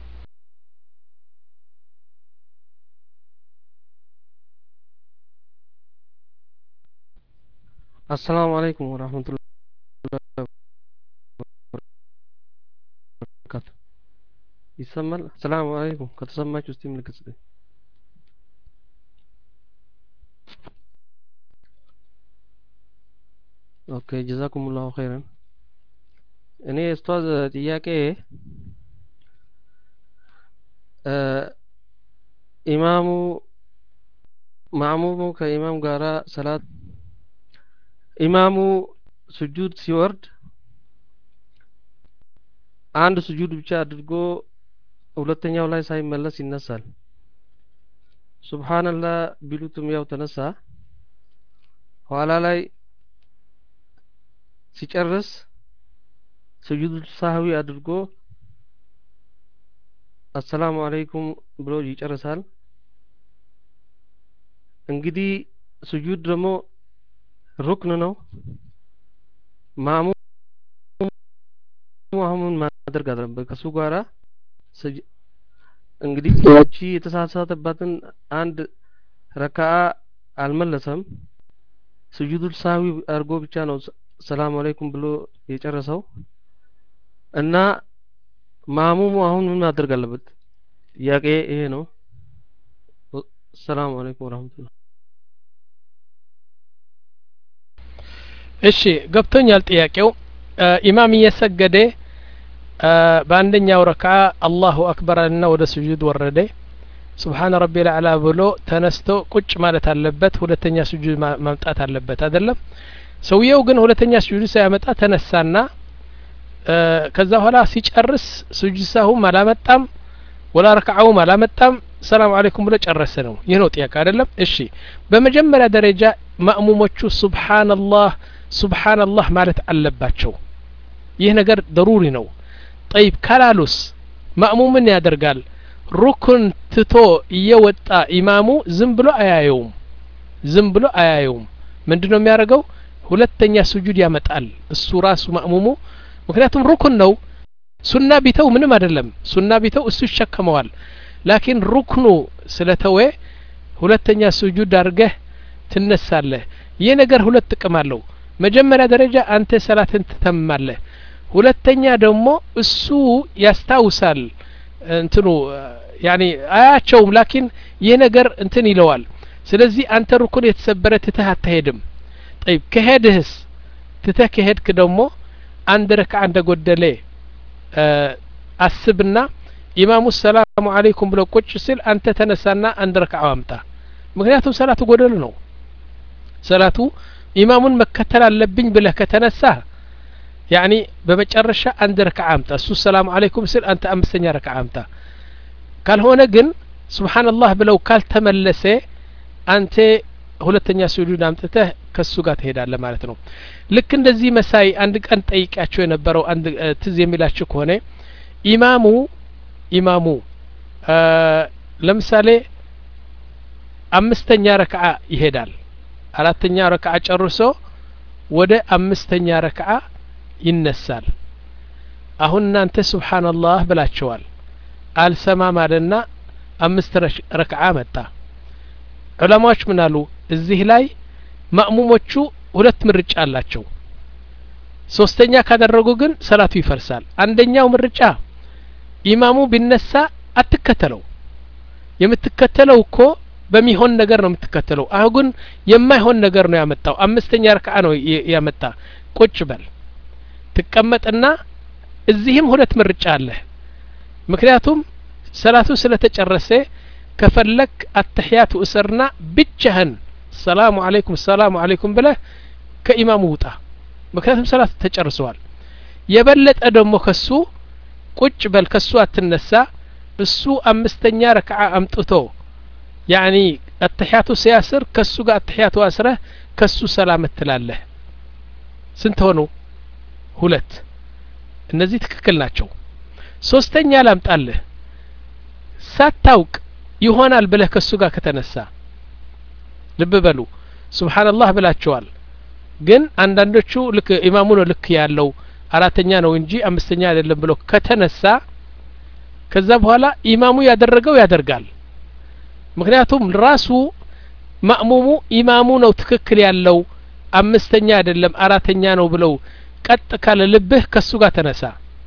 السلام عليكم ورحمة الله وبركاته يسمى السلام عليكم كتسمعك استي من الكسر اوكي جزاكم الله خيرا እኔ ኡስታዝ ጥያቄ ኢማሙ ማሙሙ ከኢማም ጋራ ሰላት ኢማሙ ስጁድ ሲወርድ አንድ ስጁድ ብቻ አድርጎ ሁለተኛው ላይ ሳይመለስ ይነሳል ሱብሃንአላህ ቢሉትም ያው ተነሳ ኋላ ላይ ሲጨርስ ስጁድ ሳህዊ አድርጎ አሰላሙ አለይኩም ብሎ ይጨርሳል እንግዲህ ስጁድ ደግሞ ሩክን ነው ማሙ ማሙን ማድረግ አለበት ከሱ ጋራ እንግዲህ እቺ የተሳሳተባትን አንድ ረካዓ አልመለሰም ስጁድ ሳህዊ አድርጎ ብቻ ነው ሰላም አለይኩም ብሎ የጨረሰው እና ማሙሙ አሁን ምን ማድረግ አለበት ጥያቄ ይሄ ነው ሰላም አለይኩም ወራህመቱላህ እሺ ገብቶኛል ጥያቄው ኢማም እየሰገደ በአንደኛው ረክዓ አላሁ አክበር እና ወደ ስጁድ ወረደ ሱብሃነ ረቢል አዕላ ብሎ ተነስቶ ቁጭ ማለት አለበት ሁለተኛ ስጁድ ማምጣት አለበት አይደለም ሰውየው ግን ሁለተኛ ስጁድ ሳያመጣ ተነሳና ከዛ በኋላ ሲጨርስ ስጁድ ሳሁም አላመጣም ወላ ረክዓውም አላመጣም ሰላም አለይኩም ብሎ ጨረሰ ነው ይህ ነው ጥያቄ አይደለም እሺ በመጀመሪያ ደረጃ ማእሙሞቹ ሱብሃንአላህ ሱብሃንአላህ ማለት አለባቸው ይህ ነገር ضروري ነው طيب ካላሉስ ማእሙምን ያደርጋል ሩክን ትቶ እየወጣ ኢማሙ ዝም ብሎ አያየውም ዝም ብሎ አያየውም ምንድነው የሚያደርገው ሁለተኛ ስጁድ ያመጣል እሱ ራሱ ማእሙሙ ምክንያቱም ሩክን ነው ሱና ቢተው ምንም አይደለም ሱና ቢተው እሱ ይሸከመዋል ላኪን ሩክኑ ስለተወ ሁለተኛ ስጁድ አድርገህ ትነሳለህ ይህ ነገር ሁለት ጥቅም አለው መጀመሪያ ደረጃ አንተ ሰላትን ትተማለህ ሁለተኛ ደግሞ እሱ ያስታውሳል እንትኑ ያኒ አያቸውም ላኪን ይህ ነገር እንትን ይለዋል ስለዚህ አንተ ሩኩን የተሰበረ ትተህ አትሄድም طيب ከሄድህስ ትተህ ከሄድክ ደግሞ አንድ ረክዓ እንደጎደለ አስብና ኢማሙ ሰላሙ አለይኩም ብሎ ቁጭ ሲል አንተ ተነሳና አንድ ረክዓ አምጣ ምክንያቱም ሰላቱ ጎደል ነው ሰላቱ ኢማሙን መከተል አለብኝ ብለህ ከተነሳ ያኒ በመጨረሻ አንድ ረክዓ አምጣ እሱ ሰላሙ አለይኩም ሲል አንተ አምስተኛ ረክዓ አምጣ ካልሆነ ግን ሱብሃንአላህ ብለው ካልተመለሰ አንተ ሁለተኛ ስጁድ አምጥተህ ከሱ ጋር ትሄዳለህ ማለት ነው ልክ እንደዚህ መሳይ አንድ ቀን ጠይቃቸው የነበረው አንድ ትዝ የሚላችሁ ከሆነ ኢማሙ ኢማሙ ለምሳሌ አምስተኛ ረክዓ ይሄዳል አራተኛ ረክዓ ጨርሶ ወደ አምስተኛ ረክዓ ይነሳል አሁን እናንተ ሱብሃንአላህ ብላችኋል አልሰማም አለና አምስት ረክዓ መጣ ዑለማዎች ምን አሉ እዚህ ላይ ማእሙሞቹ ሁለት ምርጫ አላቸው ሶስተኛ ካደረጉ ግን ሰላቱ ይፈርሳል አንደኛው ምርጫ ኢማሙ ቢነሳ አትከተለው የምትከተለው እኮ በሚሆን ነገር ነው የምትከተለው አሁን የማይሆን ነገር ነው ያመጣው አምስተኛ ረክዓ ነው ያመጣ ቁጭ በል ትቀመጥና እዚህም ሁለት ምርጫ አለ ምክንያቱም ሰላቱ ስለተጨረሰ ከፈለክ አተህያቱ እስርና ብቻህን ሰላሙ አለይኩም ሰላሙ አለይኩም ብለህ ከኢማሙ ውጣ ምክንያቱም ሰላቱ ተጨርሷል የበለጠ ደግሞ ከሱ ቁጭ በል ከሱ አትነሳ እሱ አምስተኛ ረክዓ አምጥቶ ያኒ አተህያቱ ሲያስር ከሱ ጋር አተህያቱ አስረህ ከሱ ሰላም ትላለህ ስንት ሆኑ ሁለት እነዚህ ትክክል ናቸው ሶስተኛ ላምጣልህ ሳታውቅ ይሆናል ብለህ ከሱ ጋር ከተነሳ ልብ በሉ ሱብሃንአላህ ብላችኋል ግን አንዳንዶቹ ልክ ኢማሙ ነው ልክ ያለው አራተኛ ነው እንጂ አምስተኛ አይደለም ብሎ ከተነሳ ከዛ በኋላ ኢማሙ ያደረገው ያደርጋል ምክንያቱም ራሱ ማእሙሙ ኢማሙ ነው ትክክል ያለው አምስተኛ አይደለም አራተኛ ነው ብለው ቀጥ ካለ ልብህ ከሱ ጋር ተነሳ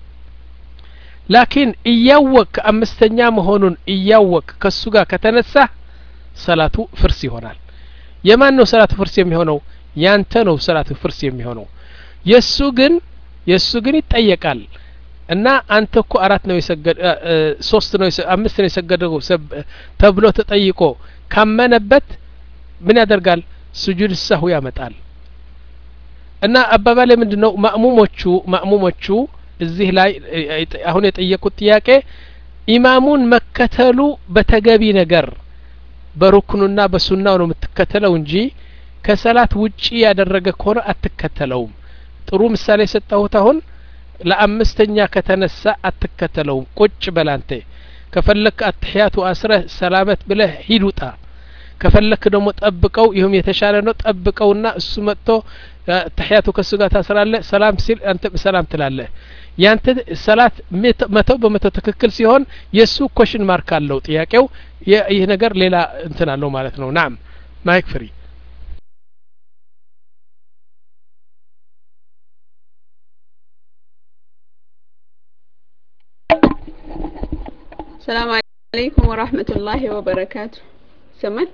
ላኪን እያወቅ አምስተኛ መሆኑን እያወቅ ከሱ ጋር ከተነሳ ሰላቱ ፍርስ ይሆናል የማን ነው ሰላቱ ፍርስ የሚሆነው ያንተ ነው ሰላቱ ፍርስ የሚሆነው የሱ ግን የሱ ግን ይጠየቃል እና አንተ እኮ አራት ነው የሰገደ ሶስት ነው አምስት ነው የሰገደው ተብሎ ተጠይቆ ካመነበት ምን ያደርጋል ስጁድ ሰሁ ያመጣል እና አባባሌ ምንድነው ማእሙሞቹ ማእሙሞቹ እዚህ ላይ አሁን የጠየቁት ጥያቄ ኢማሙን መከተሉ በተገቢ ነገር በሩክኑና በሱናው ነው የምትከተለው እንጂ ከሰላት ውጪ ያደረገ ከሆነ አትከተለውም ጥሩ ምሳሌ ሰጣሁት አሁን ለአምስተኛ ከተነሳ አትከተለውም ቁጭ በላንተ ከፈለክ አትህያቱ አስረህ ሰላመት ብለህ ሂድ ውጣ ከፈለክ ደግሞ ጠብቀው ይሁም የተሻለ ነው ጠብቀውና እሱ መጥቶ ተህያቱ ከሱ ጋር ታስራለህ ሰላም ሲል አንተ በሰላም ትላለህ ያንተ ሰላት መቶ በመቶ ትክክል ሲሆን የሱ ኮሽን ማርክ አለው ጥያቄው ይህ ነገር ሌላ እንትን አለው ማለት ነው ናም ማይክ ፍሪ السلام عليكم ورحمة الله وبركاته سمعت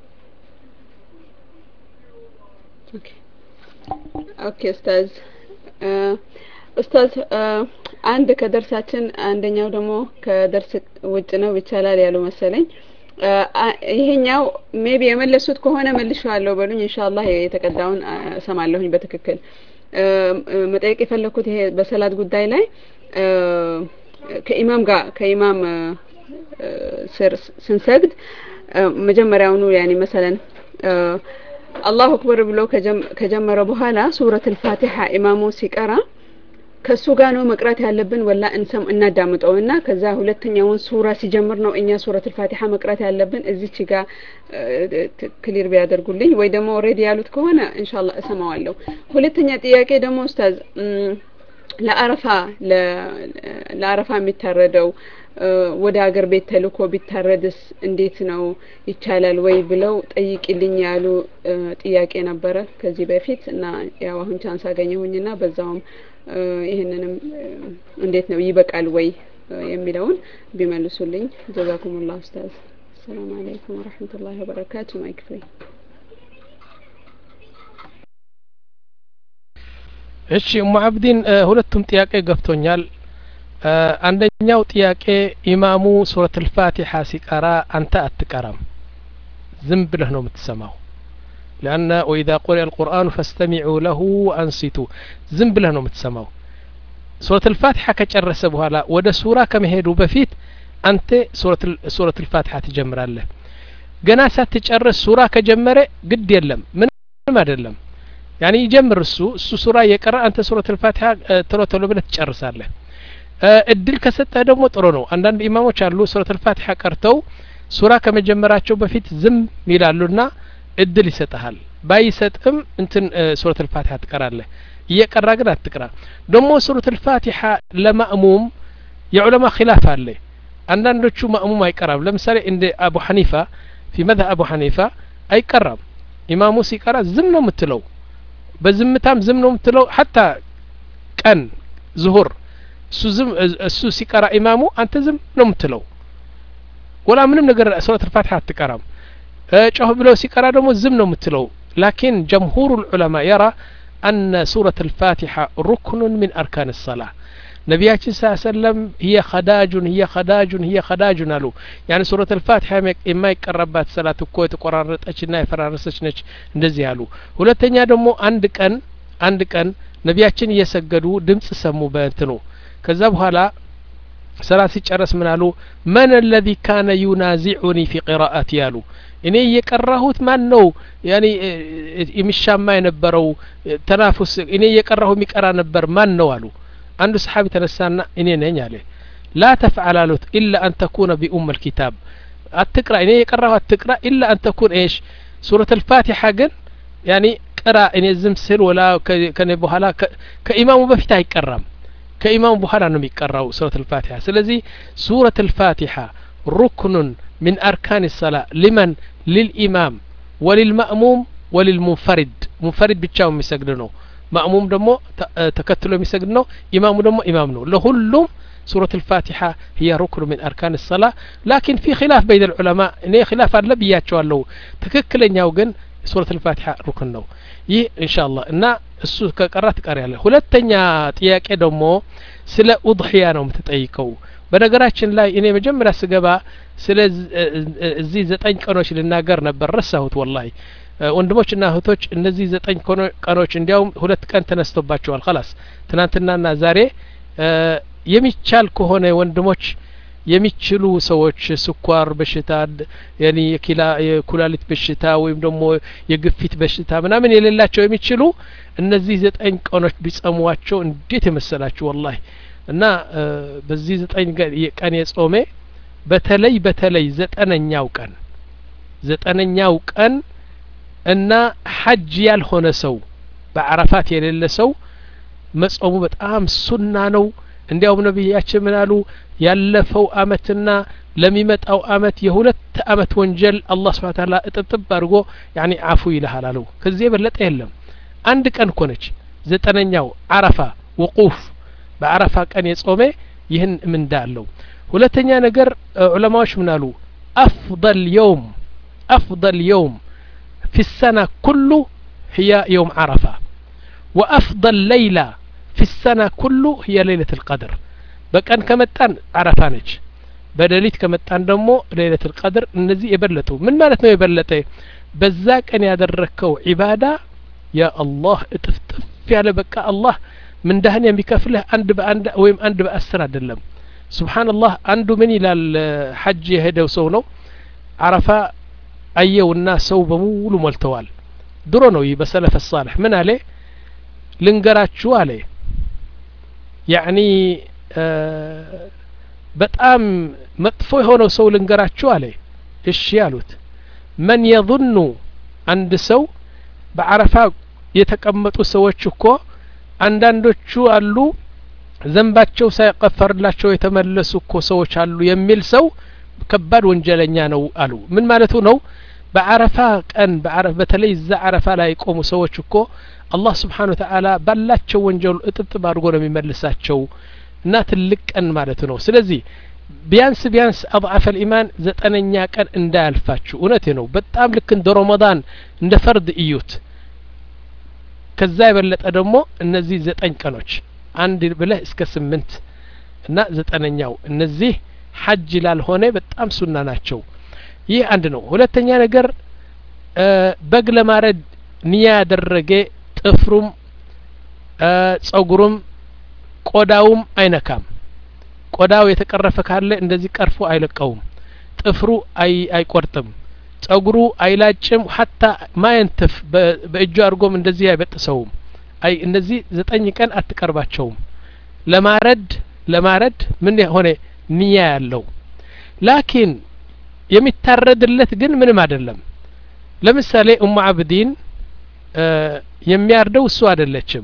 اوكي اوكي استاذ ኡስታዝ አንድ ከደርሳችን አንደኛው ደግሞ ከደርስ ውጭ ነው ይቻላል ያሉ መሰለኝ ይሄኛው ሜቢ የመለሱት ከሆነ መልሼዋለሁ በሉኝ ኢንሻአላህ የተቀዳውን ሰማለሁኝ በትክክል መጠየቅ የፈለኩት ይሄ በሰላት ጉዳይ ላይ ከኢማም ጋር ከኢማም ስር ስንሰግድ መጀመሪያውኑ ያኒ መሰለን አላሁ አክበር ብሎ ከጀመረ በኋላ ሱረቱል ፋቲሃ ኢማሙ ሲቀራ ከሱ ጋር ነው መቅራት ያለብን ወላ እንሰም እናዳምጠውና ከዛ ሁለተኛውን ሱራ ሲጀምር ነው እኛ ሱረቱል ፋቲሃ መቅራት ያለብን እዚች ጋር ክሊር ቢያደርጉልኝ ወይ ደግሞ ኦሬዲ ያሉት ከሆነ ኢንሻአላህ እሰማዋለሁ ሁለተኛ ጥያቄ ደግሞ ኡስታዝ ለአረፋ ለአረፋ የሚታረደው ወደ ሀገር ቤት ተልኮ ቢታረድስ እንዴት ነው ይቻላል ወይ ብለው ጠይቂልኝ ያሉ ጥያቄ ነበረ ከዚህ በፊት እና ያው አሁን ቻንስ አገኘሁኝና በዛውም ይሄንንም እንዴት ነው ይበቃል ወይ የሚለውን ቢመልሱልኝ ጀዛኩሙላህ ኡስታዝ ሰላም አለይኩም ወራህመቱላሂ ወበረካቱ ማይክ ፍሪ እሺ ሙአብዲን ሁለቱም ጥያቄ ገብቶኛል አንደኛው ጥያቄ ኢማሙ ሱረቱል ፋቲሃ ሲቀራ አንተ አትቀራም ዝም ብለህ ነው የምትሰማው لأن وإذا قرئ القرآن فاستمعوا له وأنصتوا ዝም ብለህ ነው የምትሰማው ሱረቱል ፋቲሃ ከጨረሰ በኋላ ወደ ሱራ ከመሄዱ በፊት አንተ ሱረቱል ሱረቱል ፋቲሃ ትጀምራለህ ገና ሳትጨርስ ሱራ ከጀመረ ግድ የለም ምንም አይደለም يعني يجمر السو السو سورة يقرأ أنت سورة الفاتحة تلو تلو بلا تشرسال له الدل كسته دمو ጥሩ ነው አንዳንድ ኢማሞች አሉ ሱረቱ الفاتحة ቀርተው ሱራ ከመጀመራቸው በፊት ዝም ይላሉና እድል ይሰጣል ባይሰጥም እንትን ሱረቱ الفاتحة ትቀራለህ እየቀራ ግን አትቀራ ደሞ ሱረቱ الفاتحة ለማእሙም የዑለማ ኺላፍ አለ አንዳንዶቹ ማእሙም አይቀራም ለምሳሌ እንደ አቡ ሐኒፋ في مذهب አቡ ሐኒፋ አይቀራም ኢማሙ ሲቀራ ዝም ነው የምትለው በዝምታም ዝም ነው የምትለው حتى ቀን ዙሁር እሱ ዝም እሱ ሲቀራ ኢማሙ አንተ ዝም ነው የምትለው ወላ ምንም ነገር ሱረቱ الفاتحة አትቀራም ጮህ ብሎ ሲቀራ ደግሞ ዝም ነው የምትለው لكن جمهور العلماء يرى أن سورة الفاتحة ركن من أركان الصلاة نبياتي صلى الله عليه وسلم هي خداج هي خداج هي خداج نالو يعني سورة الفاتحة ما يقربات صلاة كويت قرارتنا يفرارسش نش እንደዚህ ያሉ ሁለተኛ ደግሞ አንድ ቀን አንድ ቀን ነቢያችን እየሰገዱ ድምጽ ሰሙ በእንትኑ ከዛ በኋላ ሰላት ሲጨርስ ምን አሉ من الذي كان ينازعني في قراءتي ያሉ እኔ እየቀራሁት ማን ነው يعني የሚሻማ የነበረው ተናፉስ እኔ እየቀራሁ የሚቀራ ነበር ማን ነው አሉ አንዱ ሰሃቢ ተነሳና እኔ ነኝ አለ لا تفعل له الا ان تكون بأم الكتاب اتقرا እኔ እየቀራሁ አትቅራ الا ان تكون ايش سورة الفاتحة ግን يعني ቅራ እኔ ዝም ስል ወላ ከኔ በኋላ ከኢማሙ በፊት አይቀራም ከኢማሙ በኋላ ነው የሚቀራው سورة الفاتحة ስለዚህ سورة الفاتحة ركن من أركان الصلاة لمن للإمام وللمأموم وللمنفرد منفرد ብቻው የሚሰግድ ነው مأموم دمو تكتلو يسجدنو إمام دمو إمام نو لهلهم سورة الفاتحة هي ركن من أركان الصلاة لكن في خلاف بين العلماء إنه خلاف اللبيات شو اللو تككلن يوجن سورة الفاتحة ركن نو يه إن شاء الله إن السورة كقرات قرية ሁለተኛ ጥያቄ ደግሞ ስለ ኡድሂያ ነው የምትጠይቀው በነገራችን ላይ እኔ መጀመሪያ ስገባ ስለ እዚህ ዘጠኝ ቀኖች ልናገር ነበር ረሳሁት والله ወንድሞችና እህቶች እነዚህ ዘጠኝ ቀኖች እንዲያውም ሁለት ቀን ተነስቶባቸዋል خلاص ትናንትናና ዛሬ የሚቻል ከሆነ ወንድሞች የሚችሉ ሰዎች ስኳር በሽታ ያኒ የኪላ የኩላሊት በሽታ ወይም ደግሞ የግፊት በሽታ ምናምን የሌላቸው የሚችሉ እነዚህ ዘጠኝ ቀኖች ቢጸሙዋቸው እንዴት የመሰላችሁ والله እና በዚህ ዘጠኝ ቀን የጾሜ በተለይ በተለይ ዘጠነኛው ቀን ዘጠነኛው ቀን እና ሐጅ ያልሆነ ሰው በአረፋት የሌለ ሰው መጾሙ በጣም ሱና ነው እንዲያውም ነብያችን ምን አሉ ያለፈው አመትና ለሚመጣው አመት የሁለት አመት ወንጀል አላህ Subhanahu Wa Ta'ala እጥብጥብ አድርጎ ያኒ አፉ ይልሃል አሉ ከዚህ የበለጠ የለም አንድ ቀን ኮነች ዘጠነኛው አረፋ ወቁፍ በአረፋ ቀን የጾመ ይህን ምን እንዳለው ሁለተኛ ነገር ዑለማዎች ምን አሉ አፍضل يوم أفضل يوم في السنة كله هي يوم عرفة وأفضل ليلة في السنة كله هي ليلة القدر بكان كمتان عرفانج بدليت كمتان دمو ليلة القدر النزي يبلتو من مالتنا يبلته بزاك أن يدركو عبادة يا الله اتفتف على بكاء الله من دهن يمكفله عند بأند ويم عند بأسر دلم سبحان الله عنده من إلى الحج يهدى وسونو عرفا أيه والناس سو بمولو ملتوال درونو يبسلف الصالح من عليه لنقرات شو عليه يعني آه በጣም መጥፎ የሆነው ሰው ልንገራችሁ አለ እሺ ያሉት من يظن አንድ ሰው በአረፋ የተቀመጡ ሰዎች እኮ አንዳንዶቹ አሉ ዘንባቸው ሳይቀፈርላቸው የተመለሱ እኮ ሰዎች አሉ የሚል ሰው ከባድ ወንጀለኛ ነው አሉ ምን ማለቱ ነው በአረፋ ቀን በአረፋ በተለይ እዛ አረፋ ላይ ቆሙ ሰዎች እኮ አላህ Subhanahu Wa Ta'ala ባላቸው ወንጀል እጥብጥብ አድርጎ ነው የሚመልሳቸው እና ትልቅ ቀን ማለት ነው ስለዚህ ቢያንስ ቢያንስ አضعف الإيمان ዘጠነኛ ቀን እንዳያልፋችሁ እውነቴ ነው በጣም ልክ እንደ ረመዳን እንደ ፈርድ እዩት ከዛ የበለጠ ደግሞ እነዚህ ዘጠኝ ቀኖች አንድ ብለህ እስከ ስምንት እና ዘጠነኛው እነዚህ ሐጅ ላልሆነ በጣም ሱና ናቸው ይህ አንድ ነው ሁለተኛ ነገር በግ ለማረድ ንያ ያደረገ ጥፍሩም ጸጉሩም ቆዳውም አይነካም ቆዳው የተቀረፈ ካለ እንደዚህ ቀርፎ አይለቀውም ጥፍሩ አይ አይቆርጥም ጸጉሩ አይላጭም hatta ማየንተፍ በእጁ አርጎም እንደዚህ አይበጥሰውም አይ እነዚህ ዘጠኝ ቀን አትቀርባቸውም ለማረድ ለማረድ ምን ሆነ ንያ ያለው ላኪን የሚታረድለት ግን ምንም አይደለም ለምሳሌ ኡሙ አብዲን የሚያርደው እሱ አይደለችም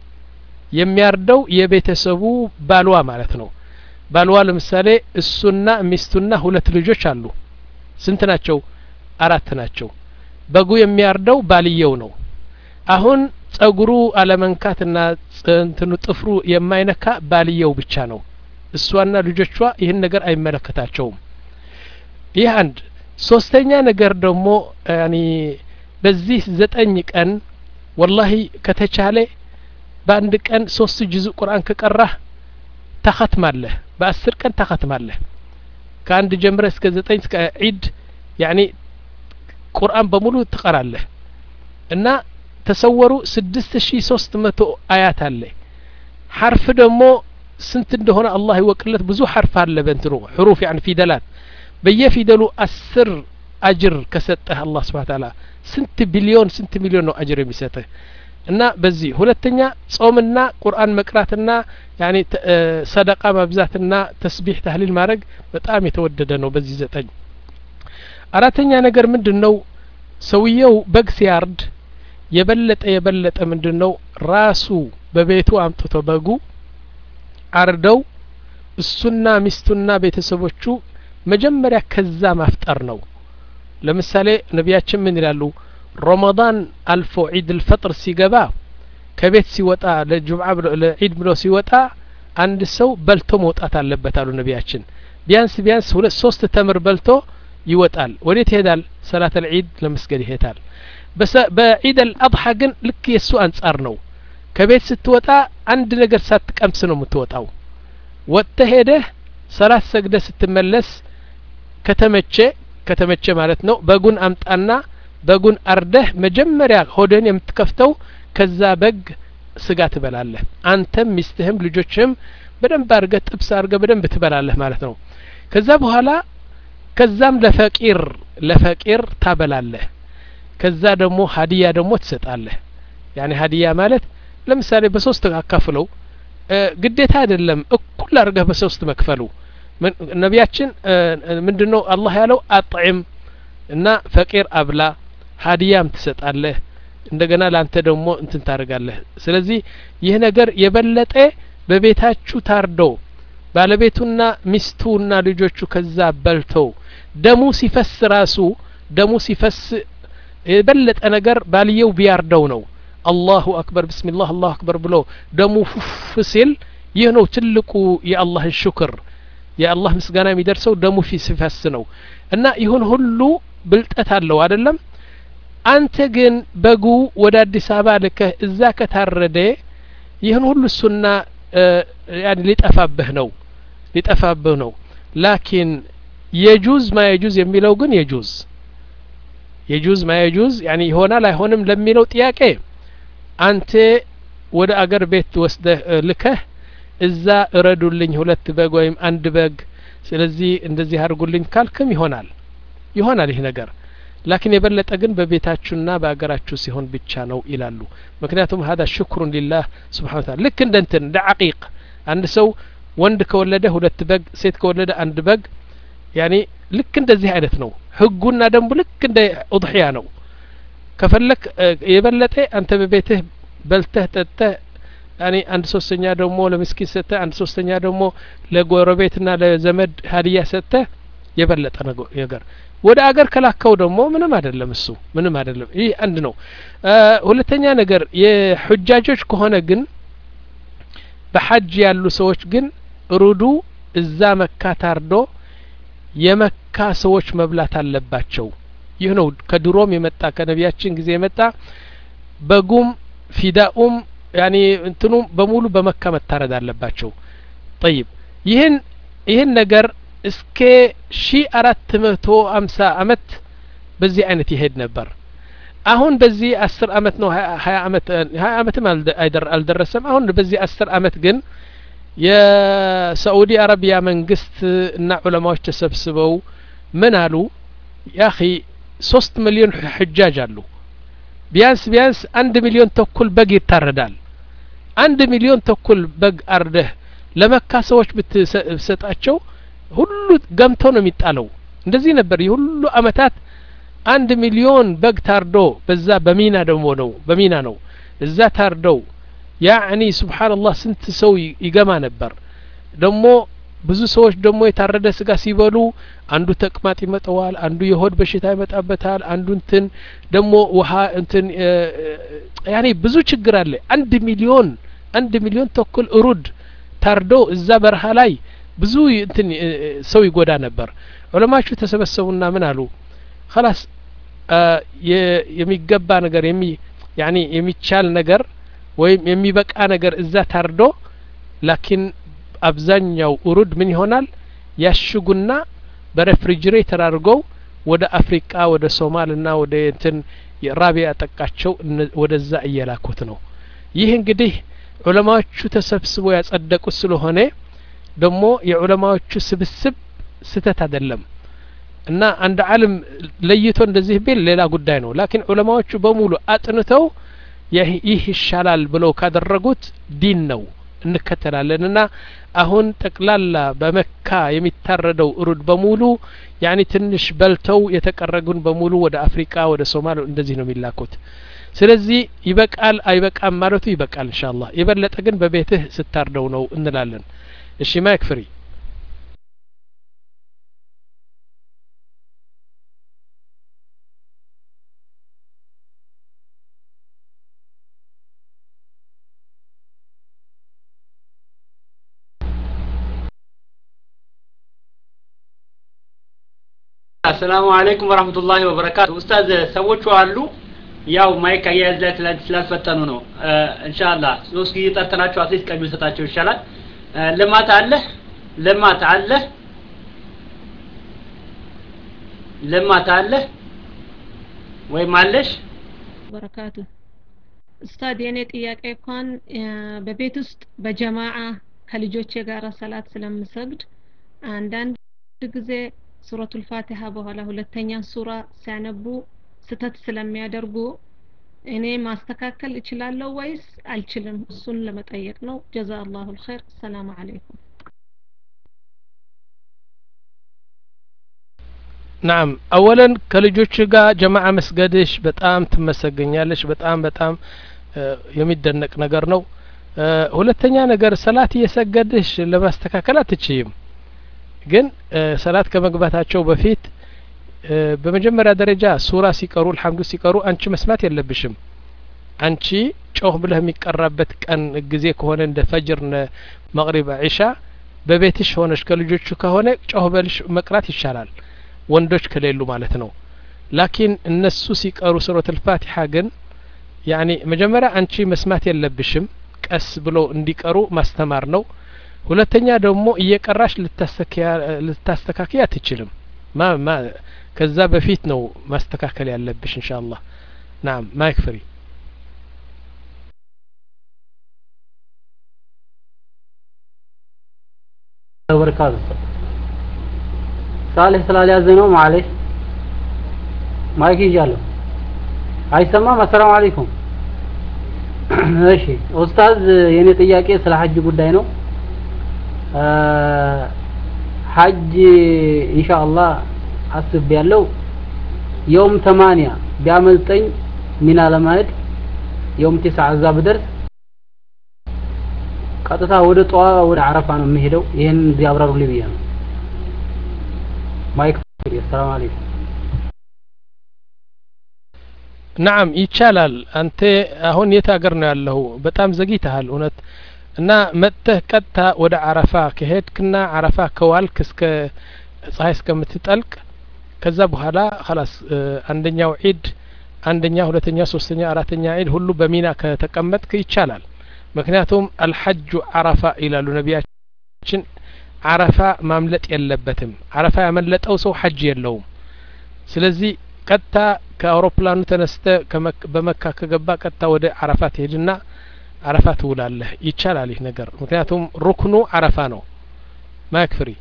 የሚያርደው የቤተሰቡ ባልዋ ማለት ነው ባልዋ ለምሳሌ እሱና ሚስቱና ሁለት ልጆች አሉ ስንት ናቸው አራት ናቸው በጉ የሚያርደው ባልየው ነው አሁን ጸጉሩ አለመንካትና እንትኑ ጥፍሩ የማይነካ ባልየው ብቻ ነው እሷና ልጆቿ ይህን ነገር አይመለከታቸውም ይህ አንድ ሶስተኛ ነገር ደግሞ ያኒ በዚህ ዘጠኝ ቀን ወላሂ ከተቻለ በአንድ ቀን ሶስት ጁዝ ቁርአን ከቀራህ ተختማለህ በአስር ቀን ተختማለህ ከአንድ ጀምረ እስከ ዘጠኝ እስከ ዒድ ያኒ ቁርአን በሙሉ ትቀራለህ እና ተሰወሩ ስድስት ሺህ ሶስት መቶ አያት አለ حرف ደግሞ ስንት እንደሆነ አላህ ይወቅለት ብዙ حرف አለ በእንትኑ حروف يعني ፊደላት በየፊደሉ አስር አጅር ከሰጠህ አላህ Subhanahu Wa Ta'ala ስንት ቢሊዮን ስንት ሚሊዮን ነው አጅር የሚሰጥህ እና በዚህ ሁለተኛ ጾምና ቁርአን መቅራትና ያኒ ሰደቃ ማብዛትና ተስቢህ ተህሊል ማድረግ በጣም የተወደደ ነው በዚህ ዘጠኝ አራተኛ ነገር ምንድነው ሰውየው በግ ሲያርድ የበለጠ የበለጠ ምንድነው ራሱ በቤቱ አምጥቶ በጉ አርደው እሱና ሚስቱና ቤተሰቦቹ መጀመሪያ ከዛ ማፍጠር ነው ለምሳሌ ነቢያችን ምን ይላሉ ረመዳን አልፎ ዒድ الفطر ሲገባ ከቤት ሲወጣ ለጁምዓ ለዒድ ብሎ ሲወጣ አንድ ሰው በልቶ መውጣት አለበት አሉ ነቢያችን ቢያንስ ቢያንስ ሁለት ሶስት ተምር በልቶ ይወጣል ወዴት ይሄዳል ሰላት العيد ለመስገድ ይሄዳል በዒድ الأضحى ግን ልክ የሱ አንጻር ነው ከቤት ስትወጣ አንድ ነገር ሳትቀምስ ነው የምትወጣው ወጥተህ ሄደህ ሰላት ሰግደህ ስትመለስ ከተመቸ ከተመቸ ማለት ነው በጉን አምጣና በጉን አርደህ መጀመሪያ ሆደን የምትከፍተው ከዛ በግ ስጋ ትበላለህ አንተም ሚስትህም ልጆችህም በደንብ አርገህ ጥብስ አርገህ በደንብ ትበላለህ ማለት ነው ከዛ በኋላ ከዛም ለፈቂር ለፈቂር ታበላለህ ከዛ ደግሞ ሀዲያ ደግሞ ትሰጣለህ ያኒ ሀዲያ ማለት ለምሳሌ በሶስት አካፍለው ግዴታ አይደለም እኩል አርገህ በሶስት መክፈሉ ነቢያችን ምንድነው አላህ ያለው አጥዕም እና ፈቂር አብላ ሀዲያም ትሰጣለህ እንደገና ላንተ ደግሞ እንትን ታረጋለህ ስለዚህ ይህ ነገር የበለጠ በቤታችሁ ታርዶ ባለቤቱና ሚስቱና ልጆቹ ከዛ በልተው ደሙ ሲፈስ ራሱ ደሙ ሲፈስ የበለጠ ነገር ባልየው ቢያርደው ነው አላሁ አክበር ቢስሚላህ አላሁ አክበር ብሎ ደሙ ፍሲል ይህ ነው ትልቁ የአላህን ሽክር የአላህ ምስጋና የሚደርሰው ደሙ ሲፈስ ነው እና ይሁን ሁሉ ብልጠት አለው አይደለም አንተ ግን በጉ ወደ አዲስ አበባ ልከህ እዛ ከታረደ ይህን ሁሉ ሱና ያኒ ሊጠፋብህ ነው ሊጠፋብህ ነው ላኪን የጁዝ ማ የጁዝ የሚለው ግን የጁዝ የጁዝ ማ የጁዝ ያኒ ይሆናል አይሆንም ለሚለው ጥያቄ አንተ ወደ አገር ቤት ወስደህ ልከህ እዛ እረዱልኝ ሁለት በግ ወይም አንድ በግ ስለዚህ እንደዚህ አድርጉልኝ ካልክም ይሆናል ይሆናል ይህ ነገር ላኪን የበለጠ ግን በቤታችሁና በአገራችሁ ሲሆን ብቻ ነው ይላሉ ምክንያቱም هذا شكر لله سبحانه وتعالى ልክ እንደ እንትን እንደ عقيق አንድ ሰው ወንድ ከወለደ ሁለት በግ ሴት ከወለደ አንድ በግ ያኒ ልክ እንደዚህ አይነት ነው ህጉና ደንቡ ልክ እንደ ኡድሂያ ነው ከፈለክ የበለጠ አንተ በቤትህ በልተህ ጠጥተህ ያኒ አንድ ሶስተኛ ደግሞ ለምስኪን ሰጥተህ አንድ ሶስተኛ ደግሞ ለጎረቤትና ለዘመድ ሀዲያ ሰጥተህ የበለጠ ነገር ወደ አገር ከላከው ደግሞ ምንም አይደለም እሱ ምንም አይደለም ይህ አንድ ነው ሁለተኛ ነገር የሁጃጆች ከሆነ ግን በሐጅ ያሉ ሰዎች ግን ሩዱ እዛ መካ ታርዶ የመካ ሰዎች መብላት አለባቸው ይህ ነው ከድሮም የመጣ ከነቢያችን ጊዜ የመጣ በጉም ፊዳኡም ያኒ እንትኑ በሙሉ በመካ መታረድ አለባቸው طيب ይህን ይህን ነገር እስከ ሺ አራት መቶ አምሳ አመት በዚህ አይነት ይሄድ ነበር አሁን በዚህ አስር አመት ነው ሀያ አመት ሀያ አመትም አልደረሰም አሁን በዚህ አስር አመት ግን የሳዑዲ አረቢያ መንግስት እና ዑለማዎች ተሰብስበው ምን አሉ ያኺ ሶስት ሚሊዮን ሑጃጅ አሉ ቢያንስ ቢያንስ አንድ ሚሊዮን ተኩል በግ ይታረዳል አንድ ሚሊዮን ተኩል በግ አርደህ ለመካ ሰዎች ብትሰጣቸው ሁሉ ገምቶ ነው የሚጣለው እንደዚህ ነበር የሁሉ አመታት አንድ ሚሊዮን በግ ታርዶ በዛ በሚና ደግሞ ነው በሚና ነው እዛ ታርደው ያኒ ሱብሃንአላህ ስንት ሰው ይገማ ነበር ደግሞ ብዙ ሰዎች ደግሞ የታረደ ስጋ ሲበሉ አንዱ ተቅማጥ ይመጣዋል አንዱ የሆድ በሽታ ይመጣበታል አንዱ እንትን ደግሞ ውሃ እንትን ያኒ ብዙ ችግር አለ አንድ ሚሊዮን አንድ ሚሊዮን ተኩል ሩድ ታርዶ እዛ በረሃ ላይ ብዙ እንትን ሰው ይጎዳ ነበር ዑለማቹ ተሰበሰቡና ምን አሉ خلاص የሚገባ ነገር የሚ ያኒ የሚቻል ነገር ወይም የሚበቃ ነገር እዛ ታርዶ ላኪን አብዛኛው ኡሩድ ምን ይሆናል ያሽጉና በሬፍሪጅሬተር አድርገው ወደ አፍሪካ ወደ ሶማልና ወደ እንትን የራቢያ ያጠቃቸው ወደዛ እየላኩት ነው ይህ እንግዲህ ዑለማዎቹ ተሰብስበው ያጸደቁት ስለሆነ ደግሞ የዑለማዎቹ ስብስብ ስተት አይደለም እና አንድ ዓለም ለይቶ እንደዚህ ቢል ሌላ ጉዳይ ነው ላኪን ዑለማዎቹ በሙሉ አጥንተው ይህ ይሻላል ብለው ካደረጉት ዲን ነው እንከተላለንና አሁን ጠቅላላ በመካ የሚታረደው ሩድ በሙሉ ያኒ ትንሽ በልተው የተቀረጉን በሙሉ ወደ አፍሪካ ወደ ሶማሊያ እንደዚህ ነው የሚላኩት ስለዚህ ይበቃል አይበቃም ማለቱ ይበቃል ኢንሻአላህ የበለጠ ግን በቤትህ ስታርደው ነው እንላለን እሺ ማይክ ፍሪ السلام عليكم ورحمة الله وبركاته أستاذ سوتشو علو ያው ማይክ አያያዝ ላይ ትላንት ስላልፈጠኑ ነው ኢንሻአላህ ሶስት ጊዜ ጠርተናቸው አትሊስት ቀኝ ሰጣቸው ይሻላል ለማት አለ ለማት አለ ለማት አለ ወይ ማለሽ በረካቱ ኡስታድ የኔ ጥያቄ እንኳን በቤት ውስጥ በጀማዓ ከልጆቼ ጋር ሰላት ስለምሰግድ አንዳንድ ጊዜ ሱረቱል ፋቲሃ በኋላ ሁለተኛ ሱራ ሲያነቡ ስተት ስለሚያደርጉ እኔ ማስተካከል እችላለሁ ወይስ አልችልም እሱን ለመጠየቅ ነው ጀዛአላሁ الخير السلام عليكم نعم اولا ከልጆች ጋር ጀማዓ መስገድሽ በጣም ትመሰገኛለሽ በጣም በጣም የሚደነቅ ነገር ነው ሁለተኛ ነገር ሰላት እየሰገድሽ ለማስተካከል አትችይም ግን ሰላት ከመግባታቸው በፊት በመጀመሪያ ደረጃ ሱራ ሲቀሩ الحمد ሲቀሩ አንቺ መስማት የለብሽም አንቺ ጮህ ብለህ የሚቀራበት ቀን ጊዜ ከሆነ እንደ ፈጅር መግሪብ ዒሻ በቤትሽ ሆነሽ ከልጆቹ ከሆነ ጮህ በልሽ መቅራት ይሻላል ወንዶች ከሌሉ ማለት ነው ላኪን እነሱ ሲቀሩ ሱረቱል ፋቲሃ ግን ያኒ መጀመሪያ አንቺ መስማት የለብሽም ቀስ ብሎ እንዲቀሩ ማስተማር ነው ሁለተኛ ደግሞ እየቀራሽ ልታስተካክያ አትችልም ማ ማ ከዛ በፊት ነው ማስተካከል ያለብሽ ኢንሻአላህ نعم ما يكفري وبركاته صالح سلال ያዘነው معلش ማይክ ይያለው አይሰማም السلام عليكم እሺ ኡስታዝ የኔ ጥያቄ ስለ ሐጅ ጉዳይ ነው ሐጅ ኢንሻአላህ አስቤያለሁ يوم ثمانية ቢያመልጠኝ ሚና ለማሄድ يوم تسعة እዛ ብደርስ ቀጥታ ወደ ጧ ወደ አረፋ ነው የምሄደው ይሄን ቢያብራሩልኝ ብዬ ነው ማይክ ሰላም አለይኩም نعم ይቻላል አንተ አሁን የት ሀገር ነው ያለው በጣም ዘግይተሃል እውነት እና መጥተህ ቀጥታ ወደ አረፋ ከሄድክና አረፋ ከዋልክ እስከ ፀሐይ እስከምትጠልቅ ከዛ በኋላ خلاص አንደኛው ዒድ አንደኛ ሁለተኛ ሶስተኛ አራተኛ ዒድ ሁሉ በሚና ከተቀመጥክ ይቻላል ምክንያቱም الحج عرفة ይላሉ ነቢያችን አረፋ ማምለጥ የለበትም አረፋ ያመለጠው ሰው ሐጅ የለውም ስለዚህ ቀጥታ ከአውሮፕላኑ ተነስተ በመካ ከገባ ቀጥታ ወደ አረፋ ትሄድና አረፋ ትውላለህ ይቻላል ይህ ነገር ምክንያቱም ሩክኑ አረፋ ነው ማክፍሪ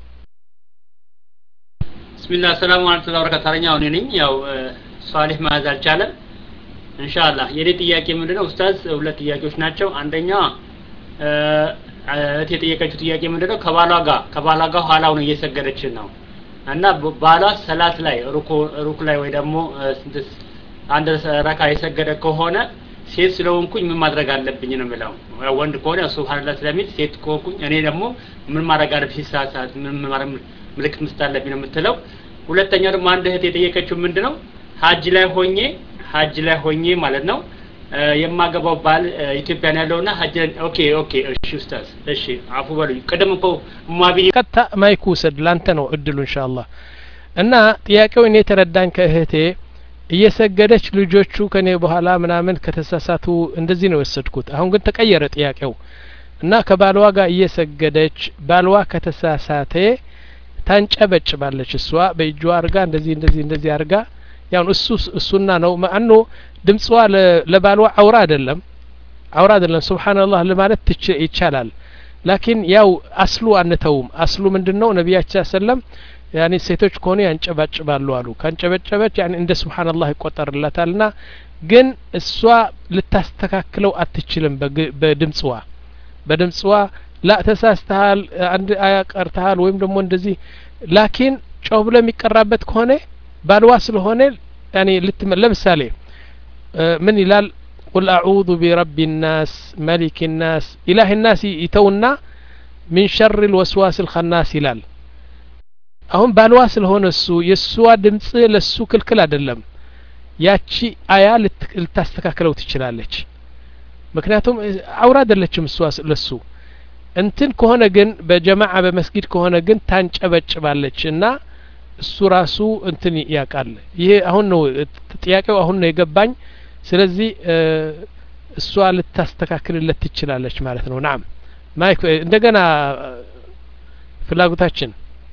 ቢስሚላህ ሰላም አለይኩም ወራህመቱላሂ ወበረካቱሁ እኔ ነኝ ያው ሷሊህ ማዝ አልቻለም ኢንሻአላህ የኔ ጥያቄ ምንድነው ኡስታዝ ሁለት ጥያቄዎች ናቸው አንደኛ እቴ የጠየቀችው ጥያቄ ምንድነው ከባሏ ጋር ከባሏ ጋር ኋላው ነው እየሰገደች ነው እና ባሏ ሰላት ላይ ሩኩ ሩኩ ላይ ወይ ደግሞ ስንትስ አንድ ረካ የሰገደ ከሆነ ሴት ስለሆንኩኝ ምን ማድረግ አለብኝ ነው የምለው ወንድ ከሆነ ሱብሃንአላህ ስለሚል ሴት ከሆንኩኝ እኔ ደግሞ ምን ማድረግ አለብኝ ሲሳሳት ምን ማድረግ ምልክት መስጠት ነው የምትለው ሁለተኛው ደግሞ አንድ እህት የጠየቀችው ምንድነው ሐጅ ላይ ሆኜ ሐጅ ላይ ሆኜ ማለት ነው የማገባው ባል ኢትዮጵያ ነው ያለውና ሐጅ ኦኬ ኦኬ እሺ ኡስታዝ እሺ አፉ በሉኝ ቀደም እኮ ማቢ ቀጥታ ማይኩ ሰድ ላንተ ነው እድሉ ኢንሻአላህ እና ጥያቄው እኔ ተረዳኝ ከእህቴ እየሰገደች ልጆቹ ከኔ በኋላ ምናምን ከተሳሳቱ እንደዚህ ነው ወሰድኩት አሁን ግን ተቀየረ ጥያቄው እና ከባልዋ ጋር እየሰገደች ባልዋ ከተሳሳተ ታንጨበጭባለች እሷ በእጇ አርጋ እንደዚህ እንደዚህ እንደዚህ አርጋ ያው እሱ እሱና ነው ማአኑ ድምጽዋ ለባልዋ አውራ አይደለም አውራ አይደለም ሱብሃንአላህ ለማለት ይቻላል ላኪን ያው አስሉ አንተውም አስሉ ምንድነው ነብያችን ሰለም ያኒ ሴቶች ከሆነ ያንጨባጭባሉ አሉ ካንጨበጨበች ያኒ እንደ ሱብሃንአላህ ይቆጠርላታልና ግን እሷ ልታስተካክለው አትችልም በድምጽዋ በድምጽዋ ላ ተሳስተሃል አንድ አያ ቀርተሃል ወይም ደግሞ እንደዚህ ላኪን ጮህ ብሎ የሚቀራበት ከሆነ ባልዋ ስለሆነ ያኒ ለምሳሌ ምን ይላል قل اعوذ برب الناس ملك الناس اله الناس يتونا من شر الوسواس الخناس ይላል አሁን ባልዋ ስለሆነ እሱ የሷ ድምጽ ለሱ ክልክል አይደለም ያቺ አያ ልታስተካክለው ትችላለች ምክንያቱም አውራ አይደለችም እሷ ለሱ እንትን ከሆነ ግን በጀማዓ በመስጊድ ከሆነ ግን ታንጨበጭባለች እና እሱ ራሱ እንትን ያቃል ይሄ አሁን ነው ጥያቄው አሁን ነው የገባኝ ስለዚህ እሷ ልታስተካክልለት ትችላለች ማለት ነው ናም ማይክ እንደገና ፍላጎታችን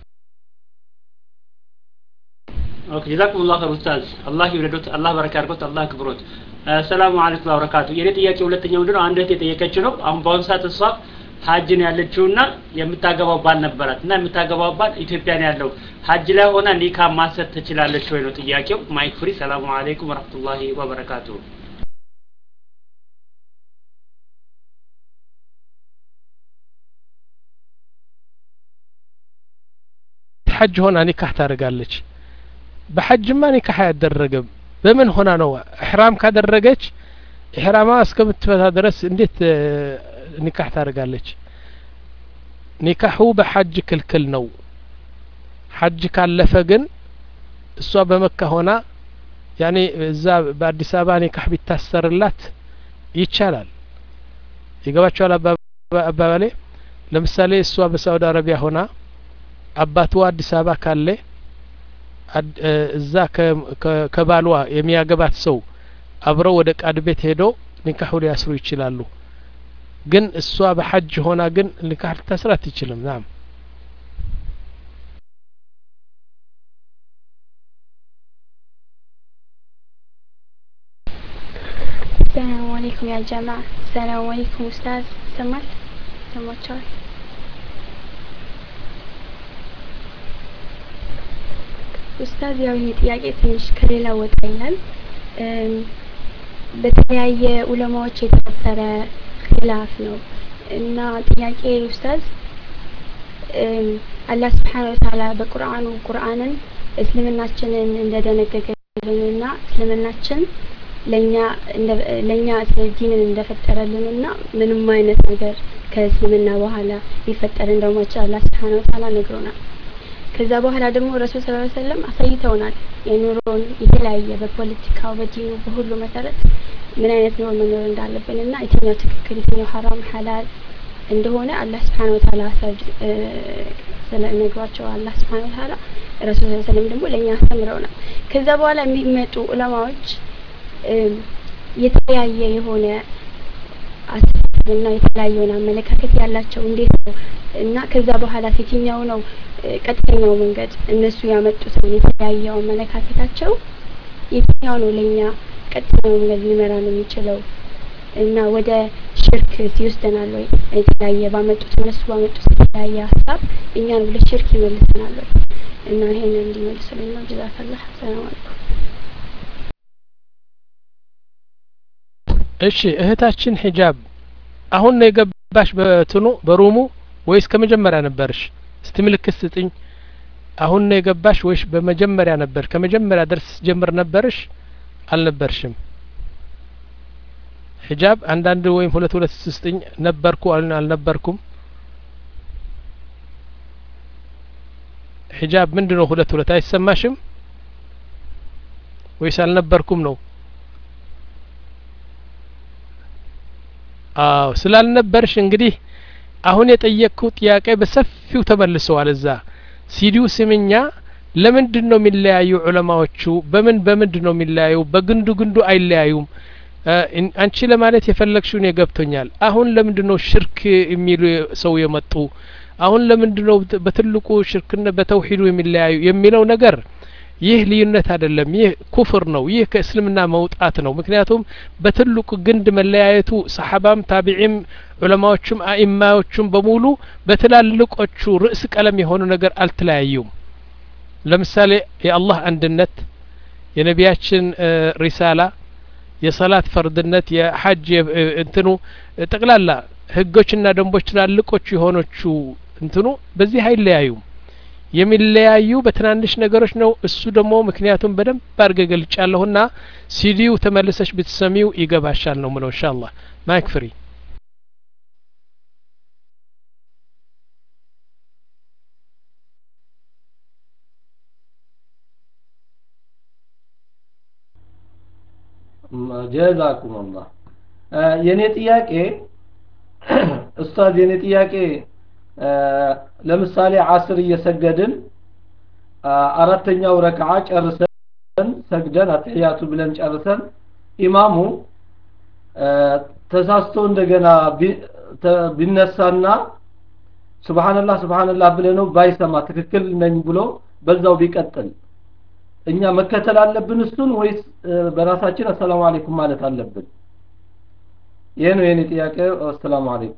ኦኬ ጀዛኩሙላህ ኸይር ኡስታዝ አላህ ይወደዶት አላህ በረካ ያርጎት አላህ ክብሮት ሰላም አለይኩም ወበረካቱ የኔ ጥያቄ ሁለተኛው ምንድነው አንድ እህት የጠየቀችው ነው አሁን በአሁን ሰዓት እሷ ሐጅ ነው ያለችውና የምታገባው ባል ነበራትና የምታገባው ባል ኢትዮጵያ ነው ያለው ሐጅ ላይ ሆና ኒካ ማሰት ትችላለች ወይ ነው ጥያቄው ማይክ ፍሪ ሰላም አለይኩም ወራህመቱላሂ ወበረካቱ ሐጅ ሆና ኒካህ ታደርጋለች በሐጅማ ኒካህ አይደረግም በምን ሆና ነው ኢህራም ካደረገች ኢህራማ እስከምትፈታ ድረስ እንዴት ኒካህ ታደርጋለች ኒካሁ በሐጅ ክልክል ነው ሐጅ ካለፈ ግን እሷ በመካ ሆና ያኔ እዛ በአዲስ አበባ ኒካህ ቢታሰርላት ይቻላል ይገባቸዋል አባባሌ ለምሳሌ እሷ በሳውዲ አረቢያ ሆና አባቷ አዲስ አበባ ካለ እዛ ከባሏ የሚያገባት ሰው አብረው ወደ ቃድ ቤት ሄዶ ኒካሁ ሊያስሩ ይችላሉ ግን እሷ በሐጅ ሆና ግን ኒካህ ልታስር አትችልም ናም السلام عليكم يا جماعة السلام عليكم أستاذ سمال سموتشوي ኡስታዝ ያው ይሄ ጥያቄ ትንሽ ከሌላ ወጣ ይላል በተለያየ ዑለማዎች የተፈጠረ ኺላፍ ነው እና ጥያቄ ኡስታዝ አላህ Subhanahu Wa Ta'ala በቁርአኑ ቁርአንን እስልምናችንን እንደደነገገልንና እስልምናችን ለኛ ለኛ ዲንን እንደፈጠረልንና ምንም አይነት ነገር ከእስልምና በኋላ ሊፈጠር እንደማይችል አላህ Subhanahu Wa Ta'ala ነግሮናል ከዛ በኋላ ደግሞ ረሱል ሰለላሁ ዐለይሂ ወሰለም አሳይተውናል የኑሮን የተለያየ በፖለቲካው በዲኑ በሁሉ መሰረት ምን አይነት ኑሮ መኖር እንዳለብንና የትኛው ትክክል የትኛው ሐራም ሐላል እንደሆነ አላህ Subhanahu Wa Ta'ala ስለነገራቸው አላህ Subhanahu Wa Ta'ala ረሱል ሰለላሁ ዐለይሂ ወሰለም ደግሞ ለኛ አስተምረውናል ከዛ በኋላ የሚመጡ ዑለማዎች የተለያየ የሆነ አስተሳሰብና የተለያየ አመለካከት ያላቸው እንዴት ነው እና ከዛ በኋላ የትኛው ነው ቀጥተኛው መንገድ እነሱ ያመጡት የተለያየው አመለካከታቸው የትኛው ነው ለኛ ቀጥተኛው መንገድ ሊመራ ነው የሚችለው እና ወደ ሽርክ ሲወስደናል ወይ የተለያየ ባመጡት እነሱ ባመጡት የተለያየ ሐሳብ እኛን ወደ ሽርክ ይመልሰናል ወይ እና ይሄን እንዲመልስልን ነው ጀዛከላህ ሰላም አለይኩም እሺ እህታችን ሂጃብ አሁን ነው የገባሽ በትኑ በሩሙ ወይስ ከመጀመሪያ ነበርሽ እስቲ ምልክት ስጥኝ አሁን ነው የገባሽ ወይስ በመጀመሪያ ነበር ከመጀመሪያ ደርስ ጀምር ነበርሽ አልነበርሽም ሂጃብ አንዳንድ ወይም ሁለት ሁለት ስጥኝ ነበርኩ አልነበርኩም ሂጃብ ምንድነው ሁለት ሁለት አይሰማሽም ወይስ አልነበርኩም ነው አው ስላልነበርሽ እንግዲህ አሁን የጠየቅኩት ጥያቄ በሰፊው ተመልሰዋል እዛ ሲዲው ስምኛ ለምንድነው የሚለያዩ ዑለማዎቹ በምን በምንድነው የሚለያዩ በግንዱ ግንዱ አይለያዩም አንቺ ለማለት የፈለግሽውን የገብቶኛል አሁን ለምንድነው ሽርክ የሚሉ ሰው የመጡ አሁን ለምንድነው በትልቁ ሽርክና በተውሂዱ የሚለያዩ የሚለው ነገር ይህ ልዩነት አይደለም ይህ ኩፍር ነው ይህ ከእስልምና መውጣት ነው ምክንያቱም በትልቁ ግንድ መለያየቱ ሰሐባም ታቢዒም ዑለማዎችም አኢማዎችም በሙሉ በትላልቆቹ ርዕስ ቀለም የሆኑ ነገር አልተለያዩም ለምሳሌ የአላህ አንድነት የነቢያችን ሪሳላ የሰላት ፈርድነት የሐጅ እንትኑ ጠቅላላ ህጎችና ደንቦች ትላልቆቹ የሆኑቹ እንትኑ በዚህ አይለያዩም የሚለያዩ በትናንሽ ነገሮች ነው እሱ ደግሞ ምክንያቱም በደንብ አድርገ ገልጫለሁና ሲዲው ተመልሰሽ ብትሰሚው ይገባሻል ነው ምለው ኢንሻአላህ ማይክ ፍሪ ጀዛኩም አላህ የኔ ጥያቄ ኡስታዝ የኔ ጥያቄ ለምሳሌ አስር እየሰገድን አራተኛው ረክዓ ጨርሰን ሰግደን አጥያቱ ብለን ጨርሰን ኢማሙ ተሳስቶ እንደገና ቢነሳና ሱብሃንአላህ ሱብሃንአላህ ብለነው ባይሰማ ትክክል ነኝ ብሎ በዛው ቢቀጥል እኛ መከተል አለብን እሱን ወይስ በራሳችን አሰላሙ አለይኩም ማለት አለብን ይሄ ነው የኔ ጥያቄ አሰላሙ አለይኩም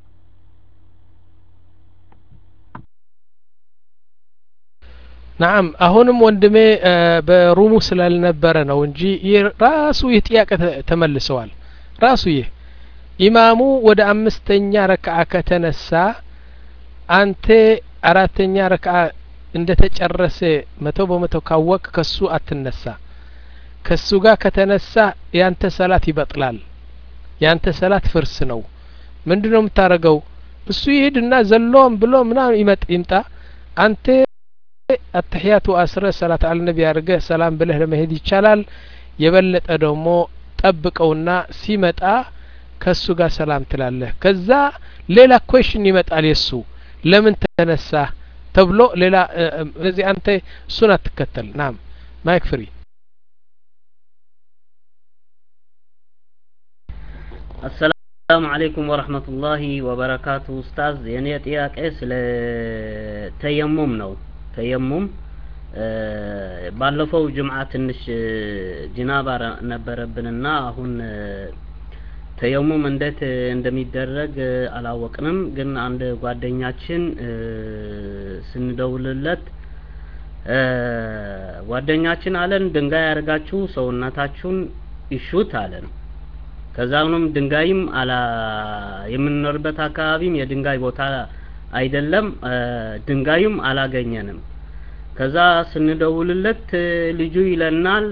نعم አሁንም ወንድሜ በሩሙ ስላልነበረ ነው እንጂ ራሱ ይጥያቀ ተመልሰዋል ራሱ ይህ ኢማሙ ወደ አምስተኛ ረክዓ ከተነሳ አንተ አራተኛ ረክዓ እንደተጨረሰ መቶ በመቶ ካወቅ ከሱ አትነሳ ከሱ ጋር ከተነሳ ያንተ ሰላት ይበጥላል ያንተ ሰላት ፍርስ ነው ምንድነው የምታረገው እሱ ይሄድና ዘሎም ብሎ ምናምን ይመጥ ይምጣ አንተ التحيات واسره صلاه على النبي ያርገ ሰላም ብለህ ለመሄድ ይቻላል የበለጠ ደግሞ ጠብቀውና ሲመጣ ከሱ ጋር ሰላም ትላለህ ከዛ ሌላ ኩዌሽን ይመጣል የሱ ለምን ተነሳ ተብሎ ሌላ ለዚህ አንተ እሱን አትከተል ናም ማይክ ፍሪ السلام السلام عليكم ورحمة الله وبركاته أستاذ يعني ጥያቄ ስለ ተየሙም ነው ተየሙም ባለፈው ጅምዓ ትንሽ ጅናባ ነበረብንና አሁን ተየሙም እንዴት እንደሚደረግ አላወቅንም ግን አንድ ጓደኛችን ስንደውልለት ጓደኛችን አለን ድንጋይ ያርጋችሁ ሰውነታችሁን ይሹት አለን ከዛውንም ድንጋይም አላ የምንኖርበት አካባቢም የድንጋይ ቦታ አይደለም ድንጋይም አላገኘንም ከዛ ስንደውልለት ልጁ ይለናል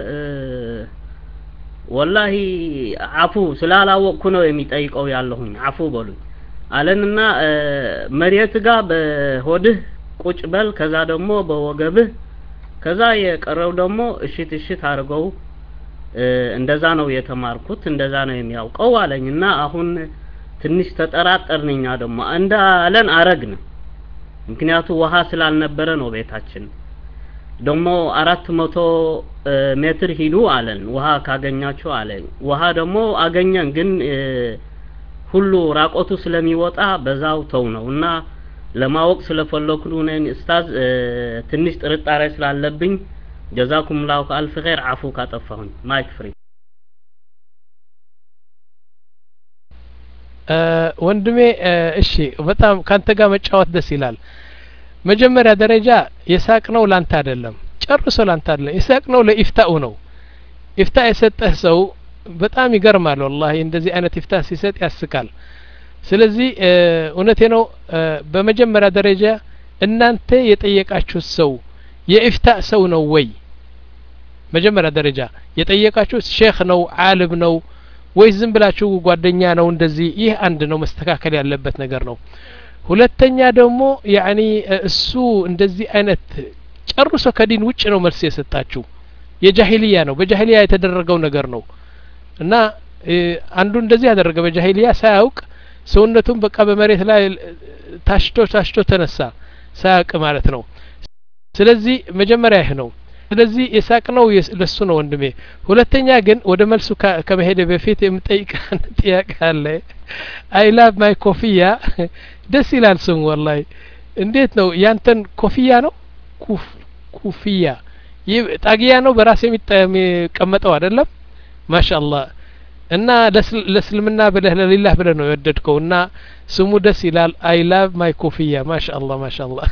ወላሂ አፉ ስላላወቅኩ ነው የሚጠይቀው ያለሁኝ አፉ በሉኝ አለንና መሬት ጋር በሆድህ ቁጭ በል ከዛ ደግሞ በወገብህ ከዛ የቀረው ደግሞ እሽት እሽት አርገው እንደዛ ነው የተማርኩት እንደዛ ነው የሚያውቀው አለኝና አሁን ትንሽ ተጠራጠርንኛ ደግሞ እንዳለን አረግን ምክንያቱ ውሃ ስላልነበረ ነው ቤታችን ደግሞ አራት መቶ ሜትር ሂዱ አለን ውሃ ካገኛችሁ አለኝ ውሃ ደግሞ አገኘን ግን ሁሉ ራቆቱ ስለሚወጣ በዛው ተው ነውና ለማወቅ ስለፈለኩ ነው ኡስታዝ ትንሽ ጥርጣሬ ስላለብኝ جزاكم الله ألف خير عفو كاتفهم مايك فري ወንድሜ እሺ በጣም ካንተ ጋር መጫወት ደስ ይላል መጀመሪያ ደረጃ የሳቅነው ላንተ አይደለም ጨርሶ ላንተ አይደለም የሳቅነው ለኢፍታኡ ነው ኢፍታ የሰጠህ ሰው በጣም ይገርማል والله እንደዚህ አይነት ኢፍታ ሲሰጥ ያስቃል ስለዚህ እውነቴ ነው በመጀመሪያ ደረጃ እናንተ የጠየቃችሁ ሰው የኢፍታ ሰው ነው ወይ መጀመሪያ ደረጃ የጠየቃችሁ ሼክ ነው ዓለም ነው ወይ ዝም ብላችሁ ጓደኛ ነው እንደዚህ ይህ አንድ ነው መስተካከል ያለበት ነገር ነው ሁለተኛ ደግሞ ያኒ እሱ እንደዚህ አይነት ጨርሶ ከዲን ውጭ ነው መልስ የሰጣችሁ የጃሂልያ ነው በጃሂልያ የተደረገው ነገር ነው እና አንዱ እንደዚህ ያደረገ በጃሂልያ ሳያውቅ ሰውነቱን በቃ በመሬት ላይ ታሽቶ ታሽቶ ተነሳ ሳያውቅ ማለት ነው ስለዚህ መጀመሪያ ይሄ ነው ስለዚህ የሳቅነው ለሱ ነው ወንድሜ ሁለተኛ ግን ወደ መልሱ ከመሄድ በፊት የምጠይቅ ጥያቄ አለ አይ ላቭ ማይ ኮፊያ ደስ ይላል ስሙ والله እንዴት ነው ያንተን ኮፊያ ነው ኩፍ ኩፊያ ጣጊያ ነው በራስ የሚቀመጠው አይደለም ማሻአላህ እና ለስልምና ብለህ ለሊላህ ብለህ ነው የወደድከውና ስሙ ደስ ይላል አይ ላቭ ማይ ኮፊያ ማሻአላህ ማሻአላህ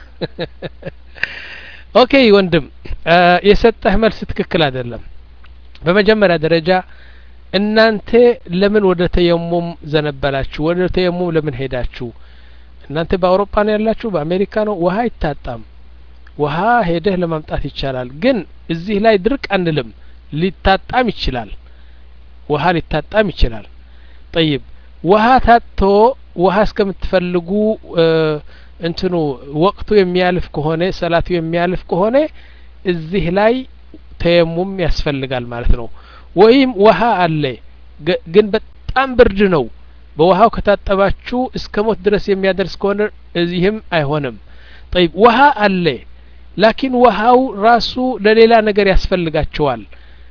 ኦኬ ወንድም የሰጠህ መልስ ትክክል አይደለም በመጀመሪያ ደረጃ እናንተ ለምን ወደ ተየሙም ዘነበላችሁ ወደ ተየሙም ለምን ሄዳችሁ እናንተ በአውሮፓ ነው ያላችሁ በአሜሪካ ነው ውሃ ይታጣም ውሃ ሄደህ ለማምጣት ይቻላል ግን እዚህ ላይ ድርቅ አንልም ሊታጣም ይችላል ውሃ ሊታጣም ይችላል طيب ውሃ ታጥቶ ውሃ እስከምትፈልጉ እንትኑ ወቅቱ የሚያልፍ ከሆነ ሰላቱ የሚያልፍ ከሆነ እዚህ ላይ ተየሙም ያስፈልጋል ማለት ነው ወይም ውሃ አለ ግን በጣም ብርድ ነው በውሃው ከታጠባችሁ እስከ ሞት ድረስ የሚያደርስ ከሆነ እዚህም አይሆንም طيب ውሃ አለ ላኪን ውሃው ራሱ ለሌላ ነገር ያስፈልጋቸዋል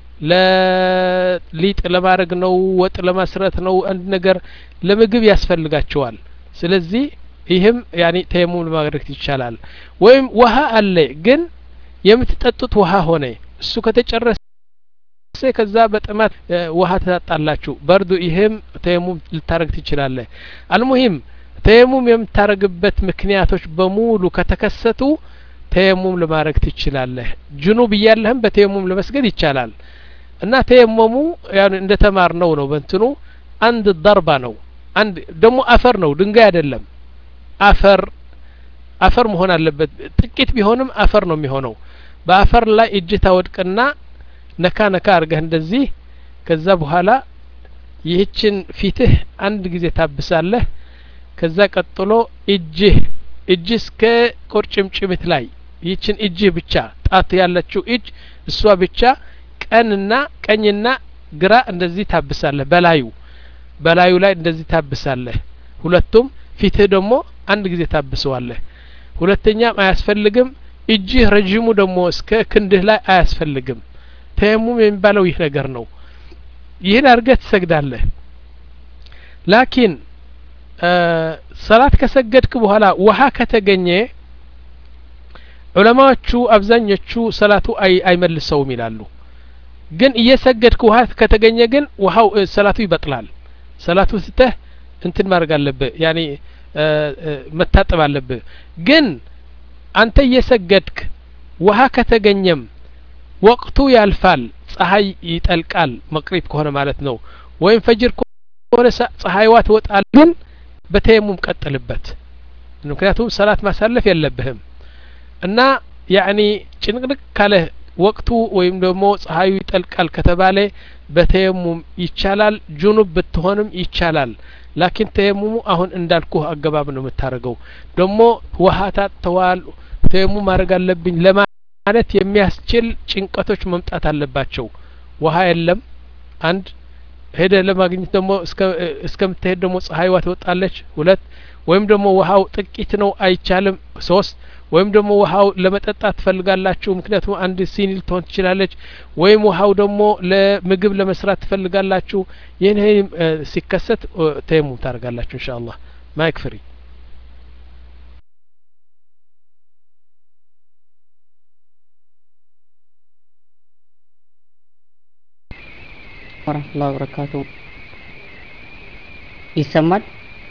ለሊጥ ለማድረግ ነው ወጥ ለማስረት ነው አንድ ነገር ለምግብ ያስፈልጋቸዋል ስለዚህ ይህም ያኒ ተየሙም ለማድረግ ይቻላል ወይም ውሃ አለ ግን የምትጠጡት ውሃ ሆነ እሱ ከተጨረሰ ከዛ በጥማት ውሃ ተጣጣላችሁ በርዱ ይህም ተየሙም ልታረግ ትችላለህ አልሙሂም ተየሙም የምታረግበት ምክንያቶች በሙሉ ከተከሰቱ ተየሙም ለማድረግ ትችላለህ ጅኑብ ያለህም በተየሙም ለመስገድ ይቻላል እና ተየሙሙ ያን እንደተማርነው ነው በእንትኑ አንድ ضربة ነው አንድ ደግሞ አፈር ነው ድንጋይ አይደለም አፈር አፈር መሆን አለበት ጥቂት ቢሆንም አፈር ነው የሚሆነው በአፈር ላይ እጅ ታወድቅና ነካ ነካ አርገህ እንደዚህ ከዛ በኋላ ይህችን ፊትህ አንድ ጊዜ ታብሳለህ ከዛ ቀጥሎ እጅህ እጅ እስከ ቁርጭምጭሚት ላይ ይህችን እጅህ ብቻ ጣት ያለችው እጅ እሷ ብቻ ቀንና ቀኝና ግራ እንደዚህ ታብሳለህ በላዩ በላዩ ላይ እንደዚህ ታብሳለህ ሁለቱም ፊትህ ደግሞ አንድ ጊዜ ታብሰዋለህ ሁለተኛም አያስፈልግም እጅህ ረጅሙ ደግሞ እስከ ክንድህ ላይ አያስፈልግም ተየሙም የሚባለው ይህ ነገር ነው ይህን አርገህ ትሰግዳለህ ላኪን ሰላት ከሰገድክ በኋላ ውሃ ከተገኘ ዑለማዎቹ አብዛኞቹ ሰላቱ አይ አይመልሰውም ይላሉ ግን እየሰገድክ ውሃ ከተገኘ ግን ውሃው ሰላቱ ይበጥላል ሰላቱ ስተህ እንትን ማድረግ አለብህ ያኒ መታጠብ አለብህ ግን አንተ እየሰገድክ ውሃ ከተገኘም ወቅቱ ያልፋል ፀሐይ ይጠልቃል መቅሪብ ከሆነ ማለት ነው ወይም ፈጅር ከሆነ ፀሐይዋ ትወጣል ግን በተየሙም ቀጥልበት ምክንያቱም ሰላት ማሳለፍ የለብህም እና ያኒ ጭንቅንቅ ካለ ወቅቱ ወይም ደግሞ ፀሐዩ ይጠልቃል ከተባለ በተየሙም ይቻላል ጁኑብ ብትሆንም ይቻላል ላኪን ተየሙሙ አሁን እንዳልኩ አገባብ ነው የምታረገው ደግሞ ውሃ ታጥተዋል ተየሙም ማድረግ አለብኝ ለማለት የሚያስችል ጭንቀቶች መምጣት አለባቸው ውሃ የለም አንድ ሄደ ለማግኘት ደግሞ እስከ እስከምትሄድ ደግሞ ፀሐይዋ ትወጣለች ሁለት ወይም ደግሞ ውሃው ጥቂት ነው አይቻልም ሶስት ወይም ደግሞ ውሃው ለመጠጣት ትፈልጋላችሁ ምክንያቱም አንድ ሲኒ ልትሆን ትችላለች ወይም ውሃው ደግሞ ለምግብ ለመስራት ትፈልጋላችሁ ይሄን ሲከሰት ተየሙም ታደርጋላችሁ ኢንሻአላህ ማይክ ፍሪ ወራህመቱላሂ ወበረካቱ ይሰማል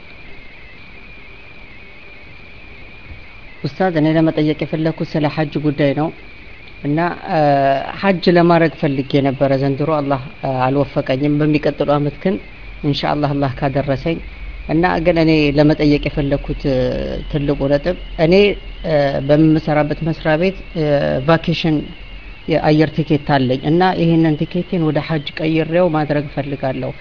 ኡስታዝ እኔ ለመጠየቅ የፈለኩት ስለ ሐጅ ጉዳይ ነው እና ሐጅ ለማድረግ ፈልጌ ነበር ዘንድሮ አላህ አልወፈቀኝም በሚቀጥለው አመት ግን ኢንሻአላህ አላህ ካደረሰኝ እና ግን እኔ ለመጠየቅ የፈለኩት ትልቁ ነጥብ እኔ በምሰራበት መስሪያ ቤት ቫኬሽን የአየር ቲኬት አለኝ እና ይሄንን ቲኬቴን ወደ ሐጅ ቀይሬው ማድረግ ፈልጋለሁ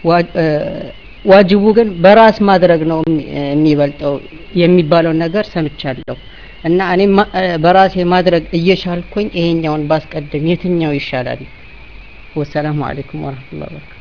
ዋጅቡ ግን በራስ ማድረግ ነው የሚበልጠው የሚባለው ነገር ሰምቻለሁ እና እኔ በራሴ ማድረግ እየቻልኩኝ ይሄኛውን ባስቀድም የትኛው ይሻላል ወሰላሙ አለይኩም ወራህመቱላሂ ወበረካቱ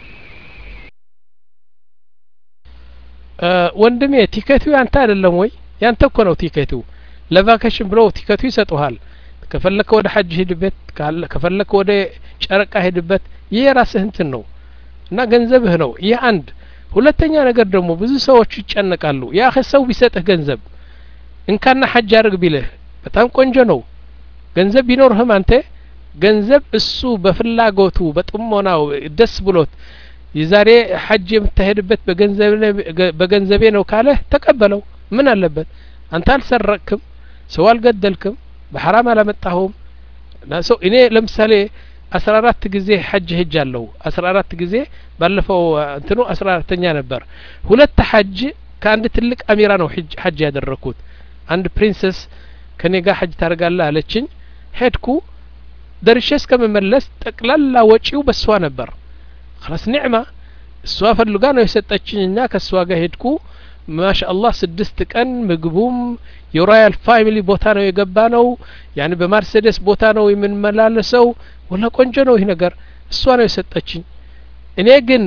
ወንድሜ ቲኬቱ ያንተ አይደለም ወይ ያንተ እኮ ነው ቲኬቱ ለቫኬሽን ብለው ቲኬቱ ይሰጡሃል ከፈለከ ወደ ሐጅ ሄድበት ከፈለከ ወደ ጨረቃ ሄድበት ይሄ ራስህ እንትን ነው እና ገንዘብህ ነው ይሄ አንድ ሁለተኛ ነገር ደግሞ ብዙ ሰዎች ይጨነቃሉ ያ ሰው ቢሰጥህ ገንዘብ እንካና ሐጅ አድርግ ቢልህ በጣም ቆንጆ ነው ገንዘብ ቢኖርህም አንተ ገንዘብ እሱ በፍላጎቱ በጥሞናው ደስ ብሎት የዛሬ ሐጅ የምትሄድበት በገንዘብ በገንዘቤ ነው ካለ ተቀበለው ምን አለበት አንተ አልሰረቅክም ሰው አልገደልክም በሐራም አላመጣሁም ናሰው እኔ ለምሳሌ አስራ አራት ጊዜ ሐጅ ሄጃለሁ አስራ አራት ጊዜ ባለፈው እንትኑ አስራ አራተኛ ነበር ሁለት ሐጅ ከአንድ ትልቅ አሚራ ነው ሐጅ ያደረኩት አንድ ፕሪንሰስ ከኔ ጋር ሐጅ ታርጋለህ አለችኝ ሄድኩ ደርሼ እስከመመለስ ጠቅላላ ወጪው በሷ ነበር خلاص نعمه እሷ ፈልጋ ነው የሰጠችኝና ከሷ ጋር ሄድኩ ማሻአላህ ስድስት ቀን ምግቡም የሮያል ፋሚሊ ቦታ ነው የገባ ነው ያኒ በማርሴዲስ ቦታ ነው የምንመላለሰው ወላ ቆንጆ ነው ይሄ ነገር እሷ ነው የሰጠችኝ እኔ ግን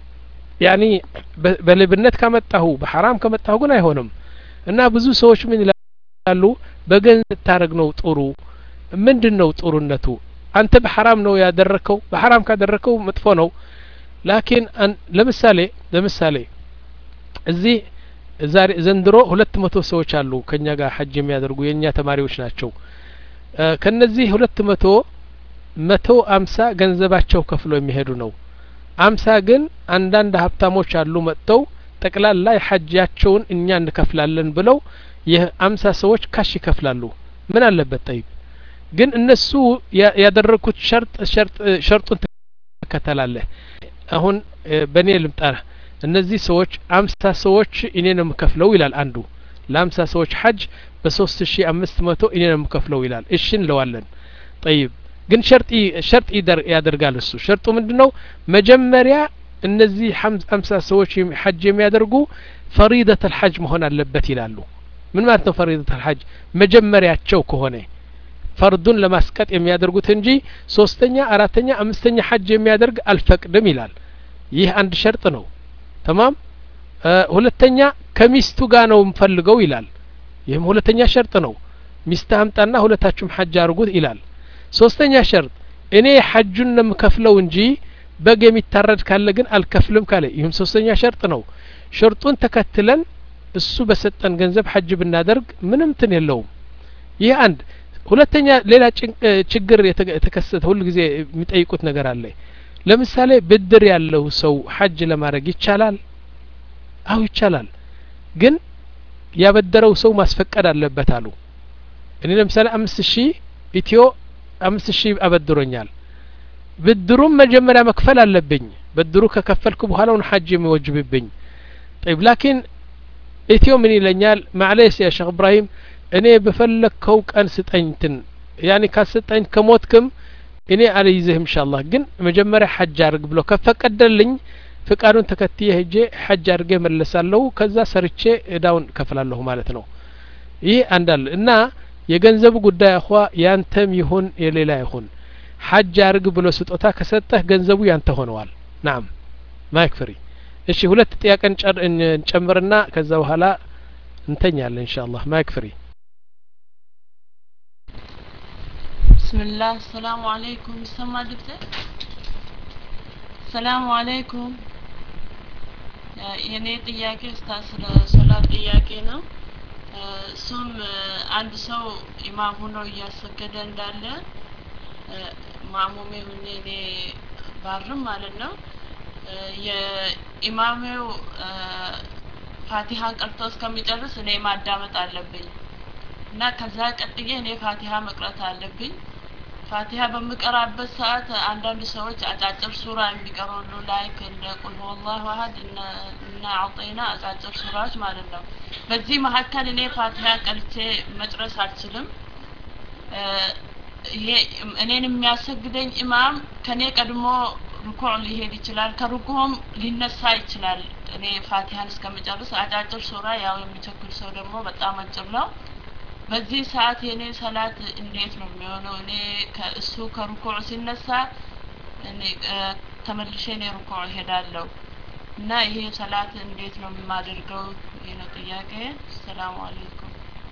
ያኒ በልብነት ከመጣሁ በሐራም ከመጣሁ ግን አይሆንም እና ብዙ ሰዎች ምን ይላሉ በገንዘብ ታረግ ነው ጥሩ ምንድነው ጥሩነቱ አንተ በሐራም ነው ያደረከው በሐራም ካደረከው መጥፎ ነው ላኪን ለምሳሌ ለምሳሌ እዚህ ዛሬ ዘንድሮ ሁለት መቶ ሰዎች አሉ ከኛ ጋር ሐጅ የሚያደርጉ የኛ ተማሪዎች ናቸው ከነዚህ ሁለት መቶ መቶ አምሳ ገንዘባቸው ከፍሎ የሚሄዱ ነው አምሳ ግን አንዳንድ ሀብታሞች አሉ መጥተው ጠቅላላ ሐጃቸውን እኛ እንከፍላለን ብለው የአምሳ ሰዎች ካሽ ይከፍላሉ ምን አለበት ጠይብ ግን እነሱ ያደረኩት ሸርጥ ሸርጥ ሸርጡን ተከተላለህ አሁን በኔ ልምጣ እነዚህ ሰዎች አምሳ ሰዎች እኔ ነው የምከፍለው ይላል አንዱ ለአምሳ ሰዎች ሐጅ በሶስት ሺህ አምስት መቶ እኔ ነው የምከፍለው ይላል እሺ እንለዋለን طيب ግን ሸርጥ ሸርጥ ያደርጋል እሱ ሸርጡ ምንድነው መጀመሪያ እነዚህ አምሳ ሰዎች ሐጅ የሚያደርጉ ፈሪደተ الحج መሆን አለበት ይላሉ ምን ማለት ነው ፈሪደተ الحج መጀመሪያቸው ከሆነ ፈርዱን ለማስቀጥ የሚያደርጉት እንጂ ሶስተኛ አራተኛ አምስተኛ ሐጅ የሚያደርግ አልፈቅድም ይላል ይህ አንድ ሸርጥ ነው تمام ሁለተኛ ከሚስቱ ጋር ነው የምፈልገው ይላል ይህም ሁለተኛ ሸርጥ ነው ሚስት አምጣና ሁለታችሁም ሐጅ አድርጉት ይላል ሶስተኛ ሸርጥ እኔ ሐጁን ለምከፍለው እንጂ በግ የሚታረድ ካለ ግን አልከፍልም ካለ ይህም ሶስተኛ ሸርጥ ነው ሸርጡን ተከትለን እሱ በሰጠን ገንዘብ ሐጅ ብናደርግ ምንም ትን የለውም ይህ አንድ ሁለተኛ ሌላ ችግር የተከሰተ ሁሉ ጊዜ የሚጠይቁት ነገር አለ ለምሳሌ ብድር ያለው ሰው ሐጅ ለማድረግ ይቻላል አው ይቻላል ግን ያበደረው ሰው ማስፈቀድ አለበት አሉ እኔ ለምሳሌ አምስት ሺህ ኢትዮ አምስት ሺህ አበድሮኛል ብድሩም መጀመሪያ መክፈል አለብኝ ብድሩ ከከፈልኩ በኋላ ነው ሐጅ የሚወጅብብኝ طيب لكن ኢትዮ ምን ይለኛል ማለሽ ያ ሼክ ኢብራሂም እኔ በፈለከው ቀን ስጠኝትን ያኒ ካሰጠኝ ከሞትክም እኔ አልይዝህም ኢንሻአላህ ግን መጀመሪያ ሐጅ አድርግ ብሎ ከፈቀደልኝ ፍቃዱን ተከትዬ ሄጄ ሐጅ አድርጌ መለሳለሁ ከዛ ሰርቼ እዳውን ከፍላለሁ ማለት ነው ይህ አንዳል እና የገንዘቡ ጉዳይ አኳ ያንተም ይሁን የሌላ ይሁን ሐጅ አድርግ ብሎ ስጦታ ከሰጠህ ገንዘቡ ያንተ ሆነዋል ናም ማይክ ፍሪ እሺ ሁለት ጥያቄን እንጨምርና ከዛ በኋላ እንተኛለን ኢንሻአላህ ማይክ ፍሪ ብስሚላህ ሰላም አለይኩም ይሰማል ድምጼ ሰላም አለይኩም የኔ ጥያቄ ስለ ሶላት ጥያቄ ነው እሱም አንድ ሰው ኢማም ሆኖ እያሰገደ እንዳለ ማሙሜ ሆኜ እኔ ባርም ማለት ነው የኢማሜው ፋቲሃን ቀርቶ እስከሚጨርስ እኔ ማዳመጥ አለብኝ እና ከዛ ቀጥዬ እኔ ፋቲሃ መቅራት አለብኝ ፋቲሃ በመቀራበት ሰዓት አንዳንድ ሰዎች አጫጭር ሱራ የሚቀሩሉ ላይክ እንደ ቁል ሁወላሁ አሐድ እና እና አውጣይና አጫጭር ሱራዎች ማለት ነው በዚህ መሐከል እኔ ፋቲሃ ቀርቼ መጨረስ አልችልም ይሄ እኔን የሚያሰግደኝ ኢማም ከኔ ቀድሞ ሩኩዕ ሊሄድ ይችላል ከሩኩዕም ሊነሳ ይችላል እኔ ፋቲሃን እስከመጨረስ አጫጭር ሱራ ያው የሚቸኩል ሰው ደግሞ በጣም አጭር ነው በዚህ ሰዓት የኔ ሰላት እንዴት ነው የሚሆነው እኔ ከእሱ ከሩኩዕ ሲነሳ እኔ ተመልሼ እኔ ሩኩዕ ሄዳለሁ እና ይሄ ሰላት እንዴት ነው የማደርገው የኔ ጥያቄ ሰላም አለይኩም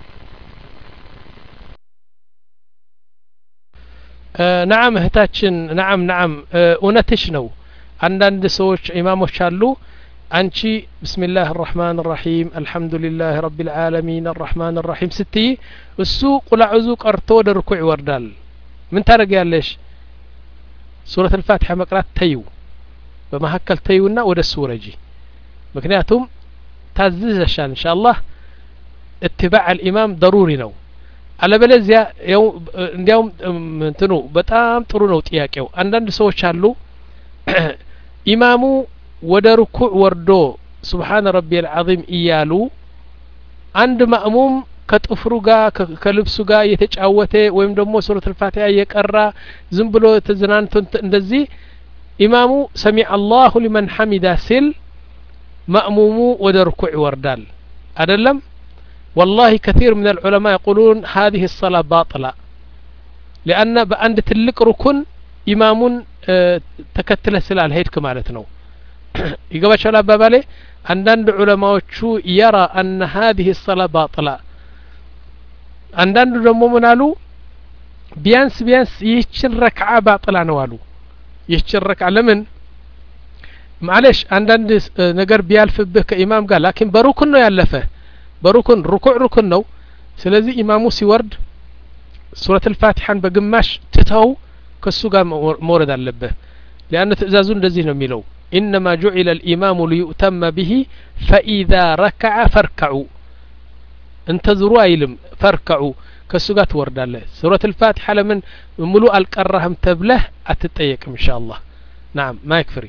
نعم እህታችን نعم نعم እውነትሽ ነው አንዳንድ ሰዎች ኢማሞች አሉ አንቺ بسم الله الرحمن الرحيم الحمد لله رب العالمين الرحمن الرحيم ستي እሱ ቁል አዑዙ ቀርቶ ወደ ሩኩዕ ይወርዳል ምን ታደርጊያለሽ ሱረة الفاتحة መቅራት ተዩ በመሐከል ተዩና ወደ ሱረጂ ምክንያቱም ታዝዘሻል ኢንሻአላህ اتباع الامام ضروري ነው አለበለዚያ ያው እንዲያውም እንትኑ በጣም ጥሩ ነው ጥያቄው አንዳንድ ሰዎች አሉ ኢማሙ ወደ ሩኩዕ ወርዶ ሱብሃን ረቢል ዐዚም እያሉ አንድ ማእሙም ከጥፍሩ ጋር ከልብሱ ጋር የተጫወተ ወይም ደግሞ ሱረቱል ፋቲሃ የቀራ ዝም ብሎ ተዝናንቶ እንደዚህ ኢማሙ ሰሚዐ አላሁ ሊመን ሐሚዳ ሲል ማእሙሙ ወደ ሩኩዕ ይወርዳል አይደለም والله كثير من العلماء يقولون هذه الصلاة باطلة لأن بأند تلك ركن إمام اه تكتل سلال هيدك مالتنا يقبل شو الأبابالي عندنا علماء شو يرى أن هذه الصلاة باطلة عندنا رمو منالو بيانس بيانس يشتر ركعة باطلة نوالو يشتر ركعة لمن معلش عندنا نقر بيالف به كإمام قال لكن بركن يالفه بركن ركوع ركن ነው ስለዚህ ኢማሙ ሲወርድ ሱረቱል ፋቲሃን በግማሽ ትተው ከሱ ጋር መውረድ አለበት لأن ትእዛዙ እንደዚህ ነው የሚለው إنما جعل الإمام ليؤتم به فإذا ركع فاركعوا انتظروا አይልም فاركعوا ከሱ ጋር ትወርዳለህ ሱረቱል ፋቲሃ ለምን ሙሉ አልቀራህም ተብለህ አትጠየቅም ኢንሻአላህ نعم ما يكفري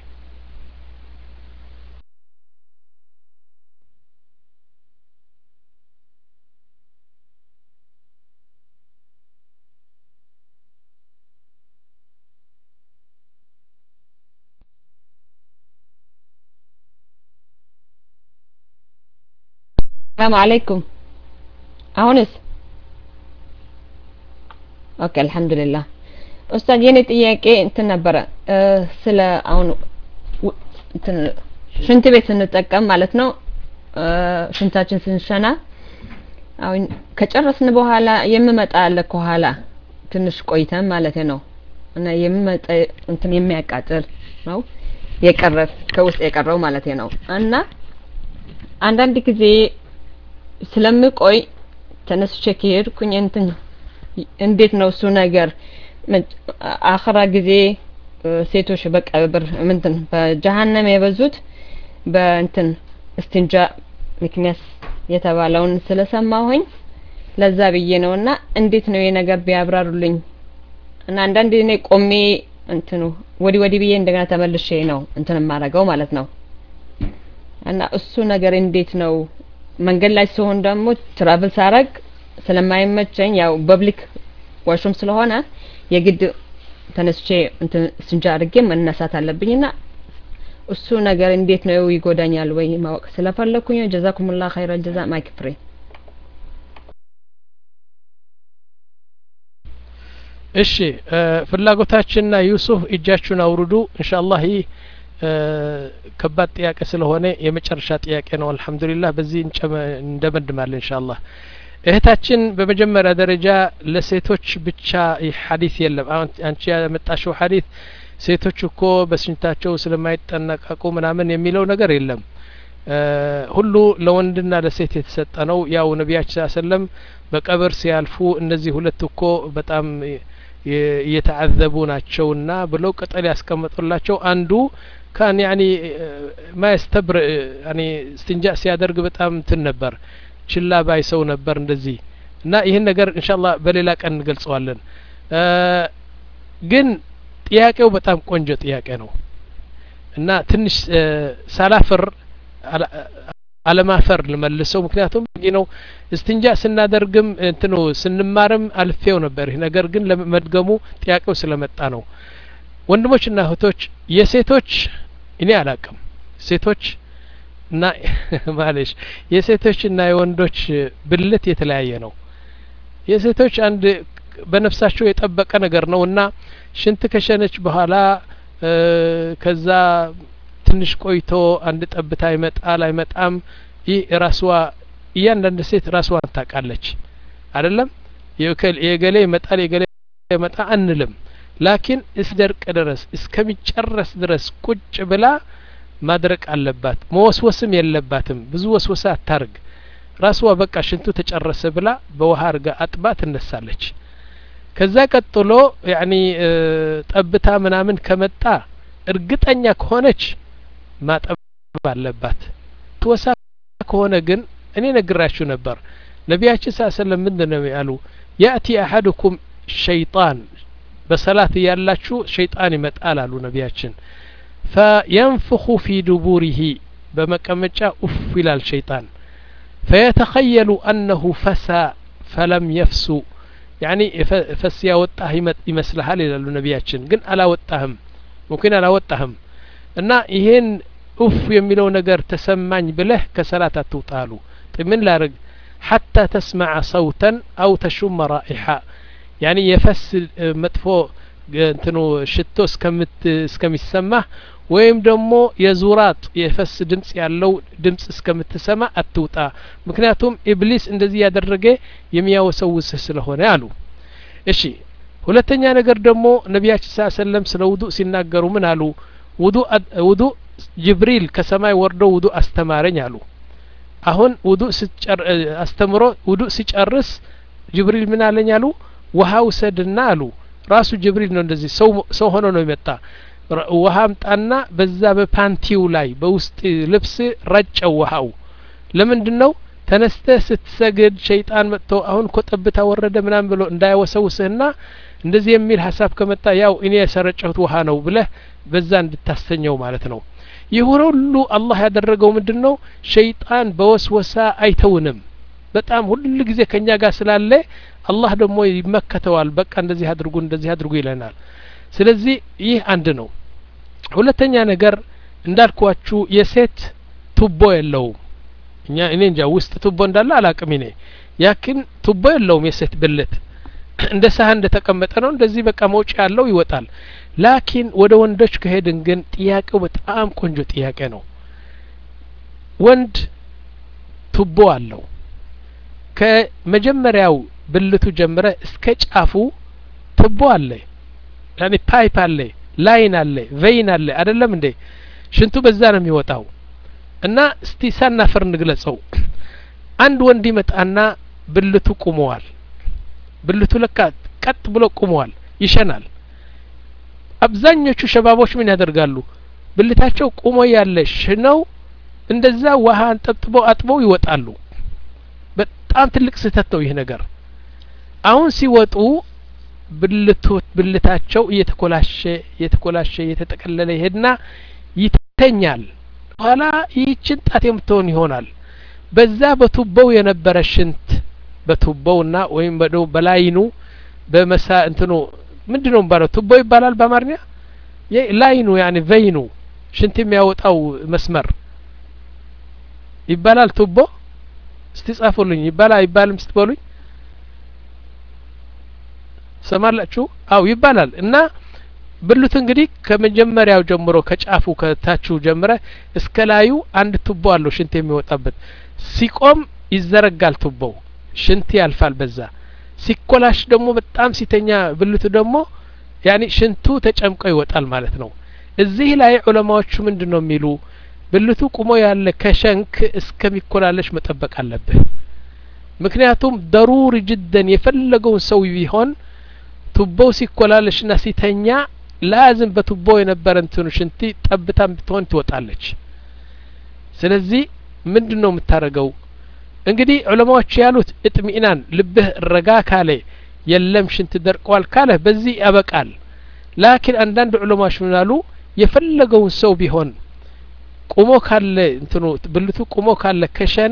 السلام عليكم አሁንስ ኦኬ አልহামዱሊላህ ኡስታዝ የኔ ጥያቄ እንትን ነበረ ስለ አሁን እንትን ሽንት ቤት ስንጠቀም ማለት ነው ሽንታችን ስንሸና አሁን ከጨረስን በኋላ የምመጣ አለ ከኋላ ትንሽ ቆይተን ማለት ነው እና የሚመጣ እንትን የሚያቃጥል ነው የቀረ ከውስጥ የቀረው ማለት ነው እና አንዳንድ ጊዜ ስለምቆይ ተነስቼ ከሄድኩኝ እንትን እንዴት ነው እሱ ነገር አخራ ጊዜ ሴቶች በቃ ብር ምንትን በጀሃነም የበዙት በእንትን እስቲንጃ ምክንያት የተባለውን ስለሰማሁኝ ለዛ ብዬ ነውና እንዴት ነው የነገር ቢያብራሩልኝ እና አንዳንዴ እኔ ቆሜ እንትኑ ወዲ ወዲ ብዬ እንደገና ተመልሼ ነው እንትን ማረጋው ማለት ነው እና እሱ ነገር እንዴት ነው መንገድ ላይ ሲሆን ደግሞ ትራቭል ሳረግ ስለማይመቸኝ ያው ፐብሊክ ዋሽም ስለሆነ የግድ ተነስቼ እንትን ስንጃ አድርጌ መነሳት አለብኝና እሱ ነገር እንዴት ነው ይጎዳኛል ወይ ማወቅ ስለፈለኩኝ ጀዛኩሙላህ ኸይረል ጀዛ ማይክፍሬ እሺ ፍላጎታችንና ዩሱፍ እጃችሁን አውርዱ ኢንሻአላህ ከባድ ጥያቄ ስለሆነ የመጨረሻ ጥያቄ ነው አልহামዱሊላህ በዚህ እንደመድማለን ኢንሻአላህ እህታችን በመጀመሪያ ደረጃ ለሴቶች ብቻ ሐዲስ የለም አንቺ ያመጣሽው ሐዲስ ሴቶች እኮ በስንታቸው ስለማይጠነቀቁ ምናምን የሚለው ነገር የለም ሁሉ ለወንድና ለሴት የተሰጠ ነው ያው ነብያችን ሰለም በቀብር ሲያልፉ እነዚህ ሁለት እኮ በጣም እየተዓዘቡ ናቸውና ብለው ቅጠል ያስቀምጡላቸው አንዱ ካን ያኒ ما يستبر يعني استنجاء ሲያደርግ በጣም እንትን ነበር ችላ ባይ ሰው ነበር እንደዚህ እና ይሄን ነገር ኢንሻአላህ በሌላ ቀን እንገልጸዋለን ግን ጥያቄው በጣም ቆንጆ ጥያቄ ነው እና ትንሽ ሳላፍር አለማፈር ልመልሰው ምክንያቱም ነው እስትንጃ ስናደርግም እንትኑ ስንማርም አልፌው ነበር ይሄ ነገር ግን ለመድገሙ ጥያቄው ስለመጣ ነው ወንድሞችና እህቶች የሴቶች እኔ አላቅም ሴቶች እና ማለሽ የሴቶችና የወንዶች ብልት የተለያየ ነው የሴቶች አንድ በነፍሳቸው የጠበቀ ነገር ነውና ሽንት ከሸነች በኋላ ከዛ ትንሽ ቆይቶ አንድ ጠብታ ይመጣል አይመጣም ይህ ራስዋ እያንዳንዱ ሴት ራስዋን ታውቃለች አይደለም የገሌ ይመጣል የገሌ ይመጣ አንልም ላኪን እስደርቅ ድረስ እስከሚጨረስ ድረስ ቁጭ ብላ ማድረቅ አለባት መወስወስም የለባትም ብዙ ወስወሳ አታርግ ራስዋ በቃ ሽንቱ ተጨረሰ ብላ በውሃ አርጋ አጥባ ትነሳለች ከዛ ቀጥሎ ያኒ ጠብታ ምናምን ከመጣ እርግጠኛ ከሆነች ማጠብ አለባት ተወሳ ከሆነ ግን እኔ ነግራችሁ ነበር ነብያችን ሰለላሁ ምንድነው ያሉ ያቲ አሐዱኩም ሸይጣን በሰላት ያላችሁ ሸይጣን ይመጣል አሉ ነብያችን فينفخ في دبوره بمقمጫ ኡፍ ይላል ሸይጣን فيتخيل انه فسى فلم يفسو يعني فس ያወጣህ ይመስልሃል ይላሉ ነብያችን ግን አላወጣህም ممكن አላወጣህም እና ይሄን ኡፍ የሚለው ነገር ተሰማኝ ብለህ ከሰላት አትውጣሉ ምን ላርግ حتى تسمع صوتا او تشم رائحه يعني يفس መጥፎ እንትኑ ሽቶ እስከምት እስከሚሰማ ወይም ደግሞ የዙራት የፈስ ድምጽ ያለው ድምጽ እስከምትሰማ አትውጣ ምክንያቱም ኢብሊስ እንደዚህ ያደረገ የሚያወሰውስ ስለሆነ አሉ እሺ ሁለተኛ ነገር ደግሞ ነብያችን ሰለላሁ ስለ ውዱእ ሲናገሩ ምን አሉ ውዱእ ውዱእ ጅብሪል ከሰማይ ወርዶ ውዱእ አስተማረኝ አሉ አሁን ውዱእ ሲጨር አስተምሮ ውዱእ ሲጨርስ ጅብሪል ምን አለኝ አሉ ውሃው ሰድና አሉ ራሱ ጅብሪል ነው እንደዚህ ሰው ሰው ሆኖ ነው የመጣ ውሃምጣና በዛ በፓንቲው ላይ በውስጥ ልብስ ረጨው ውሃው ለምንድነው ተነስተ ስትሰግድ ሸይጣን መጥቶ አሁን ኮጠብታ ወረደ ምናም ብሎ እንዳይወሰውስህና እንደዚህ የሚል ሐሳብ ከመጣ ያው እኔ የሰረጨሁት ውሃ ነው ብለህ በዛ እንድታስተኛው ማለት ነው ይህ ሁሉ አላህ ያደረገው ምንድነው ሸይጣን በወስወሳ አይተውንም በጣም ሁሉ ጊዜ ከኛ ጋር ስላለ አላህ ደግሞ ይመከተዋል በቃ እንደዚህ አድርጉ እንደዚህ አድርጉ ይለናል ስለዚህ ይህ አንድ ነው ሁለተኛ ነገር እንዳልኳችሁ የሴት ቱቦ የለውም እኛ እኔ እንጃ ውስጥ ቱቦ እንዳለ አላቅም እኔ ያኪን ቱቦ የለውም የሴት ብልት እንደ ሳህን እንደተቀመጠ ነው እንደዚህ በቃ መውጫ ያለው ይወጣል ላኪን ወደ ወንዶች ከሄድን ግን ጥያቄው በጣም ቆንጆ ጥያቄ ነው ወንድ ቱቦ አለው ከመጀመሪያው ብልቱ ጀምረ እስከ ጫፉ ቱቦ አለ ያኔ ፓይፕ አለ ላይን አለ ቬይን አለ አይደለም እንዴ ሽንቱ በዛ ነው የሚወጣው እና እስቲ ሳናፈር እንግለጸው አንድ ወንድ ይመጣና ብልቱ ቁመዋል ብልቱ ለካ ቀጥ ብሎ ቁመዋል ይሸናል አብዛኞቹ ሸባቦች ምን ያደርጋሉ ብልታቸው ቁሞ ያለ ሽነው እንደዛ ውሃ አንጠብጥበው አጥበው ይወጣሉ በጣም ትልቅ ስህተት ነው ይሄ ነገር አሁን ሲወጡ ብልቱ ብልታቸው እየተኮላሸ እየተኮላሸ እየተጠቀለለ ይሄድና ይተኛል ኋላ ይችን ጣት የምትሆን ይሆናል በዛ በቱቦው የነበረ ሽንት በቱቦውና ወይም በዶ በላይኑ በመሳ እንትኑ ምንድነው ባለው ቱቦ ይባላል በአማርኛ ላይኑ ያኒ ቬይኑ ሽንት የሚያወጣው መስመር ይባላል ቱቦ እስቲ ጻፉልኝ ይባላል አይባልም ስትበሉኝ ሰማላችሁ አው ይባላል እና ብልቱ እንግዲህ ከመጀመሪያው ጀምሮ ከጫፉ ከታቹ ጀምረ እስከ ላዩ አንድ ቱቦ አለው ሽንት የሚወጣበት ሲቆም ይዘረጋል ቱቦው ሽንት ያልፋል በዛ ሲኮላሽ ደግሞ በጣም ሲተኛ ብልቱ ደግሞ ያኒ ሽንቱ ተጨምቆ ይወጣል ማለት ነው እዚህ ላይ ዑለማዎቹ ምንድነው የሚሉ ብልቱ ቁሞ ያለ ከሸንክ እስከሚኮላለሽ መጠበቅ አለበት ምክንያቱም ضروري جدا የፈለገው ሰው ቢሆን ቱቦው ሲኮላለሽና ሲተኛ ላዝም በቱቦው የነበረ እንትኑ ሽንቲ ጠብታም ብትሆን ትወጣለች ስለዚህ ምንድነው የምታረገው እንግዲህ ዑለማዎች ያሉት እጥሚናን ልብህ ረጋ ካለ የለም ሽንት ደርቋል ካለ በዚህ ያበቃል ላኪን አንዳንድ ዑለማዎች ምናሉ የፈለገው ሰው ቢሆን ቁሞ ካለ እንትኑ ብልቱ ቁሞ ካለ ከሸኔ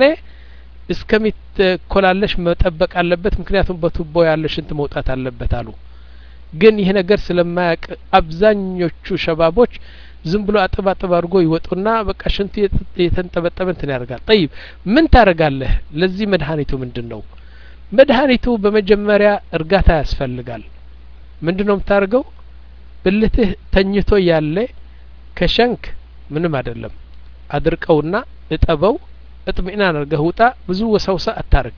እስከሚኮላለሽ መጠበቅ አለበት ምክንያቱም በቱቦ ያለ ሽንት መውጣት አለበት አሉ ግን ይሄ ነገር ስለማያቅ አብዛኞቹ ሸባቦች ዝም ብሎ አጥባ አጥባ አድርጎ ይወጡና በቃ ሽንቱ የተንጠበጠበ እንትን ያደርጋል طيب ምን ታረጋለህ ለዚህ መድኃኒቱ ምንድነው መድኃኒቱ በመጀመሪያ እርጋታ ያስፈልጋል ምንድነው የምታረገው ብልትህ ተኝቶ ያለ ከሸንክ ምንም አይደለም አድርቀውና እጠበው እጥሚናን አርገህ ውጣ ብዙ ወሰውሳ አታርግ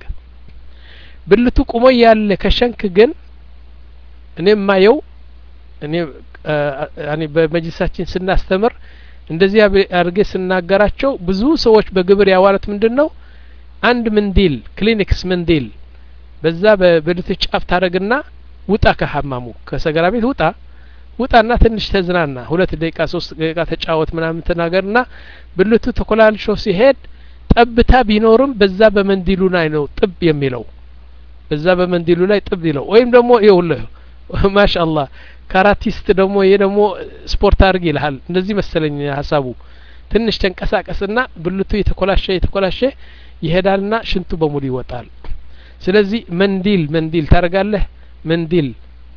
ብልቱ ቁሞ ያለ ከሸንክ ግን እኔ ማየው እኔ ያኒ በመጅልሳችን ስናስተምር እንደዚህ አርገ ስናገራቸው ብዙ ሰዎች በግብር ያዋሉት ምንድነው አንድ ምንዲል ክሊኒክስ ምንዲል በዛ በብልቱ ጫፍ ታረግና ውጣ ከሐማሙ ከሰገራ ቤት ውጣ ውጣና ትንሽ ተዝናና ሁለት ደቂቃ ሶስት ደቂቃ ተጫወት ምናምን ተናገርና ብልቱ ተኮላልሾ ሲሄድ ጠብታ ቢኖርም በዛ በመንዲሉ ላይ ነው ጥብ የሚለው በዛ በመንዲሉ ላይ ጥብ ይለው ወይም ደግሞ ይኸውልህ ማሻአላህ ካራቲስት ደግሞ ይሄ ደግሞ ስፖርት አርግ ይልሃል እንደዚህ መሰለኝ ሐሳቡ ትንሽ ተንቀሳቀስና ብልቱ የተኮላሸ የተኮላሸ ይሄዳልና ሽንቱ በሙሉ ይወጣል ስለዚህ መንዲል መንዲል ታረጋለህ መንዲል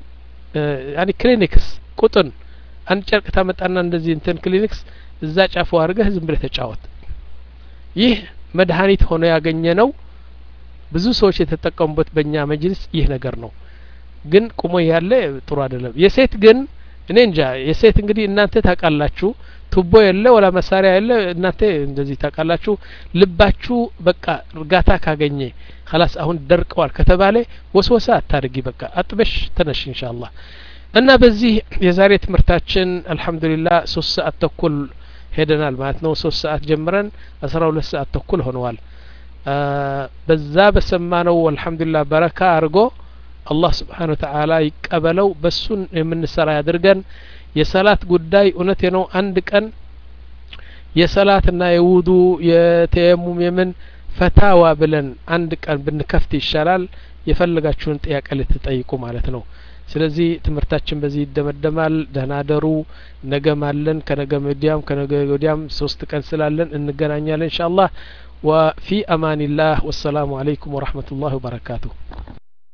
ያኒ ክሊኒክስ ቁጥን አንድ ጨርቅ ታመጣና እንደዚህ እንትን ክሊኒክስ እዛ ጫፉ አርገህ ዝም ብለህ ተጫወት ይህ መድኃኒት ሆኖ ያገኘ ነው ብዙ ሰዎች የተጠቀሙበት በእኛ መጅልስ ይህ ነገር ነው ግን ቁሞ ያለ ጥሩ አይደለም የሴት ግን እኔ እንጃ የሴት እንግዲህ እናንተ ታቃላችሁ ቱቦ የለ ወላ መሳሪያ የለ እናንተ እንደዚህ ታቃላችሁ ልባችሁ በቃ እርጋታ ካገኘ خلاص አሁን ደርቀዋል ከተባለ ወስወሳ አታርጊ በቃ አጥበሽ ተነሽ ኢንሻአላህ እና በዚህ የዛሬ ትምርታችን አልহামዱሊላህ ሶስት ሰዓት ተኩል ሄደናል ማለት ነው ሶስት ሰዓት ጀምረን አስራ ሁለት ሰዓት ተኩል ሆነዋል በዛ በሰማነው አልহামዱሊላህ በረካ አርጎ አላህ Subhanahu Wa Ta'ala ይቀበለው በሱን የምንሰራ ያድርገን የሰላት ጉዳይ እውነቴ ነው አንድ ቀን የሰላትና የውዱ የተየሙም የምን ፈታዋ ብለን አንድ ቀን ብንከፍት ይሻላል የፈለጋችሁን ጥያቄ ልትጠይቁ ማለት ነው ስለዚህ ትምርታችን በዚህ ይደመደማል ደህና ደሩ ነገ ማለን ከነገ ወዲያም ከነገ ወዲያም ሶስት ቀን ስላለን እንገናኛለን ኢንሻአላህ وفي امان الله والسلام عليكم ورحمة الله وبركاته